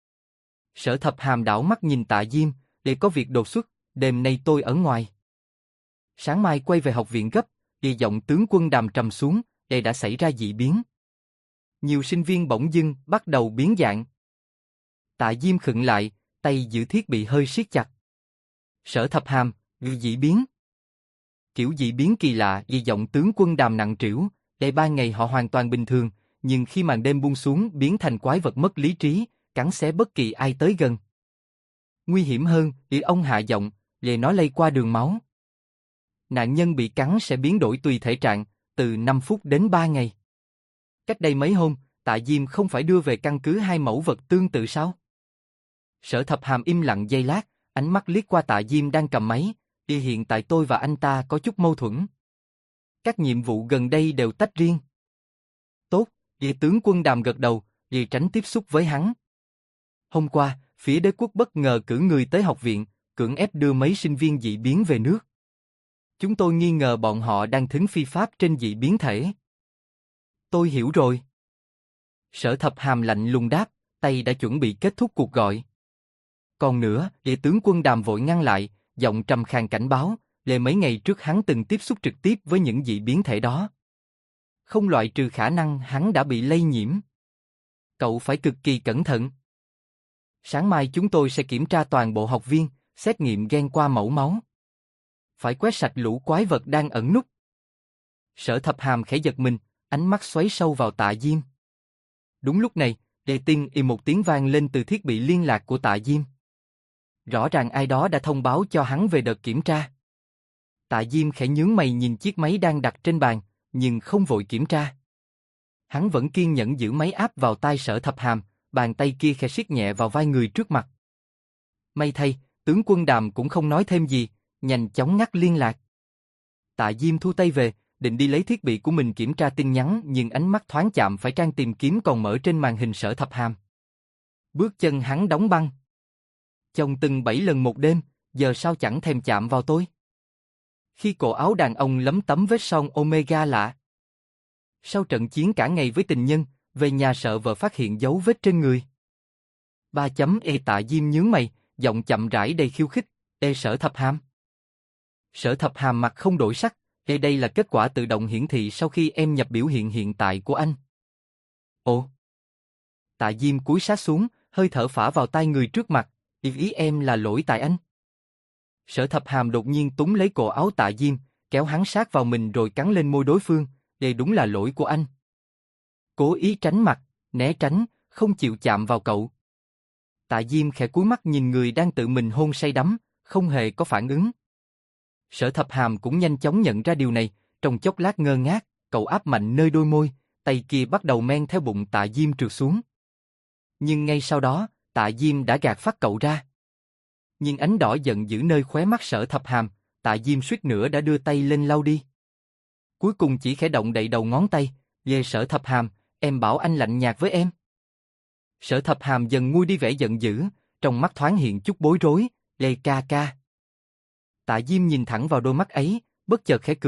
Sở Thập Hàm đảo mắt nhìn Tạ Diêm, để có việc đột xuất, đêm nay tôi ở ngoài. Sáng mai quay về học viện gấp, giọng tướng quân Đàm trầm xuống, đã xảy ra dị biến. Nhiều sinh viên bỗng dưng bắt đầu biến dạng. Tạ Diêm khựng lại, tay giữ thiết bị hơi siết chặt. Sở Thập Hàm, dị biến. Kiểu dị biến kỳ lạ, giọng tướng quân Đàm nặng trĩu, ban ngày họ hoàn toàn bình thường, nhưng khi màn đêm buông xuống biến thành quái vật mất lý trí, cắn xé bất kỳ ai tới gần. Nguy hiểm hơn, ông hạ giọng, nó lây qua đường máu. Nạn nhân bị cắn sẽ biến đổi tùy thể trạng, từ 5 phút đến 3 ngày. Cách đây mấy hôm, Tạ Diêm không phải đưa về căn cứ 2 mẫu vật tương tự sao? Sở Thập Hàm im lặng giây lát, ánh mắt liếc qua Tạ Diêm đang cầm máy, hiện tại tôi và anh ta có chút mâu thuẫn. Các nhiệm vụ gần đây đều tách riêng. Tốt, tướng quân Đàm gật đầu, tránh tiếp xúc với hắn. Hôm qua, phía đế quốc bất ngờ cử người tới học viện, cưỡng ép đưa mấy sinh viên dị biến về nước. Chúng tôi nghi ngờ bọn họ đang thính phi pháp trên dị biến thể. Tôi hiểu rồi. Sở Thập Hàm lạnh lùng đáp, tay đã chuẩn bị kết thúc cuộc gọi. Còn nữa, tướng quân Đàm vội ngăn lại, giọng trầm khàn cảnh báo, mấy ngày trước hắn từng tiếp xúc trực tiếp với những dị biến thể đó. Không loại trừ khả năng hắn đã bị lây nhiễm. Cậu phải cực kỳ cẩn thận. Sáng mai chúng tôi sẽ kiểm tra toàn bộ học viên, xét nghiệm gen qua mẫu máu. Phải quét sạch lũ quái vật đang ẩn núp. Sở Thập Hàm khẽ giật mình, ánh mắt xoáy sâu vào Tạ Diêm. Đúng lúc này, một tiếng vang lên từ thiết bị liên lạc của Tạ Diêm. Rõ ràng ai đó đã thông báo cho hắn về đợt kiểm tra. Tạ Diêm khẽ nhướng mày nhìn chiếc máy đang đặt trên bàn, nhưng không vội kiểm tra. Hắn vẫn kiên nhẫn giữ máy áp vào tai Sở Thập Hàm, bàn tay kia khẽ siết nhẹ vào vai người trước mặt. May thay, tướng quân Đàm cũng không nói thêm gì, nhanh chóng ngắt liên lạc. Tạ Diêm thu tay về, định đi lấy thiết bị của mình kiểm tra tin nhắn, nhưng ánh mắt thoáng chạm phải trang tìm kiếm còn mở trên màn hình Sở Thập Hàm. Bước chân hắn đóng băng. Chồng từng 7 lần một đêm, giờ sao chẳng thèm chạm vào tôi? Khi cổ áo đàn ông lấm tấm vết son Omega lạ. Sau trận chiến cả ngày với tình nhân, về nhà sợ vợ phát hiện dấu vết trên người. Tạ Diêm nhướng mày, giọng chậm rãi đầy khiêu khích, Sở Thập Hàm. Sở Thập Hàm mặt không đổi sắc, đây là kết quả tự động hiển thị sau khi em nhập biểu hiện hiện tại của anh. Ồ. Tạ Diêm cúi sát xuống, hơi thở phả vào tai người trước mặt, ý em là lỗi tại anh. Sở Thập Hàm đột nhiên túm lấy cổ áo Tạ Diêm, kéo hắn sát vào mình rồi cắn lên môi đối phương, đây đúng là lỗi của anh. Cố ý tránh mặt, né tránh, không chịu chạm vào cậu. Tạ Diêm khẽ cúi mắt nhìn người đang tự mình hôn say đắm, không hề có phản ứng. Sở Thập Hàm cũng nhanh chóng nhận ra điều này, trong chốc lát ngơ ngác, cậu áp mạnh nơi đôi môi, tay kia bắt đầu men theo bụng Tạ Diêm trượt xuống. Nhưng ngay sau đó, Tạ Diêm đã gạt phát cậu ra. Nhưng ánh đỏ giận giữ nơi khóe mắt Sở Thập Hàm, Tạ Diêm suýt nữa đã đưa tay lên lau đi. Cuối cùng chỉ khẽ động đậy đầu ngón tay, về Sở Thập Hàm, em bảo anh lạnh nhạt với em. Sở Thập Hàm dần nguôi đi vẻ giận dữ, trong mắt thoáng hiện chút bối rối, Lê ca ca. Tạ Diêm nhìn thẳng vào đôi mắt ấy, bất chợt khẽ cười,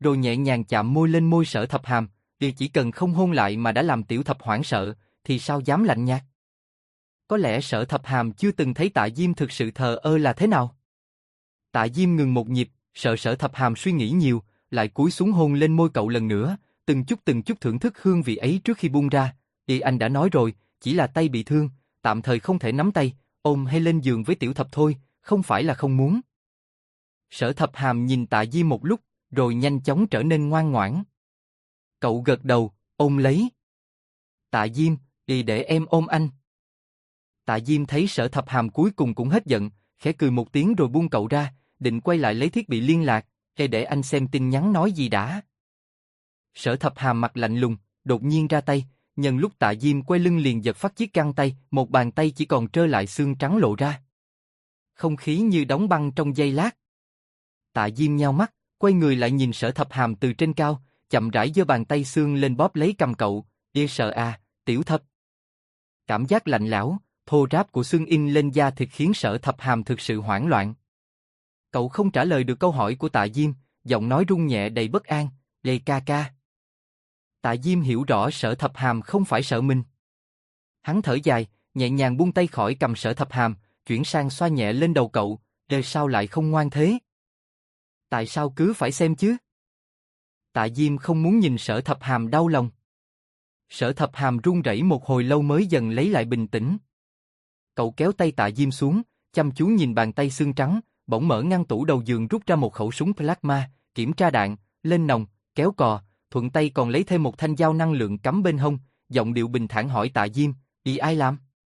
rồi nhẹ nhàng chạm môi lên môi Sở Thập Hàm, thì chỉ cần không hôn lại mà đã làm Tiểu Thập hoảng sợ, thì sao dám lạnh nhạt. Có lẽ Sở Thập Hàm chưa từng thấy Tạ Diêm thực sự thờ ơ là thế nào. Tạ Diêm ngừng một nhịp, sợ Sở Thập Hàm suy nghĩ nhiều, lại cúi xuống hôn lên môi cậu lần nữa, từng chút thưởng thức hương vị ấy trước khi buông ra. Thì anh đã nói rồi, chỉ là tay bị thương, tạm thời không thể nắm tay, ôm hay lên giường với Tiểu Thập thôi, không phải là không muốn. Sở Thập Hàm nhìn Tạ Diêm một lúc, rồi nhanh chóng trở nên ngoan ngoãn. Cậu gật đầu, ôm lấy. Tạ Diêm, thì để em ôm anh. Tạ Diêm thấy Sở Thập Hàm cuối cùng cũng hết giận, khẽ cười một tiếng rồi buông cậu ra, định quay lại lấy thiết bị liên lạc, hay để anh xem tin nhắn nói gì đã. Sở Thập Hàm mặt lạnh lùng, đột nhiên ra tay, nhân lúc Tạ Diêm quay lưng liền giật phát chiếc găng tay, một bàn tay chỉ còn trơ lại xương trắng lộ ra. Không khí như đóng băng trong giây lát. Tạ Diêm nheo mắt, quay người lại nhìn Sở Thập Hàm từ trên cao, chậm rãi giơ bàn tay xương lên bóp lấy cầm cậu, "Ê sợ à, Tiểu Thập." Cảm giác lạnh lẽo, thô ráp của xương in lên da thịt khiến Sở Thập Hàm thực sự hoảng loạn. Cậu không trả lời được câu hỏi của Tạ Diêm, giọng nói run nhẹ đầy bất an, "Lê ca ca." Tạ Diêm hiểu rõ Sở Thập Hàm không phải sợ mình. Hắn thở dài, nhẹ nhàng buông tay khỏi cầm Sở Thập Hàm, chuyển sang xoa nhẹ lên đầu cậu, "Đời sao lại không ngoan thế? Tại sao cứ phải xem chứ?" Tạ Diêm không muốn nhìn Sở Thập Hàm đau lòng. Sở Thập Hàm run rẩy một hồi lâu mới dần lấy lại bình tĩnh. Cậu kéo tay Tạ Diêm xuống, chăm chú nhìn bàn tay xương trắng, bỗng mở ngăn tủ đầu giường rút ra một khẩu súng plasma, kiểm tra đạn, lên nòng, kéo cò, thuận tay còn lấy thêm một thanh dao năng lượng cắm bên hông, giọng điệu bình thản hỏi Tạ Diêm, "Ý ai làm?"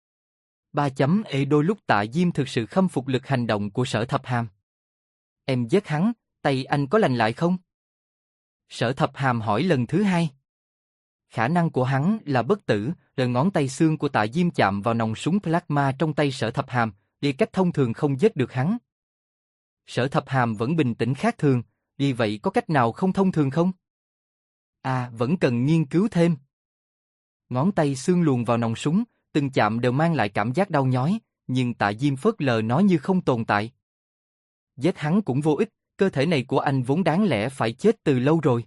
Đôi lúc Tạ Diêm thực sự khâm phục lực hành động của Sở Thập Hàm. "Em giết hắn, tay anh có lành lại không?" Sở Thập Hàm hỏi lần thứ hai. Khả năng của hắn là bất tử, rồi ngón tay xương của Tạ Diêm chạm vào nòng súng plasma trong tay Sở Thập Hàm, đi cách thông thường không giết được hắn. Sở Thập Hàm vẫn bình tĩnh khác thường, vì vậy có cách nào không thông thường không? Vẫn cần nghiên cứu thêm. Ngón tay xương luồn vào nòng súng, từng chạm đều mang lại cảm giác đau nhói, nhưng Tạ Diêm phớt lờ nó như không tồn tại. Giết hắn cũng vô ích, cơ thể này của anh vốn đáng lẽ phải chết từ lâu rồi.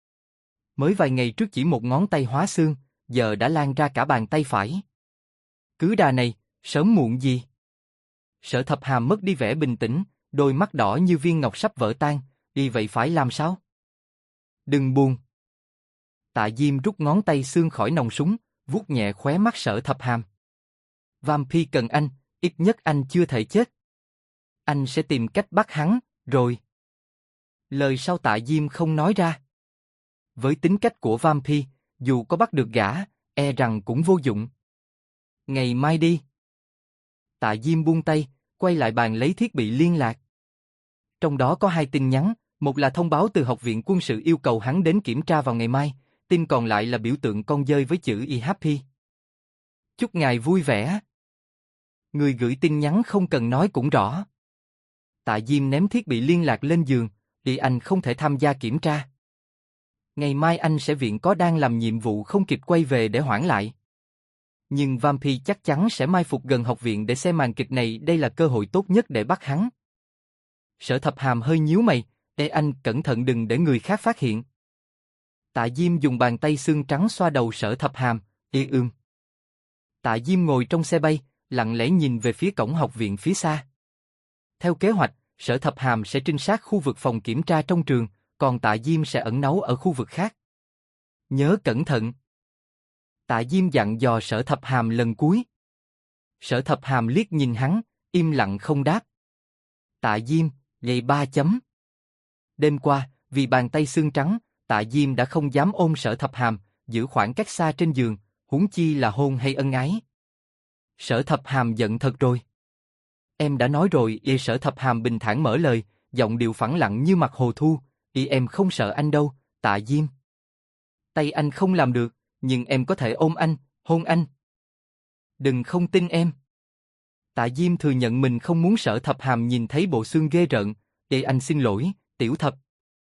Mới vài ngày trước chỉ một ngón tay hóa xương, giờ đã lan ra cả bàn tay phải. Cứ đà này, sớm muộn gì? Sở Thập Hàm mất đi vẻ bình tĩnh, đôi mắt đỏ như viên ngọc sắp vỡ tan, vì vậy phải làm sao? Đừng buồn. Tạ Diêm rút ngón tay xương khỏi nòng súng, vuốt nhẹ khóe mắt Sở Thập Hàm. Vampire cần anh, ít nhất anh chưa thể chết. Anh sẽ tìm cách bắt hắn, rồi. Lời sau Tạ Diêm không nói ra. Với tính cách của Vampire, dù có bắt được gã, e rằng cũng vô dụng. Ngày mai đi. Tạ Diêm buông tay, quay lại bàn lấy thiết bị liên lạc. Trong đó có 2 tin nhắn, một là thông báo từ Học viện Quân sự yêu cầu hắn đến kiểm tra vào ngày mai, tin còn lại là biểu tượng con dơi với chữ "I happy". Chúc ngài vui vẻ. Người gửi tin nhắn không cần nói cũng rõ. Tạ Diêm ném thiết bị liên lạc lên giường, thì anh không thể tham gia kiểm tra. Ngày mai anh sẽ viện có đang làm nhiệm vụ không kịp quay về để hoãn lại. Nhưng Vampire chắc chắn sẽ mai phục gần học viện để xem màn kịch này, đây là cơ hội tốt nhất để bắt hắn. Sở Thập Hàm hơi nhíu mày, "Ê anh cẩn thận đừng để người khác phát hiện." Tạ Diêm dùng bàn tay xương trắng xoa đầu Sở Thập Hàm, ưm. Tạ Diêm ngồi trong xe bay, lặng lẽ nhìn về phía cổng học viện phía xa. Theo kế hoạch, Sở Thập Hàm sẽ trinh sát khu vực phòng kiểm tra trong trường, còn Tạ Diêm sẽ ẩn náu ở khu vực khác. Nhớ cẩn thận. Tạ Diêm dặn dò Sở Thập Hàm lần cuối. Sở Thập Hàm liếc nhìn hắn, im lặng không đáp. Tạ Diêm, gầy 3 chấm. Đêm qua, vì bàn tay xương trắng, Tạ Diêm đã không dám ôm Sở Thập Hàm, giữ khoảng cách xa trên giường, huống chi là hôn hay ân ái. Sở Thập Hàm giận thật rồi. Em đã nói rồi. Sở Thập Hàm bình thản mở lời, giọng điệu phẳng lặng như mặt hồ thu. Em không sợ anh đâu, Tạ Diêm. Tay anh không làm được, nhưng em có thể ôm anh, hôn anh. Đừng không tin em. Tạ Diêm thừa nhận mình không muốn Sở Thập Hàm nhìn thấy bộ xương ghê rợn. Anh xin lỗi, Tiểu Thập.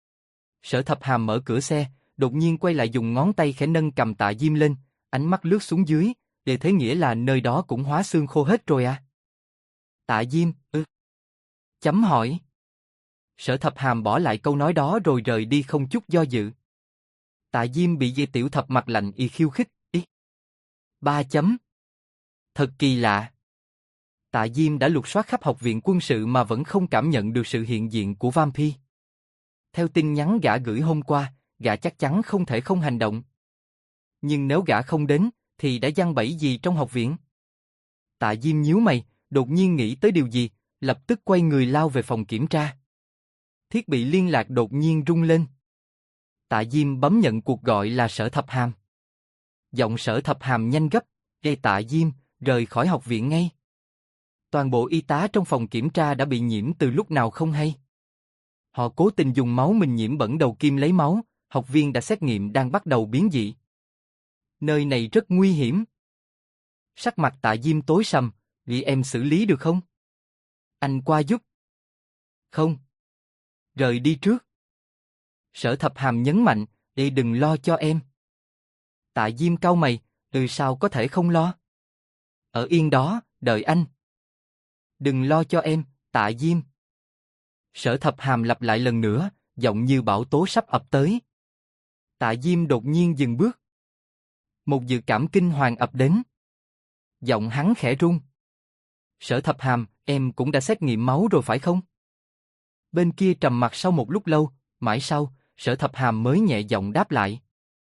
Sở Thập Hàm mở cửa xe, đột nhiên quay lại dùng ngón tay khẽ nâng cầm Tạ Diêm lên, ánh mắt lướt xuống dưới, thế nghĩa là nơi đó cũng hóa xương khô hết rồi à? Tạ Diêm, Chấm hỏi. Sở Thập Hàm bỏ lại câu nói đó rồi rời đi không chút do dự. Tạ Diêm bị Dê Tiểu Thập mặt lạnh y khiêu khích, ý. 3 chấm. Thật kỳ lạ. Tạ Diêm đã lục soát khắp học viện quân sự mà vẫn không cảm nhận được sự hiện diện của Vampire. Theo tin nhắn gã gửi hôm qua, gã chắc chắn không thể không hành động. Nhưng nếu gã không đến, thì đã giăng bẫy gì trong học viện? Tạ Diêm nhíu mày, đột nhiên nghĩ tới điều gì, lập tức quay người lao về phòng kiểm tra. Thiết bị liên lạc đột nhiên rung lên. Tạ Diêm bấm nhận cuộc gọi là Sở Thập Hàm. Giọng Sở Thập Hàm nhanh gấp, "Ê Tạ Diêm, rời khỏi học viện ngay. Toàn bộ y tá trong phòng kiểm tra đã bị nhiễm từ lúc nào không hay. Họ cố tình dùng máu mình nhiễm bẩn đầu kim lấy máu, học viên đã xét nghiệm đang bắt đầu biến dị. Nơi này rất nguy hiểm." Sắc mặt Tạ Diêm tối sầm, "Vì em xử lý được không? Anh qua giúp." "Không. Rời đi trước." Sở Thập Hàm nhấn mạnh, "Ê đừng lo cho em." Tạ Diêm cau mày, Sao có thể không lo? Ở yên đó, đợi anh." "Đừng lo cho em, Tạ Diêm." Sở Thập Hàm lặp lại lần nữa, giọng như bão tố sắp ập tới. Tạ Diêm đột nhiên dừng bước. Một dự cảm kinh hoàng ập đến. Giọng hắn khẽ run. "Sở Thập Hàm, em cũng đã xét nghiệm máu rồi phải không?" Bên kia trầm mặc sau một lúc lâu, mãi sau, Sở Thập Hàm mới nhẹ giọng đáp lại.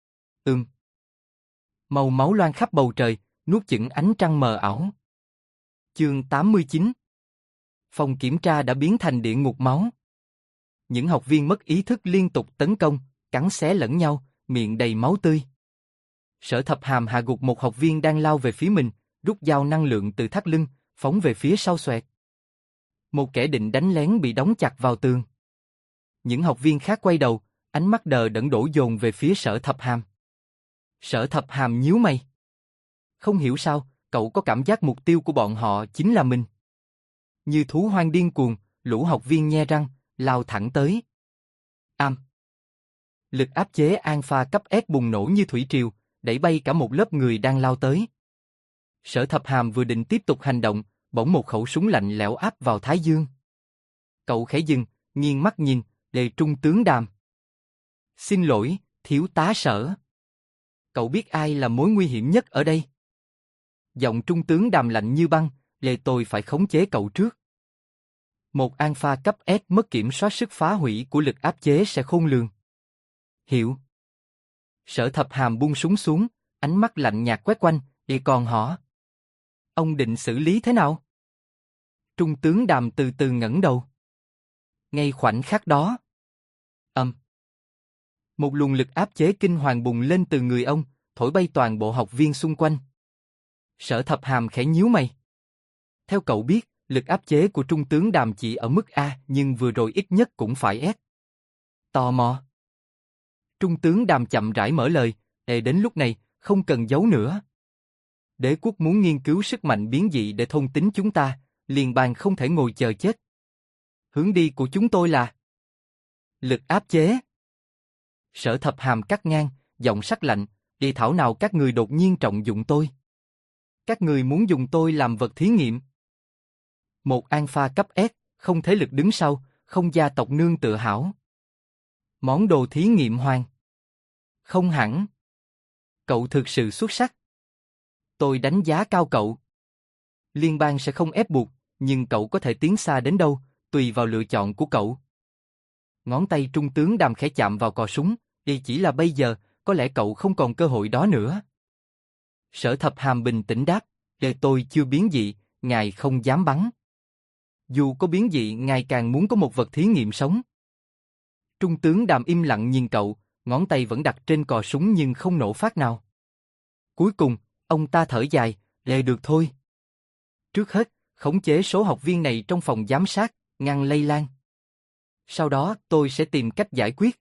Màu máu loang khắp bầu trời, nuốt chửng ánh trăng mờ ảo. Chương 89. Phòng kiểm tra đã biến thành địa ngục máu. Những học viên mất ý thức liên tục tấn công, cắn xé lẫn nhau, miệng đầy máu tươi. Sở Thập Hàm hạ gục một học viên đang lao về phía mình, rút dao năng lượng từ thắt lưng, phóng về phía sau xoẹt. Một kẻ định đánh lén bị đóng chặt vào tường. Những học viên khác quay đầu, ánh mắt đờ đẫn đổ dồn về phía Sở Thập Hàm. Sở Thập Hàm nhíu mày. Không hiểu sao, cậu có cảm giác mục tiêu của bọn họ chính là mình. Như thú hoang điên cuồng, lũ học viên nhe răng, lao thẳng tới. Lực áp chế Alpha cấp S bùng nổ như thủy triều, đẩy bay cả một lớp người đang lao tới. Sở Thập Hàm vừa định tiếp tục hành động, bỗng một khẩu súng lạnh lẽo áp vào thái dương. Cậu khẽ dừng, nghiêng mắt nhìn, Lê Trung tướng Đàm. "Xin lỗi, thiếu tá Sở. Cậu biết ai là mối nguy hiểm nhất ở đây?" Giọng Trung tướng Đàm lạnh như băng, "Lê tôi phải khống chế cậu trước. Một Alpha cấp S mất kiểm soát sức phá hủy của lực áp chế sẽ khôn lường." "Hiểu." Sở Thập Hàm buông súng xuống, ánh mắt lạnh nhạt quét quanh, còn họ? Ông định xử lý thế nào?" Trung tướng Đàm từ từ ngẩng đầu. Ngay khoảnh khắc đó. Một luồng lực áp chế kinh hoàng bùng lên từ người ông, thổi bay toàn bộ học viên xung quanh. Sở Thập Hàm khẽ nhíu mày. Theo cậu biết, lực áp chế của Trung tướng Đàm chỉ ở mức A, nhưng vừa rồi ít nhất cũng phải S. Tò mò. Trung tướng Đàm chậm rãi mở lời, đến lúc này, không cần giấu nữa. Đế quốc muốn nghiên cứu sức mạnh biến dị để thôn tính chúng ta, liên bang không thể ngồi chờ chết. Hướng đi của chúng tôi là lực áp chế. Sở Thập Hàm cắt ngang, giọng sắc lạnh, "Đi thảo nào các người đột nhiên trọng dụng tôi? Các người muốn dùng tôi làm vật thí nghiệm?" Một Alpha cấp S, không thế lực đứng sau, không gia tộc nương tựa hảo. Món đồ thí nghiệm hoàng. Không hẳn. Cậu thực sự xuất sắc. Tôi đánh giá cao cậu. Liên bang sẽ không ép buộc, nhưng cậu có thể tiến xa đến đâu, tùy vào lựa chọn của cậu. Ngón tay Trung tướng Đàm khẽ chạm vào cò súng, chỉ là bây giờ, có lẽ cậu không còn cơ hội đó nữa. Sở Thập Hàm bình tĩnh đáp, tôi chưa biến dị, ngài không dám bắn. Dù có biến dị, ngài càng muốn có một vật thí nghiệm sống. Trung tướng Đàm im lặng nhìn cậu, ngón tay vẫn đặt trên cò súng nhưng không nổ phát nào. Cuối cùng, ông ta thở dài, được thôi. Trước hết, khống chế số học viên này trong phòng giám sát, ngăn lây lan. Sau đó, tôi sẽ tìm cách giải quyết.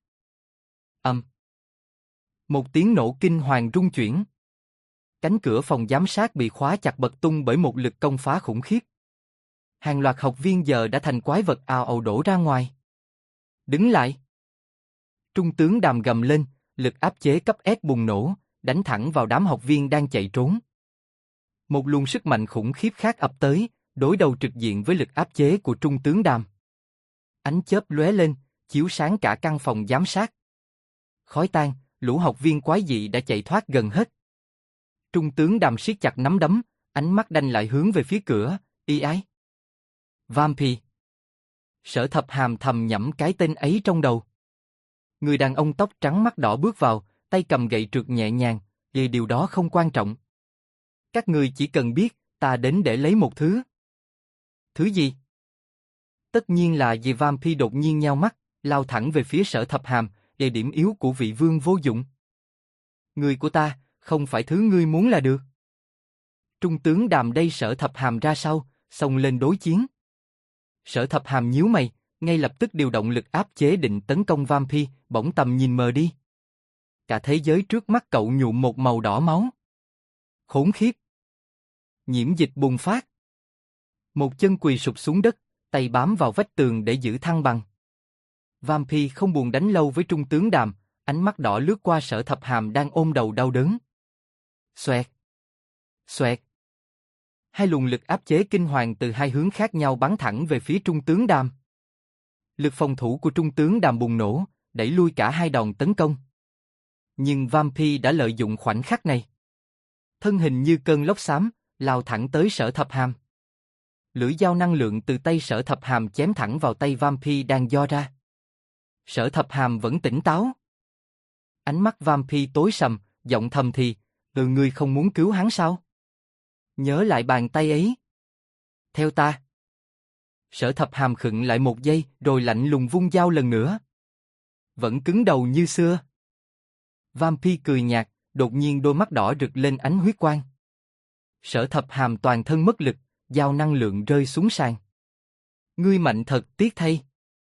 Một tiếng nổ kinh hoàng rung chuyển. Cánh cửa phòng giám sát bị khóa chặt bật tung bởi một lực công phá khủng khiếp. Hàng loạt học viên giờ đã thành quái vật ào ào đổ ra ngoài. Đứng lại. Trung tướng Đàm gầm lên, lực áp chế cấp S bùng nổ, đánh thẳng vào đám học viên đang chạy trốn. Một luồng sức mạnh khủng khiếp khác ập tới, đối đầu trực diện với lực áp chế của Trung tướng Đàm. ánh chớp lóe lên, chiếu sáng cả căn phòng giám sát. Khói tan, lũ học viên quái dị đã chạy thoát gần hết. Trung tướng Đàm siết chặt nắm đấm, ánh mắt đanh lại hướng về phía cửa, y ái. Vampire. Sở Thập Hàm thầm nhẩm cái tên ấy trong đầu. Người đàn ông tóc trắng mắt đỏ bước vào, tay cầm gậy trượt nhẹ nhàng, vì điều đó không quan trọng. Các người chỉ cần biết, ta đến để lấy một thứ. Thứ gì? Tất nhiên là vì Vampire đột nhiên nheo mắt, lao thẳng về phía Sở Thập Hàm, về điểm yếu của vị vương vô dụng. Người của ta, không phải thứ ngươi muốn là được. Trung tướng Đàm đây Sở Thập Hàm ra sau, xông lên đối chiến. Sở Thập Hàm nhíu mày, ngay lập tức điều động lực áp chế định tấn công Vampire, bỗng tầm nhìn mờ đi. Cả thế giới trước mắt cậu nhuộm một màu đỏ máu. Khốn khiếp. Nhiễm dịch bùng phát. Một chân quỳ sụp xuống đất, tay bám vào vách tường để giữ thăng bằng. Vampire không buồn đánh lâu với Trung tướng Đàm, ánh mắt đỏ lướt qua Sở Thập Hàm đang ôm đầu đau đớn. Xoẹt. Xoẹt. Hai luồng lực áp chế kinh hoàng từ hai hướng khác nhau bắn thẳng về phía Trung tướng Đàm. Lực phòng thủ của Trung tướng Đàm bùng nổ, đẩy lui cả hai đòn tấn công. Nhưng Vampire đã lợi dụng khoảnh khắc này. Thân hình như cơn lốc xám, lao thẳng tới Sở Thập Hàm. Lưỡi dao năng lượng từ tay Sở Thập Hàm chém thẳng vào tay Vampire đang giơ ra. Sở Thập Hàm vẫn tỉnh táo. Ánh mắt Vampire tối sầm, giọng thầm thì, ngươi không muốn cứu hắn sao? Nhớ lại bàn tay ấy. Theo ta. Sở Thập Hàm khựng lại một giây, rồi lạnh lùng vung dao lần nữa. Vẫn cứng đầu như xưa. Vampire cười nhạt, đột nhiên đôi mắt đỏ rực lên ánh huyết quang. Sở Thập Hàm toàn thân mất lực, dao năng lượng rơi xuống sàn. Ngươi mạnh thật tiếc thay.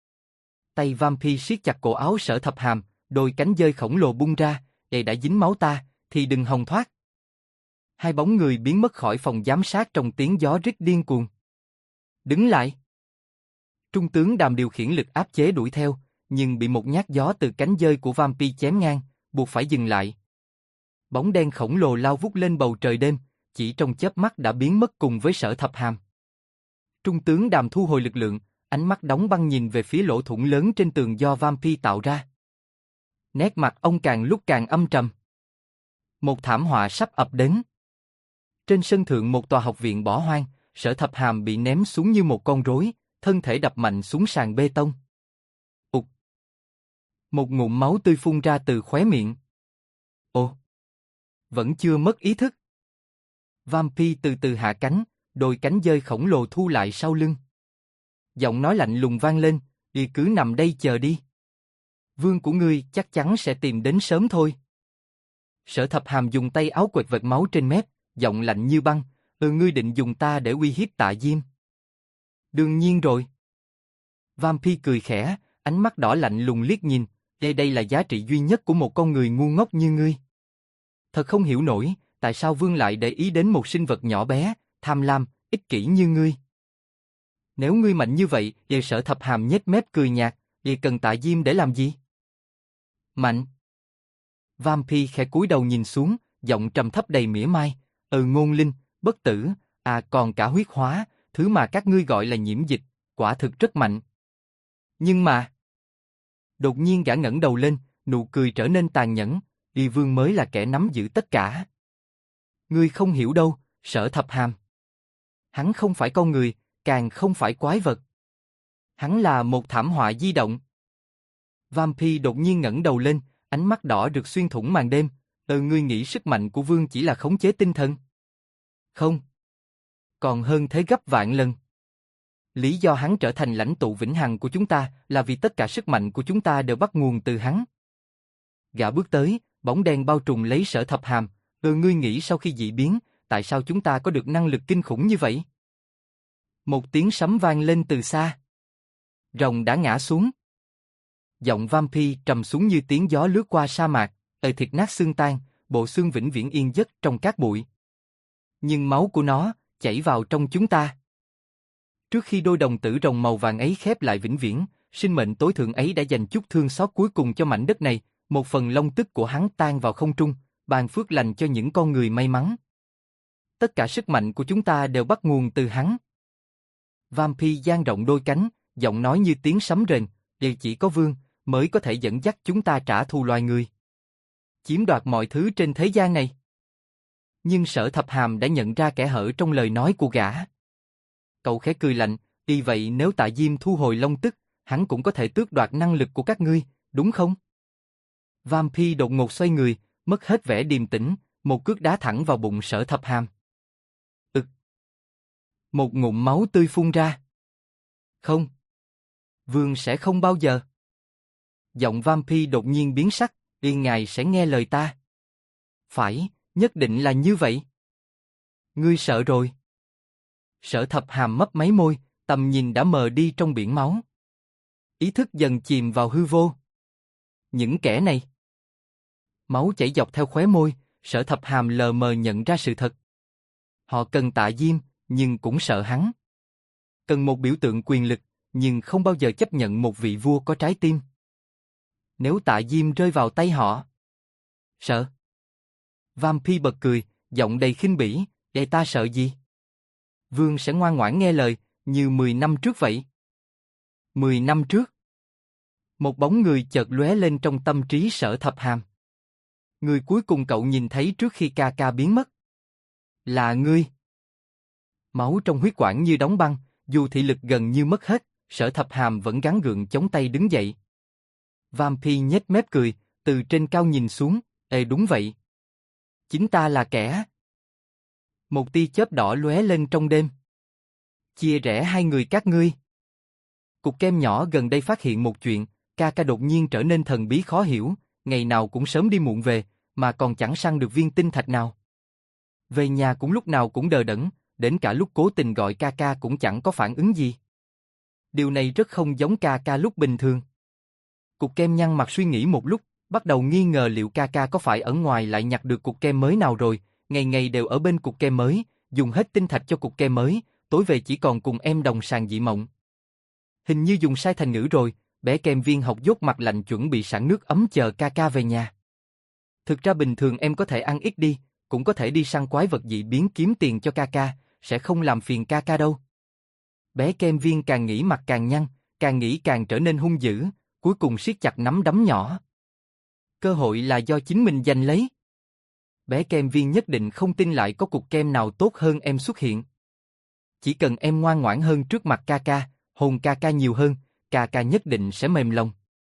Tay Vampire siết chặt cổ áo Sở Thập Hàm, đôi cánh dơi khổng lồ bung ra, "Đây đã dính máu ta, thì đừng hòng thoát." Hai bóng người biến mất khỏi phòng giám sát trong tiếng gió rít điên cuồng. Đứng lại. Trung tướng Đàm điều khiển lực áp chế đuổi theo, nhưng bị một nhát gió từ cánh dơi của Vampire chém ngang, buộc phải dừng lại. Bóng đen khổng lồ lao vút lên bầu trời đêm, chỉ trong chớp mắt đã biến mất cùng với Sở Thập Hàm. Trung tướng Đàm thu hồi lực lượng, ánh mắt đóng băng nhìn về phía lỗ thủng lớn trên tường do Vampire tạo ra. Nét mặt ông càng lúc càng âm trầm. Một thảm họa sắp ập đến. Trên sân thượng một tòa học viện bỏ hoang, Sở Thập Hàm bị ném xuống như một con rối, thân thể đập mạnh xuống sàn bê tông. Ụt. Một ngụm máu tươi phun ra từ khóe miệng. Ồ. Vẫn chưa mất ý thức. Vampire từ từ hạ cánh, đôi cánh dơi khổng lồ thu lại sau lưng. Giọng nói lạnh lùng vang lên, "Đi cứ nằm đây chờ đi. Vương của ngươi chắc chắn sẽ tìm đến sớm thôi." Sở Thập Hàm dùng tay áo quệt vệt máu trên mép, giọng lạnh như băng, ngươi định dùng ta để uy hiếp Tạ Diêm?" "Đương nhiên rồi." Vampire cười khẽ, ánh mắt đỏ lạnh lùng liếc nhìn, đây là giá trị duy nhất của một con người ngu ngốc như ngươi. Thật không hiểu nổi, tại sao Vương lại để ý đến một sinh vật nhỏ bé, tham lam, ích kỷ như ngươi. Nếu ngươi mạnh như vậy, vậy Sở Thập Hàm nhếch mép cười nhạt, vậy cần Tạ Diêm để làm gì? Mạnh. Vampire khẽ cúi đầu nhìn xuống, giọng trầm thấp đầy mỉa mai, ngôn linh, bất tử, còn cả huyết hóa, thứ mà các ngươi gọi là nhiễm dịch, quả thực rất mạnh. Nhưng mà... Đột nhiên gã ngẩng đầu lên, nụ cười trở nên tàn nhẫn, Y Vương mới là kẻ nắm giữ tất cả. Ngươi không hiểu đâu, Sở Thập Hàm. Hắn không phải con người, càng không phải quái vật. Hắn là một thảm họa di động. Vampire đột nhiên ngẩng đầu lên, ánh mắt đỏ rực xuyên thủng màn đêm. Ngươi nghĩ sức mạnh của Vương chỉ là khống chế tinh thần? Không. Còn hơn thế gấp vạn lần. Lý do hắn trở thành lãnh tụ vĩnh hằng của chúng ta là vì tất cả sức mạnh của chúng ta đều bắt nguồn từ hắn. Gã bước tới, bóng đen bao trùm lấy Sở Thập Hàm. Ngươi nghĩ sau khi dị biến, tại sao chúng ta có được năng lực kinh khủng như vậy? Một tiếng sấm vang lên từ xa. Rồng đã ngã xuống. Giọng Vampire trầm xuống như tiếng gió lướt qua sa mạc, thịt nát xương tan, bộ xương vĩnh viễn yên giấc trong cát bụi. Nhưng máu của nó chảy vào trong chúng ta. Trước khi đôi đồng tử rồng màu vàng ấy khép lại vĩnh viễn, sinh mệnh tối thượng ấy đã dành chút thương xót cuối cùng cho mảnh đất này, một phần long tức của hắn tan vào không trung, ban phước lành cho những con người may mắn. Tất cả sức mạnh của chúng ta đều bắt nguồn từ hắn. Vampire dang rộng đôi cánh, giọng nói như tiếng sấm rền, đều chỉ có Vương mới có thể dẫn dắt chúng ta trả thù loài người, chiếm đoạt mọi thứ trên thế gian này. Nhưng Sở Thập Hàm đã nhận ra kẽ hở trong lời nói của gã. Cậu khẽ cười lạnh, y vậy nếu Tạ Diêm thu hồi long tức, hắn cũng có thể tước đoạt năng lực của các ngươi, đúng không? Vampire đột ngột xoay người, mất hết vẻ điềm tĩnh, một cước đá thẳng vào bụng Sở Thập Hàm. Ực. Một ngụm máu tươi phun ra. Không. Vương sẽ không bao giờ. Giọng Vampire đột nhiên biến sắc, ngài sẽ nghe lời ta. Phải, nhất định là như vậy. Ngươi sợ rồi. Sở Thập Hàm mấp máy môi, tầm nhìn đã mờ đi trong biển máu. Ý thức dần chìm vào hư vô. Những kẻ này. Máu chảy dọc theo khóe môi, Sở Thập Hàm lờ mờ nhận ra sự thật. Họ cần Tạ Diêm, nhưng cũng sợ hắn. Cần một biểu tượng quyền lực, nhưng không bao giờ chấp nhận một vị vua có trái tim. Nếu Tạ Diêm rơi vào tay họ. Sợ. Vampire bật cười, giọng đầy khinh bỉ, để ta sợ gì? Vương sẽ ngoan ngoãn nghe lời, như 10 năm trước vậy. 10 năm trước. Một bóng người chợt lóe lên trong tâm trí Sở Thập Hàm. Người cuối cùng cậu nhìn thấy trước khi ca ca biến mất. Là ngươi. Máu trong huyết quản như đóng băng, dù thị lực gần như mất hết, Sở Thập Hàm vẫn gắng gượng chống tay đứng dậy. Vampire nhếch mép cười, từ trên cao nhìn xuống, đúng vậy. Chính ta là kẻ. Một tia chớp đỏ lóe lên trong đêm. Chia rẽ hai người các ngươi. Cục kem nhỏ gần đây phát hiện một chuyện, ca ca đột nhiên trở nên thần bí khó hiểu, ngày nào cũng sớm đi muộn về, mà còn chẳng săn được viên tinh thạch nào. Về nhà cũng lúc nào cũng đờ đẫn, đến cả lúc cố tình gọi ca ca cũng chẳng có phản ứng gì. Điều này rất không giống ca ca lúc bình thường. Cục kem nhăn mặt suy nghĩ một lúc, bắt đầu nghi ngờ liệu ca ca có phải ở ngoài lại nhặt được cục kem mới nào rồi, ngày ngày đều ở bên cục kem mới, dùng hết tinh thạch cho cục kem mới, tối về chỉ còn cùng em đồng sàng dị mộng. Hình như dùng sai thành ngữ rồi, bé kem viên học dốt mặt lạnh chuẩn bị sẵn nước ấm chờ ca ca về nhà. Thực ra bình thường em có thể ăn ít đi, cũng có thể đi săn quái vật dị biến kiếm tiền cho ca ca, sẽ không làm phiền ca ca đâu. Bé kem viên càng nghĩ mặt càng nhăn, càng nghĩ càng trở nên hung dữ, cuối cùng siết chặt nắm đấm nhỏ. Cơ hội là do chính mình giành lấy. Bé kem viên nhất định không tin lại có cục kem nào tốt hơn em xuất hiện. Chỉ cần em ngoan ngoãn hơn trước mặt ca ca, hôn ca ca nhiều hơn, ca ca nhất định sẽ mềm lòng.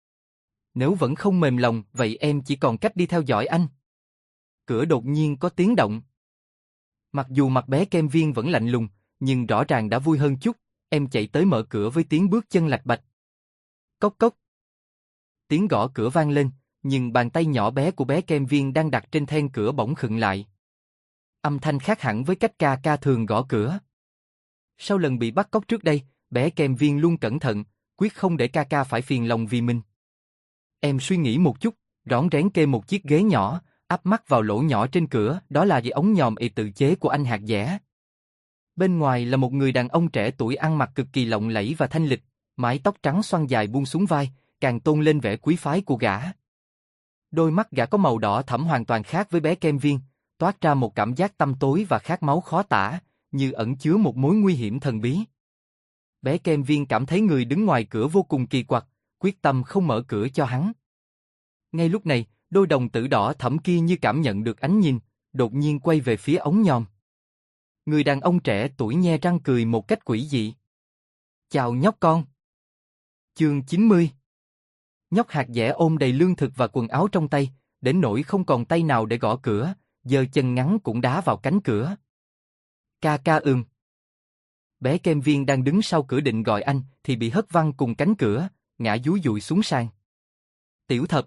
Nếu vẫn không mềm lòng, vậy em chỉ còn cách đi theo dõi anh. Cửa đột nhiên có tiếng động. Mặc dù mặt bé kem viên vẫn lạnh lùng, nhưng rõ ràng đã vui hơn chút, em chạy tới mở cửa với tiếng bước chân lạch bạch. Cốc cốc. Tiếng gõ cửa vang lên, nhưng bàn tay nhỏ bé của bé kem viên đang đặt trên then cửa bỗng khựng lại. Âm thanh khác hẳn với cách ca ca thường gõ cửa. Sau lần bị bắt cóc trước đây, bé kem viên luôn cẩn thận, quyết không để ca ca phải phiền lòng vì mình. Em suy nghĩ một chút, rón rén kê một chiếc ghế nhỏ, áp mắt vào lỗ nhỏ trên cửa, đó là ống nhòm tự chế của anh Hạt Dẻ. Bên ngoài là một người đàn ông trẻ tuổi ăn mặc cực kỳ lộng lẫy và thanh lịch, mái tóc trắng xoăn dài buông xuống vai, càng tôn lên vẻ quý phái của gã. Đôi mắt gã có màu đỏ thẫm hoàn toàn khác với bé kem viên, toát ra một cảm giác tăm tối và khát máu khó tả, như ẩn chứa một mối nguy hiểm thần bí. Bé kem viên cảm thấy người đứng ngoài cửa vô cùng kỳ quặc, quyết tâm không mở cửa cho hắn. Ngay lúc này, đôi đồng tử đỏ thẫm kia như cảm nhận được ánh nhìn, đột nhiên quay về phía ống nhòm. Người đàn ông trẻ tuổi nhe răng cười một cách quỷ dị. Chào nhóc con. Chương 90. Nhóc Hạt Dẻ ôm đầy lương thực và quần áo trong tay, đến nỗi không còn tay nào để gõ cửa, giơ chân ngắn cũng đá vào cánh cửa. Ca ca ưm. Bé kem viên đang đứng sau cửa định gọi anh, thì bị hất văng cùng cánh cửa, ngã dúi dụi xuống sàn. Tiểu Thập.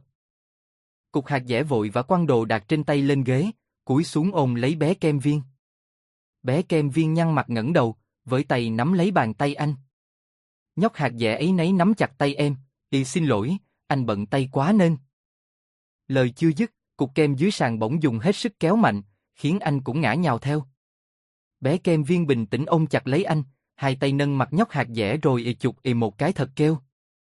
Cục Hạt Dẻ vội và quăng đồ đạc trên tay lên ghế, cúi xuống ôm lấy bé kem viên. Bé kem viên nhăn mặt ngẩng đầu, với tay nắm lấy bàn tay anh. Nhóc Hạt Dẻ ấy nấy nắm chặt tay em, xin lỗi, anh bận tay quá nên. Lời chưa dứt, cục kem dưới sàn bỗng dùng hết sức kéo mạnh, khiến anh cũng ngã nhào theo. Bé kem viên bình tĩnh ôm chặt lấy anh, hai tay nâng mặt nhóc Hạt Dẻ rồi chụp một cái thật kêu.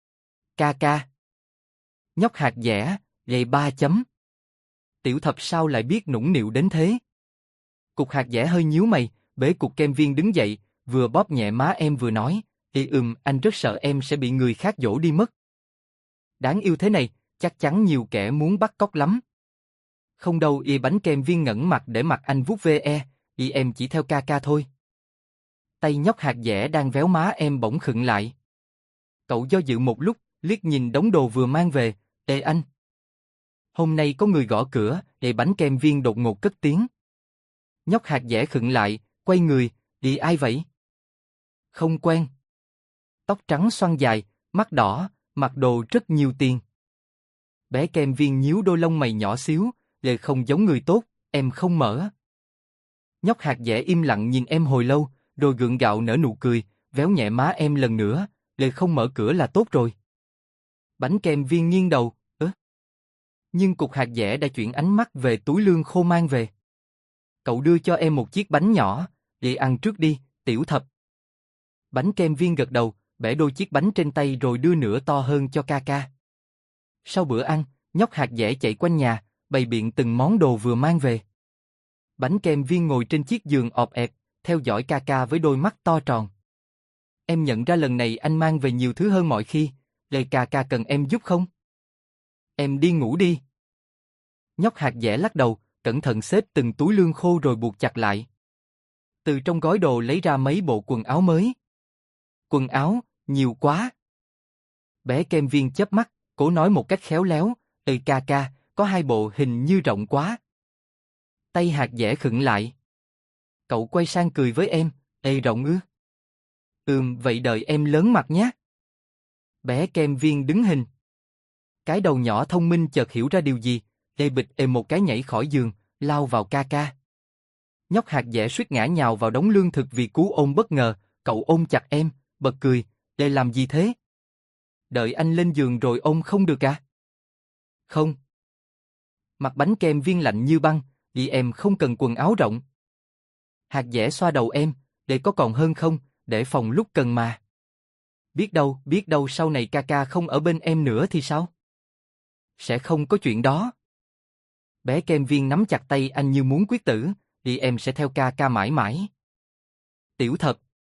Ca ca. Nhóc Hạt Dẻ, gầy 3 chấm. Tiểu Thập sao lại biết nũng nịu đến thế? Cục Hạt Dẻ hơi nhíu mày, bế cục kem viên đứng dậy, vừa bóp nhẹ má em vừa nói, Anh rất sợ em sẽ bị người khác dỗ đi mất. Đáng yêu thế này, chắc chắn nhiều kẻ muốn bắt cóc lắm. Không đâu, bánh kem viên ngẩng mặt để mặt anh vuốt ve, em chỉ theo ca ca thôi. Tay nhóc hạt dẻ đang véo má em bỗng khựng lại. Cậu do dự một lúc, liếc nhìn đống đồ vừa mang về, anh. Hôm nay có người gõ cửa, bánh kem viên đột ngột cất tiếng. Nhóc hạt dẻ khựng lại, quay người, ai vậy? Không quen. Tóc trắng xoăn dài, mắt đỏ, mặc đồ rất nhiều tiền. Bé kem viên nhíu đôi lông mày nhỏ xíu, không giống người tốt, em không mở. Nhóc hạt dẻ im lặng nhìn em hồi lâu, rồi gượng gạo nở nụ cười, véo nhẹ má em lần nữa, không mở cửa là tốt rồi. Bánh kem viên nghiêng đầu, Nhưng cục hạt dẻ đã chuyển ánh mắt về túi lương khô mang về. Cậu đưa cho em một chiếc bánh nhỏ, ăn trước đi, tiểu thập. Bánh kem viên gật đầu, bẻ đôi chiếc bánh trên tay rồi đưa nửa to hơn cho ca ca. Sau bữa ăn, nhóc hạt dẻ chạy quanh nhà, bày biện từng món đồ vừa mang về. Bánh kem viên ngồi trên chiếc giường ọp ẹp, theo dõi ca ca với đôi mắt to tròn. Em nhận ra lần này anh mang về nhiều thứ hơn mọi khi, ca ca cần em giúp không? Em đi ngủ đi. Nhóc hạt dẻ lắc đầu, cẩn thận xếp từng túi lương khô rồi buộc chặt lại. Từ trong gói đồ lấy ra mấy bộ quần áo mới. Quần áo, nhiều quá. Bé kem viên chớp mắt, cố nói một cách khéo léo, ca ca, có 2 bộ hình như rộng quá. Tay hạt dẻ khựng lại. Cậu quay sang cười với em, rộng ư? Vậy đợi em lớn mặt nhé. Bé kem viên đứng hình. Cái đầu nhỏ thông minh chợt hiểu ra điều gì, bịch một cái nhảy khỏi giường, lao vào ca ca. Nhóc hạt dẻ suýt ngã nhào vào đống lương thực vì cú ôm bất ngờ, cậu ôm chặt em, bật cười, làm gì thế? Đợi anh lên giường rồi ôm không được à? Không. Mặt bánh kem viên lạnh như băng, em không cần quần áo rộng. Hạt dẻ xoa đầu em, có còn hơn không, để phòng lúc cần mà. Biết đâu sau này ca ca không ở bên em nữa thì sao? Sẽ không có chuyện đó. Bé kem viên nắm chặt tay anh như muốn quyết tử, em sẽ theo ca ca mãi mãi. Tiểu thập.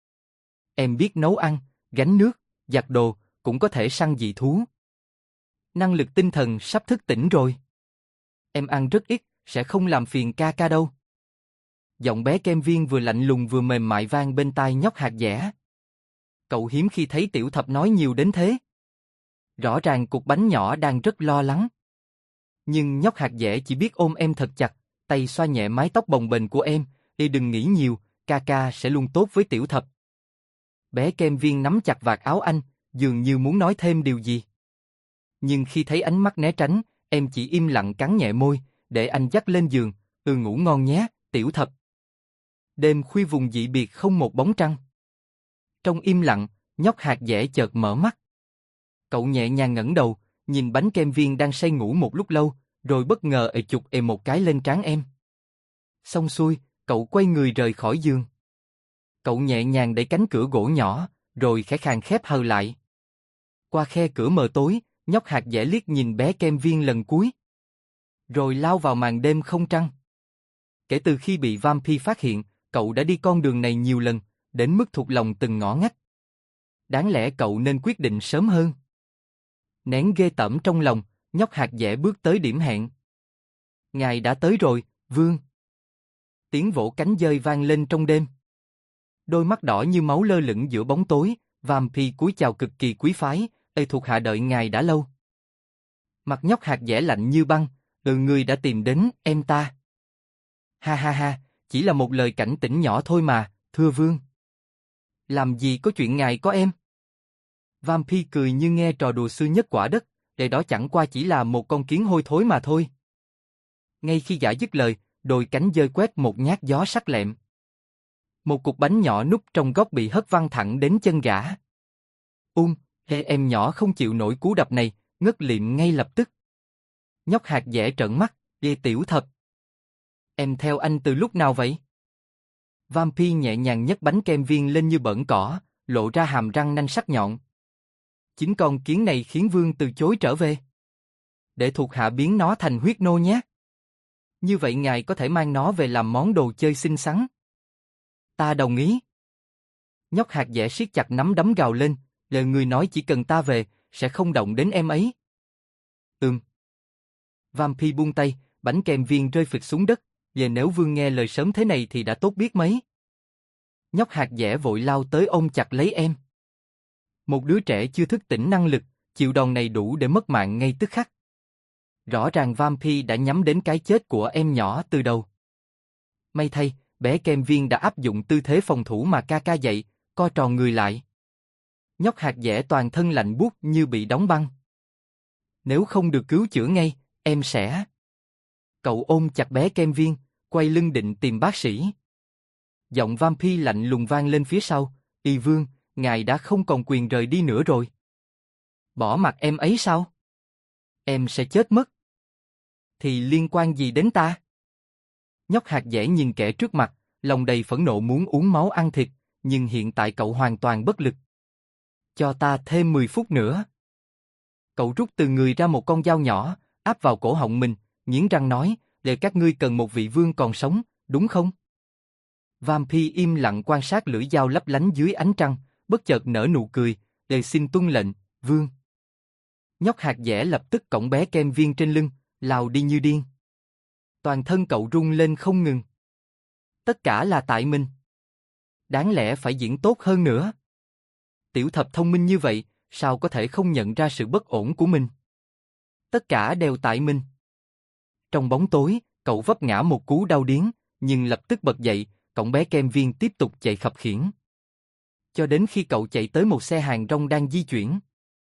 Em biết nấu ăn, gánh nước, giặt đồ, cũng có thể săn dị thú. Năng lực tinh thần sắp thức tỉnh rồi. Em ăn rất ít, sẽ không làm phiền ca ca đâu. Giọng bé kem viên vừa lạnh lùng vừa mềm mại vang bên tai nhóc hạt dẻ. Cậu hiếm khi thấy tiểu thập nói nhiều đến thế. Rõ ràng cục bánh nhỏ đang rất lo lắng. Nhưng nhóc hạt dẻ chỉ biết ôm em thật chặt, tay xoa nhẹ mái tóc bồng bềnh của em, đừng nghĩ nhiều, ca ca sẽ luôn tốt với tiểu thập. Bé kem viên nắm chặt vạt áo anh, dường như muốn nói thêm điều gì. Nhưng khi thấy ánh mắt né tránh, em chỉ im lặng cắn nhẹ môi, để anh dắt lên giường, ngủ ngon nhé, tiểu thập. Đêm khuya vùng dị biệt không một bóng trăng. Trong im lặng, nhóc hạt dẻ chợt mở mắt. Cậu nhẹ nhàng ngẩng đầu, nhìn bánh kem viên đang say ngủ một lúc lâu, rồi bất ngờ chụp một cái lên trán em. Xong xuôi, cậu quay người rời khỏi giường. Cậu nhẹ nhàng đẩy cánh cửa gỗ nhỏ, rồi khẽ khàng khép hờ lại. Qua khe cửa mờ tối, nhóc hạt dẻ liếc nhìn bé kem viên lần cuối. Rồi lao vào màn đêm không trăng. Kể từ khi bị Vampy phát hiện, cậu đã đi con đường này nhiều lần, đến mức thuộc lòng từng ngõ ngách. Đáng lẽ cậu nên quyết định sớm hơn. Nén ghê tởm trong lòng, nhóc hạt dẻ bước tới điểm hẹn. Ngài đã tới rồi, vương. Tiếng vỗ cánh dơi vang lên trong đêm. Đôi mắt đỏ như máu lơ lửng giữa bóng tối, Vampy cúi chào cực kỳ quý phái, thuộc hạ đợi ngài đã lâu. Mặt nhóc hạt dẻ lạnh như băng, người đã tìm đến em ta. Ha ha ha, chỉ là một lời cảnh tỉnh nhỏ thôi mà, thưa vương. Làm gì có chuyện ngài có em? Vampy cười như nghe trò đùa xưa nhất quả đất, để đó chẳng qua chỉ là một con kiến hôi thối mà thôi. Ngay khi gã dứt lời, đôi cánh dơi quét một nhát gió sắc lẹm. Một cục bánh nhỏ núp trong góc bị hất văng thẳng đến chân gã. Em nhỏ không chịu nổi cú đập này, ngất lịm ngay lập tức. Nhóc hạt dẻ trợn mắt, tiểu thập. Em theo anh từ lúc nào vậy? Vampy nhẹ nhàng nhấc bánh kem viên lên như bỡn cỏ, lộ ra hàm răng nanh sắc nhọn. Chính con kiến này khiến vương từ chối trở về. Để thuộc hạ biến nó thành huyết nô nhé. Như vậy ngài có thể mang nó về làm món đồ chơi xinh xắn. Ta đồng ý. Nhóc hạt dẻ siết chặt nắm đấm gào lên, lời người nói chỉ cần ta về, sẽ không động đến em ấy. Vampire buông tay, bánh kem viên rơi phịch xuống đất, về nếu Vương nghe lời sớm thế này thì đã tốt biết mấy. Nhóc hạt dẻ vội lao tới ôm chặt lấy em. Một đứa trẻ chưa thức tỉnh năng lực, chịu đòn này đủ để mất mạng ngay tức khắc. Rõ ràng Vampire đã nhắm đến cái chết của em nhỏ từ đầu. May thay, bé kem viên đã áp dụng tư thế phòng thủ mà ca dạy, co tròn người lại. Nhóc hạt dẻ toàn thân lạnh buốt như bị đóng băng. Nếu không được cứu chữa ngay, em sẽ... Cậu ôm chặt bé kem viên, quay lưng định tìm bác sĩ. Giọng Vampire lạnh lùng vang lên phía sau, Y Vương, ngài đã không còn quyền rời đi nữa rồi. Bỏ mặc em ấy sao? Em sẽ chết mất. Thì liên quan gì đến ta? Nhóc hạt dẻ nhìn kẻ trước mặt, lòng đầy phẫn nộ muốn uống máu ăn thịt, nhưng hiện tại cậu hoàn toàn bất lực. Cho ta thêm 10 phút nữa. Cậu rút từ người ra một con dao nhỏ, áp vào cổ họng mình, nghiến răng nói, để các ngươi cần một vị vương còn sống, đúng không? Vampire im lặng quan sát lưỡi dao lấp lánh dưới ánh trăng, bất chợt nở nụ cười, để xin tuân lệnh, vương. Nhóc hạt dẻ lập tức cõng bé kem viên trên lưng, lao đi như điên. Toàn thân cậu rung lên không ngừng. Tất cả là tại mình. Đáng lẽ phải diễn tốt hơn nữa. Tiểu thập thông minh như vậy, sao có thể không nhận ra sự bất ổn của mình? Tất cả đều tại mình. Trong bóng tối, cậu vấp ngã một cú đau điếng, nhưng lập tức bật dậy, cõng bé kem viên tiếp tục chạy khập khiễng. Cho đến khi cậu chạy tới một xe hàng rong đang di chuyển.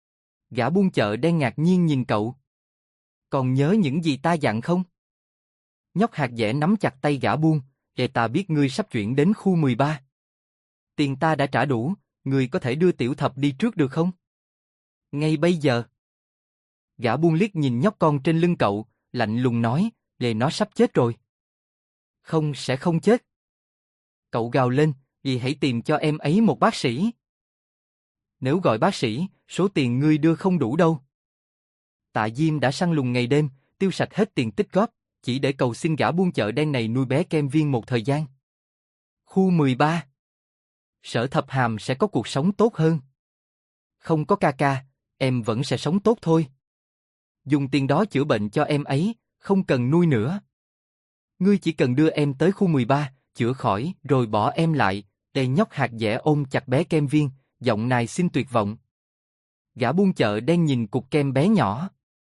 Gã buôn chợ đen ngạc nhiên nhìn cậu. Còn nhớ những gì ta dặn không? Nhóc hạt dẻ nắm chặt tay gã buôn, để ta biết ngươi sắp chuyển đến khu 13. Tiền ta đã trả đủ, ngươi có thể đưa tiểu thập đi trước được không? Ngay bây giờ. Gã buôn liếc nhìn nhóc con trên lưng cậu, lạnh lùng nói, để nó sắp chết rồi. Không sẽ không chết. Cậu gào lên, vì hãy tìm cho em ấy một bác sĩ. Nếu gọi bác sĩ, số tiền ngươi đưa không đủ đâu. Tạ Diêm đã săn lùng ngày đêm, tiêu sạch hết tiền tích góp, chỉ để cầu xin gã buôn chợ đen này nuôi bé kem viên một thời gian. Khu 13. Sở Thập Hàm sẽ có cuộc sống tốt hơn. Không có ca, em vẫn sẽ sống tốt thôi. Dùng tiền đó chữa bệnh cho em ấy, không cần nuôi nữa. Ngươi chỉ cần đưa em tới khu 13, chữa khỏi rồi bỏ em lại. Đây nhóc hạt dẻ ôm chặt bé kem viên, giọng nài xin tuyệt vọng. Gã buôn chợ đen nhìn cục kem bé nhỏ.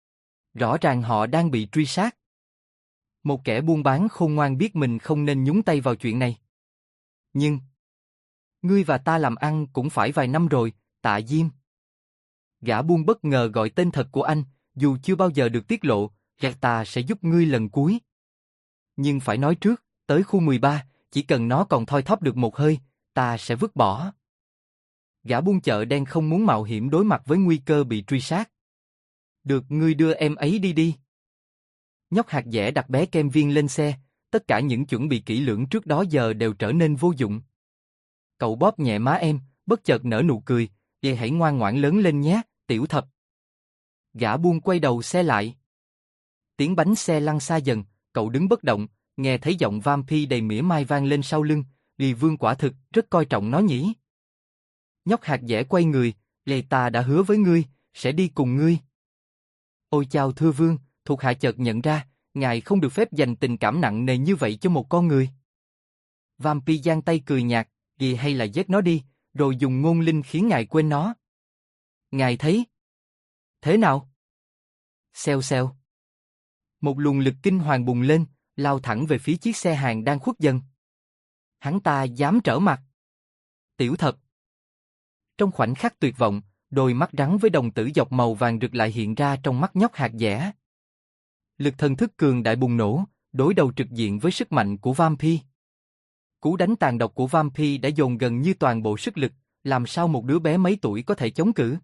Rõ ràng họ đang bị truy sát. Một kẻ buôn bán khôn ngoan biết mình không nên nhúng tay vào chuyện này. Nhưng ngươi và ta làm ăn cũng phải vài năm rồi, Tạ Diêm. Gã buôn bất ngờ gọi tên thật của anh, dù chưa bao giờ được tiết lộ, gạt ta sẽ giúp ngươi lần cuối. Nhưng phải nói trước, tới khu 13, chỉ cần nó còn thoi thóp được một hơi, ta sẽ vứt bỏ. Gã buôn chợ đen không muốn mạo hiểm đối mặt với nguy cơ bị truy sát. Được, ngươi đưa em ấy đi. Nhóc hạt dẻ đặt bé kem viên lên xe, tất cả những chuẩn bị kỹ lưỡng trước đó giờ đều trở nên vô dụng. Cậu bóp nhẹ má em, bất chợt nở nụ cười, vậy hãy ngoan ngoãn lớn lên nhé, tiểu thập. Gã buôn quay đầu xe lại. Tiếng bánh xe lăn xa dần, cậu đứng bất động, nghe thấy giọng Vampire đầy mỉa mai vang lên sau lưng, Lý Vương quả thực rất coi trọng nó nhỉ. Nhóc hạt dẻ quay người, Lê ta đã hứa với ngươi, sẽ đi cùng ngươi. Ôi chào thưa Vương, thuộc hạ chợt nhận ra, ngài không được phép dành tình cảm nặng nề như vậy cho một con người. Vampire giang tay cười nhạt, ghi hay là giết nó đi, rồi dùng ngôn linh khiến ngài quên nó. Ngài thấy thế nào? Xèo xèo. Một luồng lực kinh hoàng bùng lên, lao thẳng về phía chiếc xe hàng đang khuất dần. Hắn ta dám trở mặt. Tiểu thập. Trong khoảnh khắc tuyệt vọng, đôi mắt rắn với đồng tử dọc màu vàng rực lại hiện ra trong mắt nhóc hạt dẻ. Lực thần thức cường đại bùng nổ, đối đầu trực diện với sức mạnh của Vampire. Cú đánh tàn độc của Vampire đã dồn gần như toàn bộ sức lực, làm sao một đứa bé mấy tuổi có thể chống cự.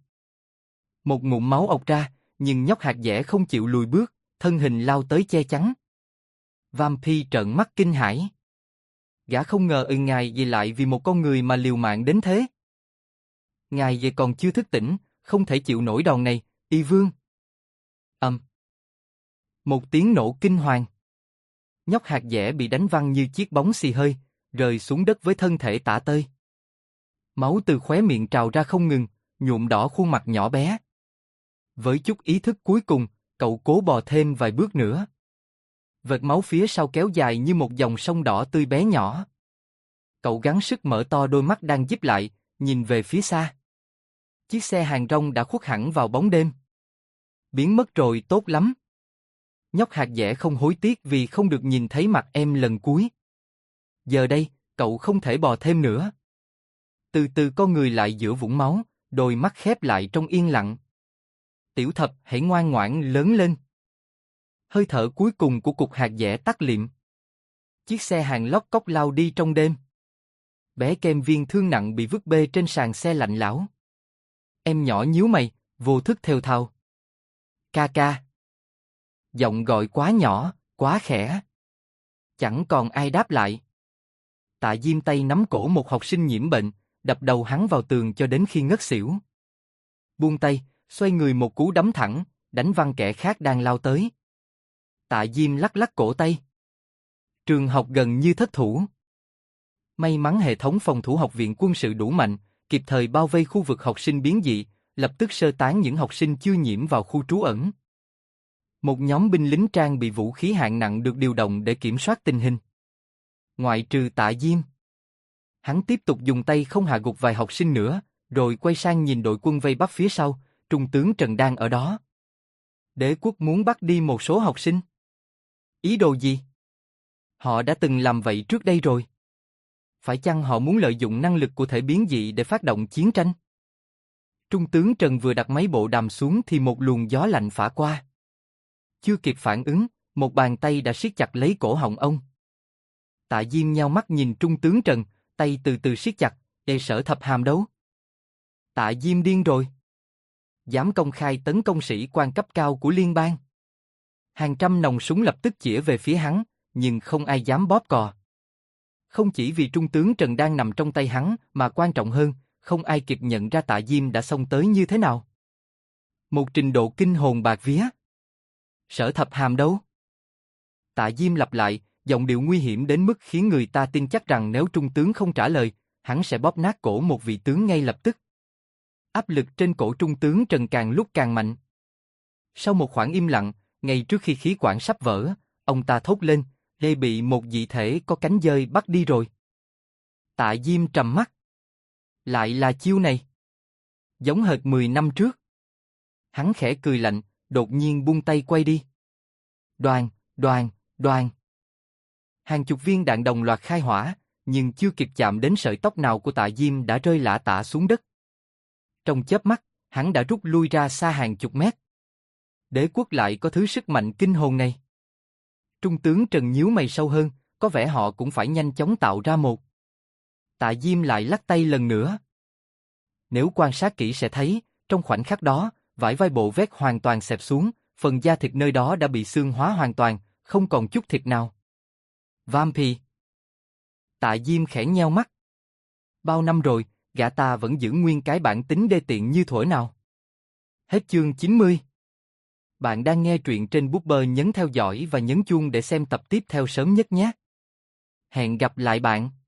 Một ngụm máu ọc ra, nhưng nhóc hạt dẻ không chịu lùi bước, thân hình lao tới che chắn. Vampire trợn mắt kinh hãi. Gã không ngờ ngài về lại vì một con người mà liều mạng đến thế. Ngài về còn chưa thức tỉnh, không thể chịu nổi đòn này, Y Vương. Một tiếng nổ kinh hoàng. Nhóc hạt dẻ bị đánh văng như chiếc bóng xì hơi, rơi xuống đất với thân thể tả tơi. Máu từ khóe miệng trào ra không ngừng, nhuộm đỏ khuôn mặt nhỏ bé. Với chút ý thức cuối cùng, cậu cố bò thêm vài bước nữa. Vệt máu phía sau kéo dài như một dòng sông đỏ tươi bé nhỏ. Cậu gắng sức mở to đôi mắt đang díp lại, nhìn về phía xa. Chiếc xe hàng rong đã khuất hẳn vào bóng đêm. Biến mất rồi, tốt lắm. Nhóc hạt dẻ không hối tiếc vì không được nhìn thấy mặt em lần cuối. Giờ đây, cậu không thể bò thêm nữa. Từ từ con người lại giữa vũng máu, đôi mắt khép lại trong yên lặng. Tiểu Thập, hãy ngoan ngoãn lớn lên. Hơi thở cuối cùng của cục hạt dẻ tắt liệm. Chiếc xe hàng lóc cóc lao đi trong đêm. Bé Kem Viên thương nặng bị vứt bê trên sàn xe lạnh lẽo. Em nhỏ nhíu mày, vô thức thều thào. Ca ca. Giọng gọi quá nhỏ, quá khẽ. Chẳng còn ai đáp lại. Tạ Diêm tay nắm cổ một học sinh nhiễm bệnh, đập đầu hắn vào tường cho đến khi ngất xỉu. Buông tay, xoay người một cú đấm thẳng, đánh văng kẻ khác đang lao tới. Tạ Diêm lắc lắc cổ tay. Trường học gần như thất thủ. May mắn hệ thống phòng thủ học viện quân sự đủ mạnh, kịp thời bao vây khu vực học sinh biến dị, lập tức sơ tán những học sinh chưa nhiễm vào khu trú ẩn. Một nhóm binh lính trang bị vũ khí hạng nặng được điều động để kiểm soát tình hình. Ngoại trừ Tạ Diêm. Hắn tiếp tục dùng tay không hạ gục vài học sinh nữa, rồi quay sang nhìn đội quân vây bắt phía sau, Trung tướng Trần đang ở đó. Đế quốc muốn bắt đi một số học sinh. Ý đồ gì? Họ đã từng làm vậy trước đây rồi. Phải chăng họ muốn lợi dụng năng lực của thể biến dị để phát động chiến tranh? Trung tướng Trần vừa đặt máy bộ đàm xuống thì một luồng gió lạnh phả qua. Chưa kịp phản ứng, một bàn tay đã siết chặt lấy cổ họng ông. Tạ Diêm nheo mắt nhìn Trung tướng Trần, tay từ từ siết chặt, để Sở Thập Hàm đấu. Tạ Diêm điên rồi. Dám công khai tấn công sĩ quan cấp cao của liên bang. Hàng trăm nòng súng lập tức chĩa về phía hắn, nhưng không ai dám bóp cò. Không chỉ vì Trung tướng Trần đang nằm trong tay hắn, mà quan trọng hơn, không ai kịp nhận ra Tạ Diêm đã xông tới như thế nào. Một trình độ kinh hồn bạt vía. Sở Thập Hàm đâu? Tạ Diêm lặp lại, giọng điệu nguy hiểm đến mức khiến người ta tin chắc rằng nếu Trung tướng không trả lời, hắn sẽ bóp nát cổ một vị tướng ngay lập tức. Áp lực trên cổ Trung tướng Trần càng lúc càng mạnh. Sau một khoảng im lặng, ngay trước khi khí quản sắp vỡ, ông ta thốt lên, Lê bị một dị thể có cánh dơi bắt đi rồi. Tạ Diêm trầm mắt. Lại là chiêu này. Giống hệt 10 năm trước. Hắn khẽ cười lạnh, đột nhiên buông tay quay đi. Đoàn, đoàn, đoàn. Hàng chục viên đạn đồng loạt khai hỏa, nhưng chưa kịp chạm đến sợi tóc nào của Tạ Diêm đã rơi lả tả xuống đất. Trong chớp mắt, hắn đã rút lui ra xa hàng chục mét. Đế quốc lại có thứ sức mạnh kinh hồn này. Trung tướng Trần nhíu mày sâu hơn, có vẻ họ cũng phải nhanh chóng tạo ra một. Tạ Diêm lại lắc tay lần nữa. Nếu quan sát kỹ sẽ thấy, trong khoảnh khắc đó, vải vai bộ vét hoàn toàn xẹp xuống, phần da thịt nơi đó đã bị xương hóa hoàn toàn, không còn chút thịt nào. Vampire. Tạ Diêm khẽ nheo mắt. Bao năm rồi, gã ta vẫn giữ nguyên cái bản tính đê tiện như thuở nào. Hết chương 90. Bạn đang nghe truyện trên Booker, nhấn theo dõi và nhấn chuông để xem tập tiếp theo sớm nhất nhé. Hẹn gặp lại bạn.